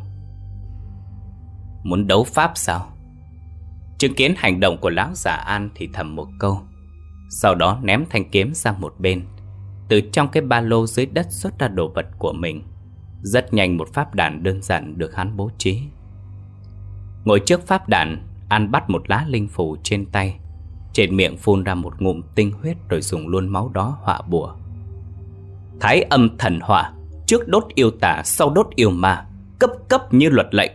Muốn đấu pháp sao? Chứng kiến hành động của lão già An thì thầm một câu, sau đó ném thanh kiếm sang một bên. Từ trong cái ba lô dưới đất xuất ra đồ vật của mình. Rất nhanh một pháp đàn đơn giản được hắn bố trí. Ngồi trước pháp đàn, An bắt một lá linh phù trên tay, trên miệng phun ra một ngụm tinh huyết rồi dùng luôn máu đó họa bùa. Thái âm thần hỏa, trước đốt yêu tà, sau đốt yêu ma, cấp cấp như luật lệnh.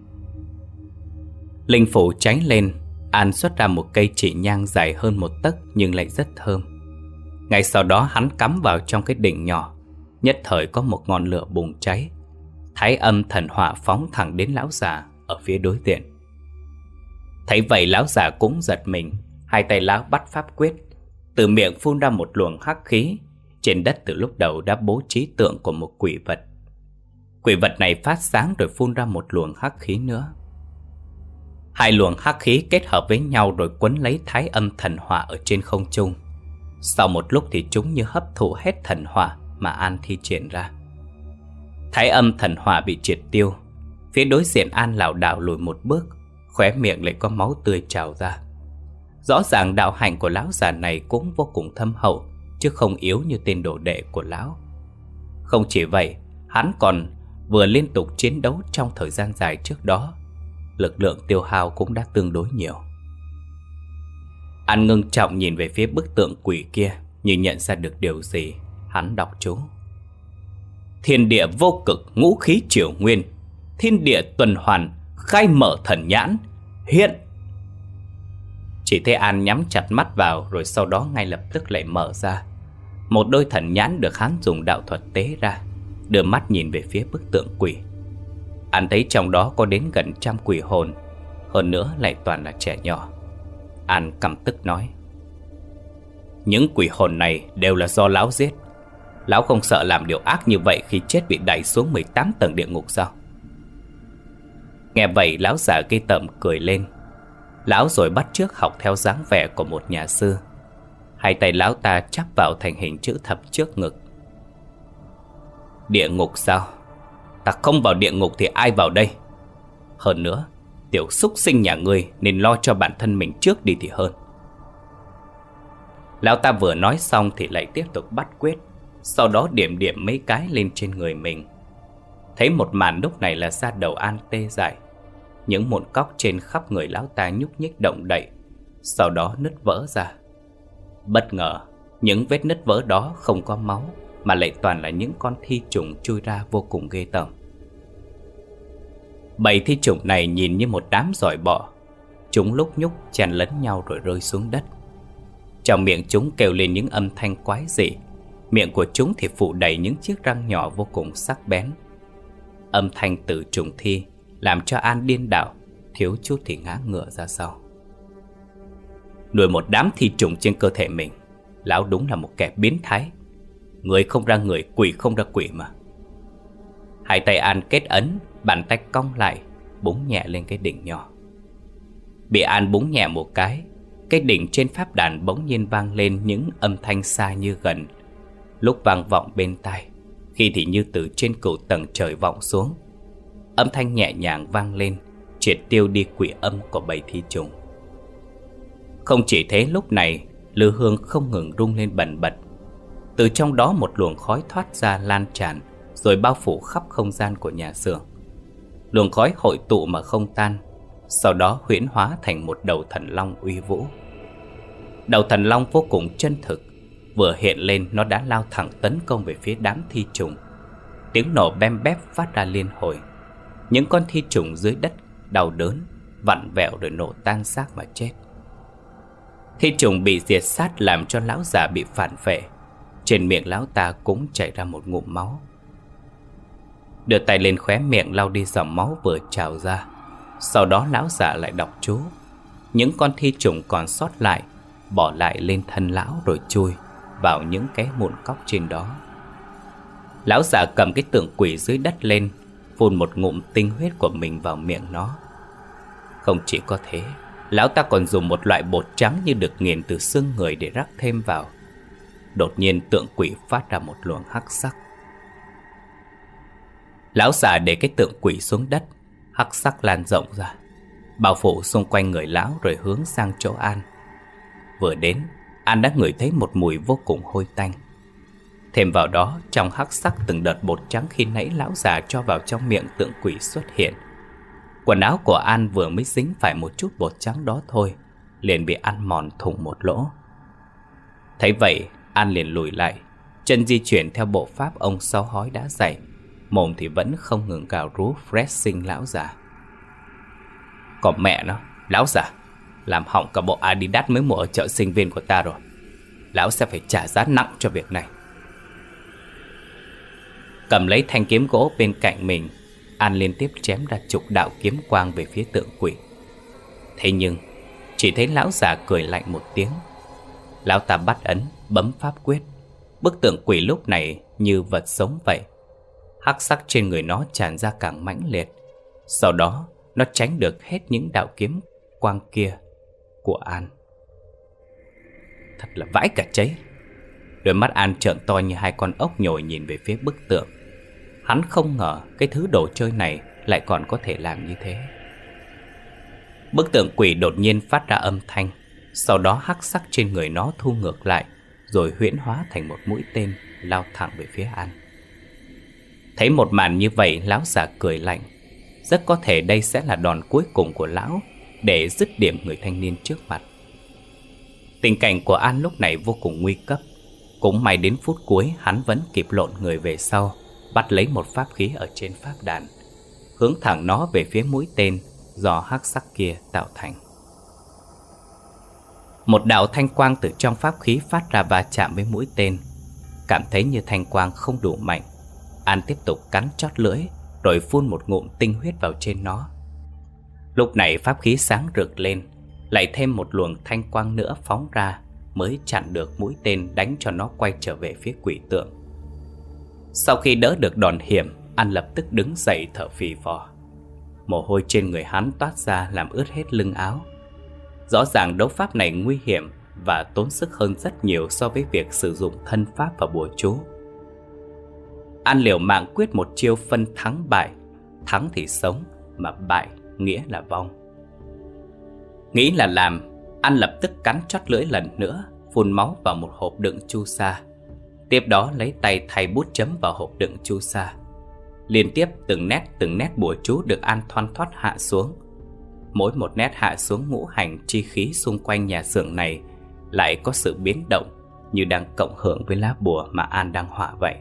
Linh phù cháy lên, An xuất ra một cây chỉ nhang dài hơn một tấc nhưng lại rất thơm. Ngay sau đó hắn cắm vào trong cái đỉnh nhỏ, nhất thời có một ngọn lửa bùng cháy. Thái âm thần hỏa phóng thẳng đến lão già ở phía đối diện. Thấy vậy lão già cũng giật mình, hai tay lão bắt pháp quyết, từ miệng phun ra một luồng hắc khí. Trên đất từ lúc đầu đã bố trí tượng của một quỷ vật. Quỷ vật này phát sáng rồi phun ra một luồng hắc khí nữa. Hai luồng hắc khí kết hợp với nhau rồi quấn lấy thái âm thần hỏa ở trên không trung. Sau một lúc thì chúng như hấp thụ hết thần hỏa mà An thi triển ra. Thái âm thần hỏa bị triệt tiêu. Phía đối diện An lảo đảo lùi một bước, khóe miệng lại có máu tươi trào ra. Rõ ràng đạo hạnh của lão già này cũng vô cùng thâm hậu, chứ không yếu như tên đồ đệ của lão. Không chỉ vậy, hắn còn vừa liên tục chiến đấu trong thời gian dài trước đó, lực lượng tiêu hao cũng đã tương đối nhiều. An ngưng trọng nhìn về phía bức tượng quỷ kia, như nhận ra được điều gì. Hắn đọc chú: Thiên địa vô cực, ngũ khí triều nguyên, thiên địa tuần hoàn, khai mở thần nhãn, hiện. Chỉ thấy An nhắm chặt mắt vào, rồi sau đó ngay lập tức lại mở ra. Một đôi thần nhãn được hắn dùng đạo thuật tế ra, đưa mắt nhìn về phía bức tượng quỷ. An thấy trong đó có đến gần trăm quỷ hồn, hơn nữa lại toàn là trẻ nhỏ. An căm tức nói: Những quỷ hồn này đều là do lão giết. Lão không sợ làm điều ác như vậy khi chết bị đẩy xuống mười tám tầng địa ngục sao? Nghe vậy lão già cây tởm cười lên. Lão rồi bắt chước học theo dáng vẻ của một nhà sư. Hai tay lão ta chắp vào thành hình chữ thập trước ngực. Địa ngục sao? Ta không vào địa ngục thì ai vào đây? Hơn nữa, tiểu súc sinh nhà ngươi nên lo cho bản thân mình trước đi thì hơn. Lão ta vừa nói xong thì lại tiếp tục bắt quyết, sau đó điểm điểm mấy cái lên trên người mình. Thấy một màn lúc này là da đầu An tê dại. Những mụn cóc trên khắp người lão ta nhúc nhích động đậy, sau đó nứt vỡ ra. Bất ngờ, những vết nứt vỡ đó không có máu, mà lại toàn là những con thi trùng chui ra vô cùng ghê tởm. Bầy thi trùng này nhìn như một đám giỏi bọ. Chúng lúc nhúc chen lẫn nhau rồi rơi xuống đất. Trong miệng chúng kêu lên những âm thanh quái dị. Miệng của chúng thì phủ đầy những chiếc răng nhỏ vô cùng sắc bén. Âm thanh từ trùng thi làm cho An điên đảo, thiếu chút thì ngã ngửa ra sau. Nuôi một đám thi trùng trên cơ thể mình, lão đúng là một kẻ biến thái. Người không ra người, quỷ không ra quỷ mà. Hai tay An kết ấn, bàn tay cong lại, búng nhẹ lên cái đỉnh nhỏ. Bị An búng nhẹ một cái, cái đỉnh trên pháp đàn bỗng nhiên vang lên những âm thanh xa như gần. Lúc vang vọng bên tai, khi thì như từ trên cửu tầng trời vọng xuống. Âm thanh nhẹ nhàng vang lên, triệt tiêu đi quỷ âm của bầy thi trùng. Không chỉ thế, lúc này lư hương không ngừng rung lên bần bật. Từ trong đó một luồng khói thoát ra lan tràn, rồi bao phủ khắp không gian của nhà xưởng. Luồng khói hội tụ mà không tan, sau đó huyễn hóa thành một đầu thần long uy vũ. Đầu thần long vô cùng chân thực, vừa hiện lên nó đã lao thẳng tấn công về phía đám thi trùng. Tiếng nổ bem bép phát ra liên hồi. Những con thi trùng dưới đất đau đớn, vặn vẹo rồi nổ tan xác mà chết. Thi trùng bị diệt sát làm cho lão già bị phản phệ. Trên miệng lão ta cũng chảy ra một ngụm máu. Đưa tay lên khóe miệng lau đi dòng máu vừa trào ra. Sau đó lão già lại đọc chú. Những con thi trùng còn sót lại bỏ lại lên thân lão rồi chui vào những cái mụn cóc trên đó. Lão già cầm cái tượng quỷ dưới đất lên, phun một ngụm tinh huyết của mình vào miệng nó. Không chỉ có thế, lão ta còn dùng một loại bột trắng như được nghiền từ xương người để rắc thêm vào. Đột nhiên tượng quỷ phát ra một luồng hắc sắc. Lão già để cái tượng quỷ xuống đất, hắc sắc lan rộng ra, bao phủ xung quanh người lão rồi hướng sang chỗ An. Vừa đến, An đã ngửi thấy một mùi vô cùng hôi tanh. Thêm vào đó, trong hắc sắc từng đợt bột trắng khi nãy lão già cho vào trong miệng tượng quỷ xuất hiện. Quần áo của An vừa mới dính phải một chút bột trắng đó thôi, liền bị ăn mòn thủng một lỗ. Thấy vậy, An liền lùi lại, chân di chuyển theo bộ pháp ông Sáu Hói đã dạy, mồm thì vẫn không ngừng gào rú fresh sinh lão già. Còn mẹ nó, lão già làm hỏng cả bộ Adidas mới mua ở chợ sinh viên của ta rồi. Lão sẽ phải trả giá nặng cho việc này. Cầm lấy thanh kiếm gỗ bên cạnh mình, An liên tiếp chém ra chục đạo kiếm quang về phía tượng quỷ. Thế nhưng chỉ thấy lão già cười lạnh một tiếng. Lão ta bắt ấn, bấm pháp quyết. Bức tượng quỷ lúc này như vật sống vậy. Hắc sắc trên người nó tràn ra càng mãnh liệt. Sau đó nó tránh được hết những đạo kiếm quang kia của An. Thật là vãi cả cháy. Đôi mắt An trợn to như hai con ốc nhồi nhìn về phía bức tượng. Hắn không ngờ cái thứ đồ chơi này lại còn có thể làm như thế. Bức tượng quỷ đột nhiên phát ra âm thanh, sau đó hắc sắc trên người nó thu ngược lại, rồi huyễn hóa thành một mũi tên lao thẳng về phía An. Thấy một màn như vậy, lão già cười lạnh. Rất có thể đây sẽ là đòn cuối cùng của lão để dứt điểm người thanh niên trước mặt. Tình cảnh của An lúc này vô cùng nguy cấp. Cũng may đến phút cuối hắn vẫn kịp lộn người về sau, bắt lấy một pháp khí ở trên pháp đàn, hướng thẳng nó về phía mũi tên do hắc sắc kia tạo thành. Một đạo thanh quang từ trong pháp khí phát ra va chạm với mũi tên. Cảm thấy như thanh quang không đủ mạnh, An tiếp tục cắn chót lưỡi, rồi phun một ngụm tinh huyết vào trên nó. Lúc này pháp khí sáng rực lên, lại thêm một luồng thanh quang nữa phóng ra, mới chặn được mũi tên đánh cho nó quay trở về phía quỷ tượng. Sau khi đỡ được đòn hiểm, An lập tức đứng dậy thở phì phò. Mồ hôi trên người hắn toát ra làm ướt hết lưng áo. Rõ ràng đấu pháp này nguy hiểm và tốn sức hơn rất nhiều so với việc sử dụng thân pháp và bùa chú. An liều mạng quyết một chiêu phân thắng bại. Thắng thì sống, mà bại nghĩa là vong. Nghĩ là làm, An lập tức cắn chót lưỡi lần nữa, phun máu vào một hộp đựng chu sa. Tiếp đó lấy tay thay bút chấm vào hộp đựng chu sa. Liên tiếp từng nét từng nét bùa chú được An thoăn thoắt hạ xuống. Mỗi một nét hạ xuống, ngũ hành chi khí xung quanh nhà xưởng này lại có sự biến động, như đang cộng hưởng với lá bùa mà An đang họa vậy.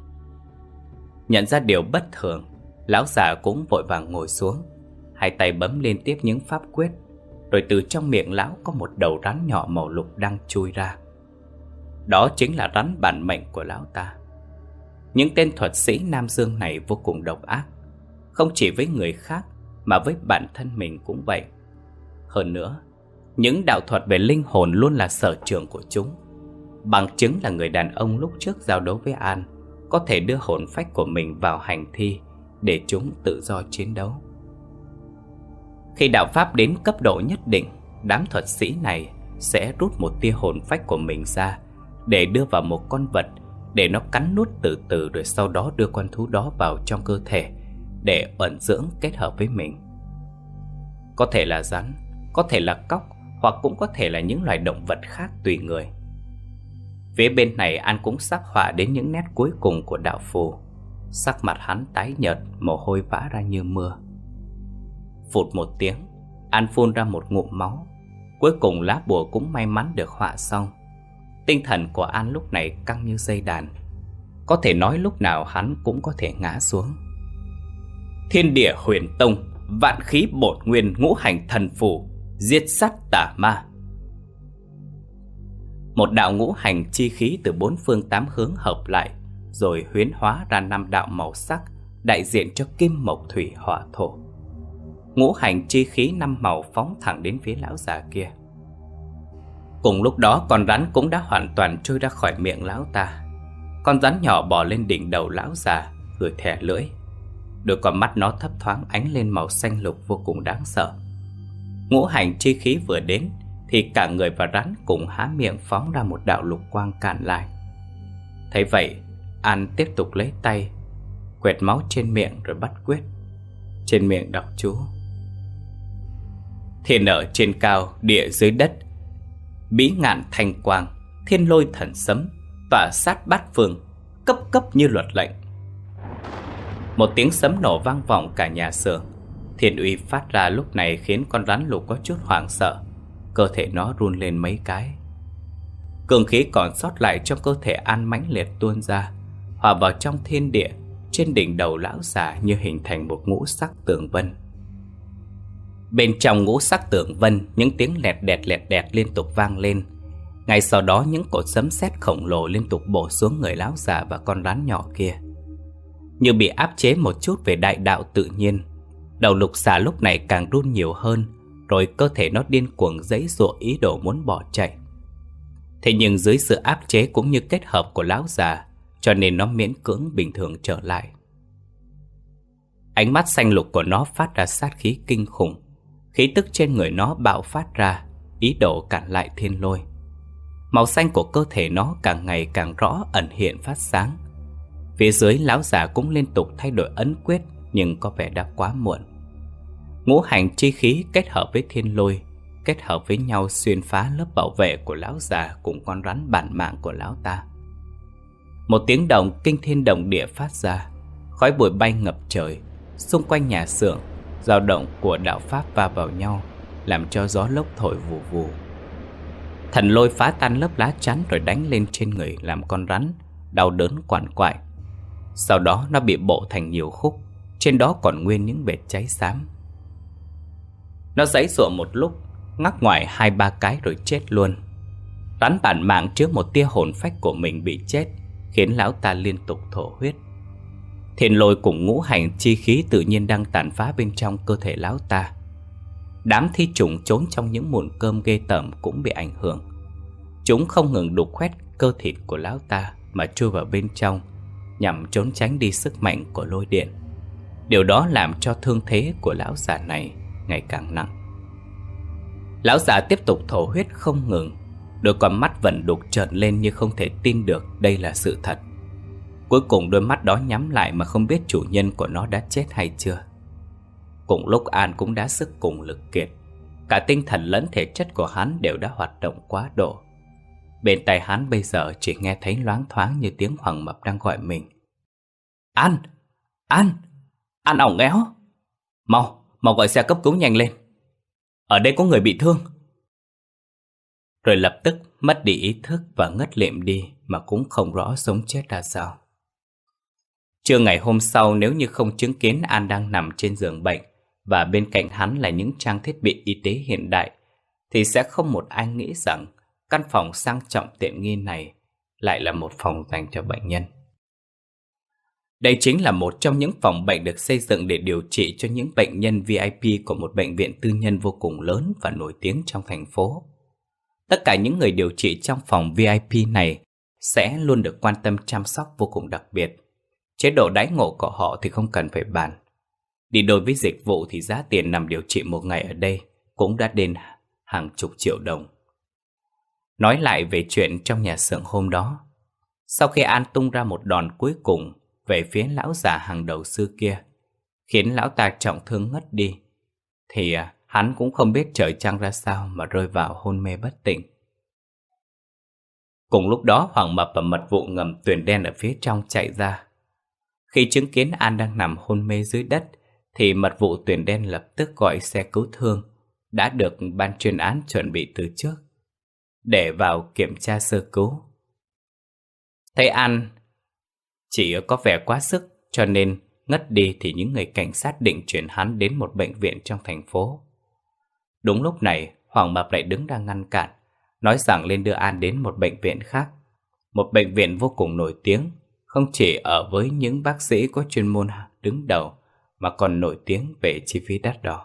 Nhận ra điều bất thường, lão già cũng vội vàng ngồi xuống, hai tay bấm liên tiếp những pháp quyết, rồi từ trong miệng lão có một đầu rắn nhỏ màu lục đang chui ra. Đó chính là rắn bản mệnh của lão ta. Những tên thuật sĩ Nam Dương này vô cùng độc ác, không chỉ với người khác mà với bản thân mình cũng vậy. Hơn nữa, những đạo thuật về linh hồn luôn là sở trường của chúng. Bằng chứng là người đàn ông lúc trước giao đấu với An có thể đưa hồn phách của mình vào hành thi để chúng tự do chiến đấu. Khi đạo pháp đến cấp độ nhất định, đám thuật sĩ này sẽ rút một tia hồn phách của mình ra để đưa vào một con vật, để nó cắn nuốt từ từ, rồi sau đó đưa con thú đó vào trong cơ thể để ẩn dưỡng kết hợp với mình. Có thể là rắn, có thể là cóc, hoặc cũng có thể là những loài động vật khác tùy người. Phía bên này An cũng sắp họa đến những nét cuối cùng của đạo phù. Sắc mặt hắn tái nhợt, mồ hôi vã ra như mưa. Phụt một tiếng, An phun ra một ngụm máu. Cuối cùng lá bùa cũng may mắn được họa xong. Tinh thần của An lúc này căng như dây đàn. Có thể nói lúc nào hắn cũng có thể ngã xuống. Thiên địa huyền tông, vạn khí bổn nguyên, ngũ hành thần phù, diệt sát tà ma. Một đạo ngũ hành chi khí từ bốn phương tám hướng hợp lại, rồi huyễn hóa ra năm đạo màu sắc đại diện cho kim mộc thủy hỏa thổ. Ngũ hành chi khí năm màu phóng thẳng đến phía lão già kia. Cùng lúc đó, con rắn cũng đã hoàn toàn trôi ra khỏi miệng lão ta. Con rắn nhỏ bò lên đỉnh đầu lão già, rồi thè lưỡi. Đôi con mắt nó thấp thoáng ánh lên màu xanh lục vô cùng đáng sợ. Ngũ hành chi khí vừa đến thì cả người và rắn cùng há miệng phóng ra một đạo lục quang cản lại. Thấy vậy, An tiếp tục lấy tay quẹt máu trên miệng rồi bắt quyết. Trên miệng đọc chú: thiên ở trên cao, địa dưới đất, bĩ ngạn thanh quang, thiên lôi thần sấm, tỏa sát bát phương, cấp cấp như luật lệnh. Một tiếng sấm nổ vang vọng cả nhà xưởng. Thiên uy phát ra lúc này khiến con rắn lục có chút hoảng sợ. Cơ thể nó run lên mấy cái. Cường khí còn sót lại trong cơ thể An mãnh liệt tuôn ra, hòa vào trong thiên địa. Trên đỉnh đầu lão già như hình thành một ngũ sắc tường vân. Bên trong ngũ sắc tường vân, những tiếng lẹt đẹt lẹt đẹt liên tục vang lên. Ngay sau đó, những cột sấm sét khổng lồ liên tục bổ xuống người lão già và con rắn nhỏ kia. Như bị áp chế một chút về đại đạo tự nhiên, đầu lục xà lúc này càng run nhiều hơn, rồi cơ thể nó điên cuồng giãy giụa ý đồ muốn bỏ chạy. Thế nhưng dưới sự áp chế cũng như kết hợp của lão già, cho nên nó miễn cưỡng bình thường trở lại. Ánh mắt xanh lục của nó phát ra sát khí kinh khủng. Khí tức trên người nó bạo phát ra, ý đồ cản lại thiên lôi. Màu xanh của cơ thể nó càng ngày càng rõ, ẩn hiện phát sáng. Phía dưới lão già cũng liên tục thay đổi ấn quyết, nhưng có vẻ đã quá muộn. Ngũ hành chi khí kết hợp với thiên lôi, kết hợp với nhau xuyên phá lớp bảo vệ của lão già cùng con rắn bản mạng của lão ta. Một tiếng động kinh thiên động địa phát ra, khói bụi bay ngập trời. Xung quanh nhà xưởng, dao động của đạo pháp va vào nhau, làm cho gió lốc thổi vù vù. Thần lôi phá tan lớp lá chắn rồi đánh lên trên người làm con rắn đau đớn quằn quại. Sau đó nó bị bổ thành nhiều khúc, trên đó còn nguyên những vệt cháy xám. Nó giãy giụa một lúc, ngắc ngoài hai ba cái rồi chết luôn. Rắn bản mạng trước một tia hồn phách của mình bị chết, khiến lão ta liên tục thổ huyết. Thiên lôi cùng ngũ hành chi khí tự nhiên đang tàn phá bên trong cơ thể lão ta. Đám thi trùng trốn trong những mụn cơm ghê tởm cũng bị ảnh hưởng. Chúng không ngừng đục khoét cơ thịt của lão ta mà chui vào bên trong, nhằm trốn tránh đi sức mạnh của lôi điện. Điều đó làm cho thương thế của lão già này ngày càng nặng. Lão già tiếp tục thổ huyết không ngừng, đôi con mắt vẫn đục trợn lên như không thể tin được đây là sự thật. Cuối cùng đôi mắt đó nhắm lại mà không biết chủ nhân của nó đã chết hay chưa. Cùng lúc An cũng đã sức cùng lực kiệt, cả tinh thần lẫn thể chất của hắn đều đã hoạt động quá độ. Bên tai hắn bây giờ chỉ nghe thấy loáng thoáng như tiếng Hoàng Mập đang gọi mình. An! An! An ỏng éo! Mau! Mau gọi xe cấp cứu nhanh lên! Ở đây có người bị thương! Rồi lập tức mất đi ý thức và ngất lịm đi mà cũng không rõ sống chết ra sao. Trưa ngày hôm sau, nếu như không chứng kiến An đang nằm trên giường bệnh và bên cạnh hắn là những trang thiết bị y tế hiện đại, thì sẽ không một ai nghĩ rằng căn phòng sang trọng tiện nghi này lại là một phòng dành cho bệnh nhân. Đây chính là một trong những phòng bệnh được xây dựng để điều trị cho những bệnh nhân vi ai pi của một bệnh viện tư nhân vô cùng lớn và nổi tiếng trong thành phố. Tất cả những người điều trị trong phòng vi ai pi này sẽ luôn được quan tâm chăm sóc vô cùng đặc biệt. Chế độ đãi ngộ của họ thì không cần phải bàn. Đi đôi với dịch vụ thì giá tiền nằm điều trị một ngày ở đây cũng đã đến hàng chục triệu đồng. Nói lại về chuyện trong nhà xưởng hôm đó, sau khi An tung ra một đòn cuối cùng về phía lão già hàng đầu xưa kia, khiến lão ta trọng thương ngất đi, thì hắn cũng không biết trời trăng ra sao mà rơi vào hôn mê bất tỉnh. Cùng lúc đó, Hoàng Mập và mật vụ ngầm Tuyền Đen ở phía trong chạy ra. Khi chứng kiến An đang nằm hôn mê dưới đất, thì mật vụ Tuyền Đen lập tức gọi xe cứu thương đã được ban chuyên án chuẩn bị từ trước để vào kiểm tra sơ cứu. Thấy An chỉ có vẻ quá sức cho nên ngất đi, thì những người cảnh sát định chuyển hắn đến một bệnh viện trong thành phố. Đúng lúc này, Hoàng Mập lại đứng ra ngăn cản, nói rằng lên đưa An đến một bệnh viện khác, một bệnh viện vô cùng nổi tiếng, không chỉ ở với những bác sĩ có chuyên môn đứng đầu mà còn nổi tiếng về chi phí đắt đỏ.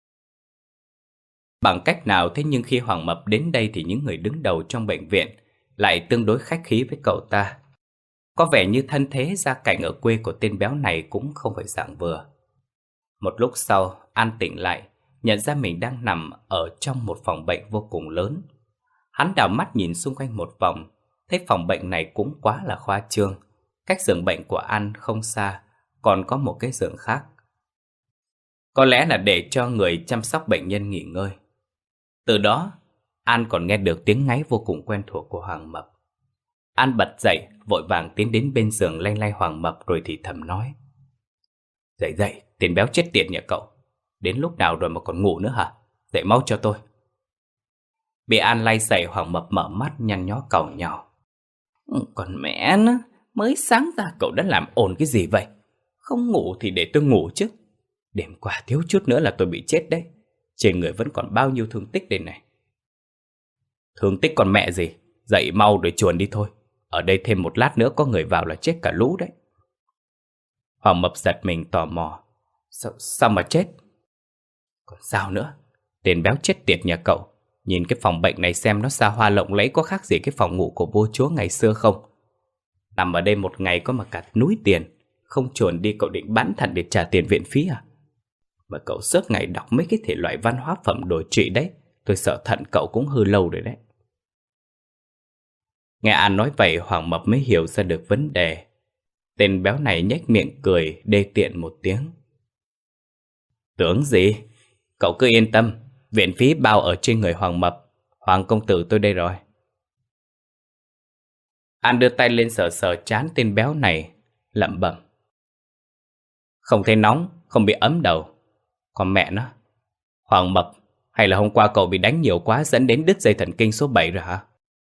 Bằng cách nào thế nhưng khi Hoàng Mập đến đây thì những người đứng đầu trong bệnh viện lại tương đối khách khí với cậu ta. Có vẻ như thân thế gia cảnh ở quê của tên béo này cũng không phải dạng vừa. Một lúc sau, An tỉnh lại, nhận ra mình đang nằm ở trong một phòng bệnh vô cùng lớn. Hắn đảo mắt nhìn xung quanh một vòng, thấy phòng bệnh này cũng quá là khoa trương. Cách giường bệnh của An không xa, còn có một cái giường khác. Có lẽ là để cho người chăm sóc bệnh nhân nghỉ ngơi. Từ đó, An còn nghe được tiếng ngáy vô cùng quen thuộc của Hoàng Mập. An bật dậy, vội vàng tiến đến bên giường lay lay Hoàng Mập rồi thì thầm nói: Dậy dậy, tên béo chết tiệt nhà cậu. Đến lúc nào rồi mà còn ngủ nữa hả? Dậy mau cho tôi. Bị An lay dậy, Hoàng Mập mở mắt nhăn nhó càu nhàu. Còn mẹ nó, mới sáng ra cậu đã làm ồn cái gì vậy? Không ngủ thì để tôi ngủ chứ. Đêm qua thiếu chút nữa là tôi bị chết đấy. Trên người vẫn còn bao nhiêu thương tích đây này. Thương tích còn mẹ gì? Dậy mau rồi chuồn đi thôi. Ở đây thêm một lát nữa có người vào là chết cả lũ đấy. Hoàng Mập giật mình tò mò. Sao, sao mà chết? Còn sao nữa? Tên béo chết tiệt nhà cậu. Nhìn cái phòng bệnh này xem nó xa hoa lộng lẫy, có khác gì cái phòng ngủ của vua chúa ngày xưa không? Nằm ở đây một ngày có mà cả núi tiền, Không chuồn đi cậu định bán thận để trả tiền viện phí à? Mà cậu suốt ngày đọc mấy cái thể loại văn hóa phẩm đồ trị đấy, tôi sợ thận cậu cũng hư lâu rồi đấy. Nghe An nói vậy, Hoàng Mập mới hiểu ra được vấn đề. Tên béo này nhếch miệng cười đê tiện một tiếng. Tưởng gì? Cậu cứ yên tâm, viện phí bao ở trên người Hoàng Mập. Hoàng công tử tôi đây rồi. An đưa tay lên sờ sờ trán tên béo này, lẩm bẩm. Không thấy nóng, không bị ấm đầu. Còn mẹ nó, Hoàng Mập, hay là hôm qua cậu bị đánh nhiều quá dẫn đến đứt dây thần kinh số bảy rồi hả?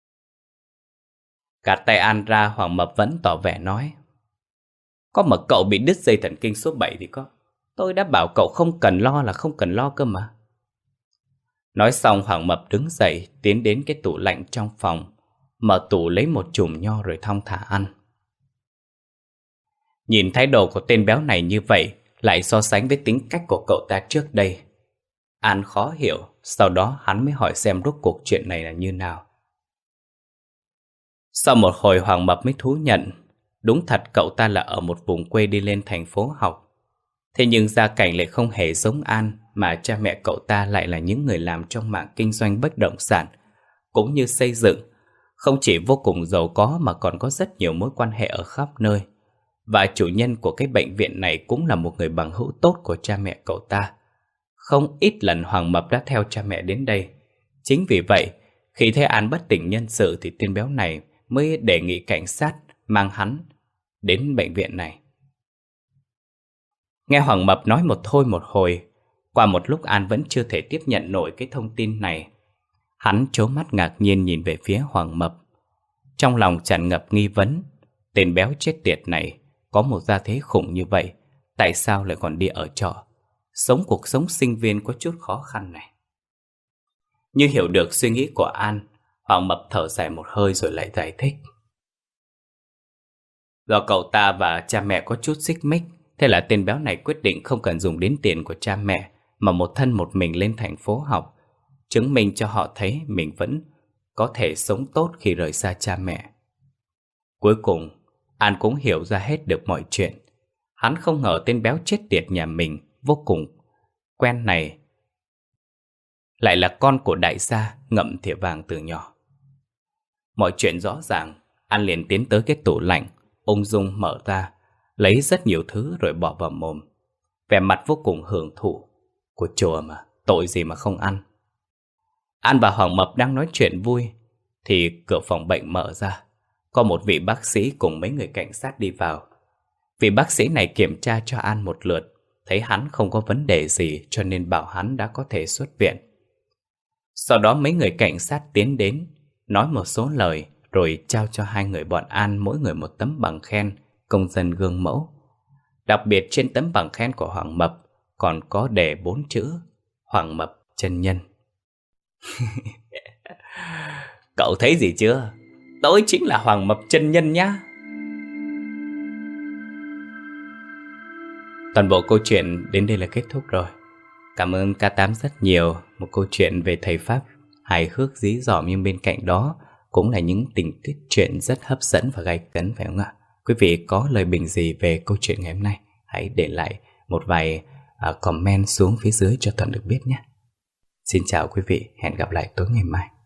Gạt tay An ra, Hoàng Mập vẫn tỏ vẻ nói. Có mà cậu bị đứt dây thần kinh số bảy thì có. Tôi đã bảo cậu không cần lo là không cần lo cơ mà. Nói xong, Hoàng Mập đứng dậy, tiến đến cái tủ lạnh trong phòng, mở tủ lấy một chùm nho rồi thong thả ăn. Nhìn thái độ của tên béo này như vậy, lại so sánh với tính cách của cậu ta trước đây, An khó hiểu. Sau đó hắn mới hỏi xem rốt cuộc chuyện này là như nào. Sau một hồi, Hoàng Mập mới thú nhận. Đúng thật cậu ta là ở một vùng quê đi lên thành phố học. Thế nhưng gia cảnh lại không hề giống An, mà cha mẹ cậu ta lại là những người làm trong mảng kinh doanh bất động sản cũng như xây dựng. Không chỉ vô cùng giàu có mà còn có rất nhiều mối quan hệ ở khắp nơi. Và chủ nhân của cái bệnh viện này cũng là một người bằng hữu tốt của cha mẹ cậu ta. Không ít lần Hoàng Mập đã theo cha mẹ đến đây. Chính vì vậy, khi thấy An bất tỉnh nhân sự thì tên béo này mới đề nghị cảnh sát mang hắn đến bệnh viện này. Nghe Hoàng Mập nói một thôi một hồi, qua một lúc An vẫn chưa thể tiếp nhận nổi cái thông tin này. Hắn trố mắt ngạc nhiên nhìn về phía Hoàng Mập, trong lòng tràn ngập nghi vấn. Tên béo chết tiệt này có một gia thế khủng như vậy, tại sao lại còn đi ở trọ, sống cuộc sống sinh viên có chút khó khăn này. Như hiểu được suy nghĩ của An, Hoàng Mập thở dài một hơi rồi lại giải thích. Do cậu ta và cha mẹ có chút xích mích, thế là tên béo này quyết định không cần dùng đến tiền của cha mẹ, mà một thân một mình lên thành phố học, chứng minh cho họ thấy mình vẫn có thể sống tốt khi rời xa cha mẹ. Cuối cùng, An cũng hiểu ra hết được mọi chuyện. Hắn không ngờ tên béo chết tiệt nhà mình vô cùng quen này lại là con của đại gia ngậm thìa vàng từ nhỏ. Mọi chuyện rõ ràng, An liền tiến tới cái tủ lạnh, ung dung mở ra, lấy rất nhiều thứ rồi bỏ vào mồm, vẻ mặt vô cùng hưởng thụ. Của chùa mà, tội gì mà không ăn. An và Hoàng Mập đang nói chuyện vui thì cửa phòng bệnh mở ra. Có một vị bác sĩ cùng mấy người cảnh sát đi vào. Vị bác sĩ này kiểm tra cho An một lượt, thấy hắn không có vấn đề gì cho nên bảo hắn đã có thể xuất viện. Sau đó mấy người cảnh sát tiến đến, nói một số lời rồi trao cho hai người bọn An mỗi người một tấm bằng khen công dân gương mẫu. Đặc biệt trên tấm bằng khen của Hoàng Mập còn có đề bốn chữ Hoàng Mập chân nhân. Cậu thấy gì chưa? Tôi chính là Hoàng Mập chân nhân nhá. Toàn bộ câu chuyện đến đây là kết thúc rồi. Cảm ơn K tám rất nhiều. Một câu chuyện về thầy Pháp hài hước dí dỏm, nhưng bên cạnh đó cũng là những tình tiết chuyện rất hấp dẫn và gay cấn, phải không ạ? Quý vị có lời bình gì về câu chuyện ngày hôm nay, hãy để lại một vài uh, comment xuống phía dưới cho Thuận được biết nhé. Xin chào quý vị, hẹn gặp lại tối ngày mai.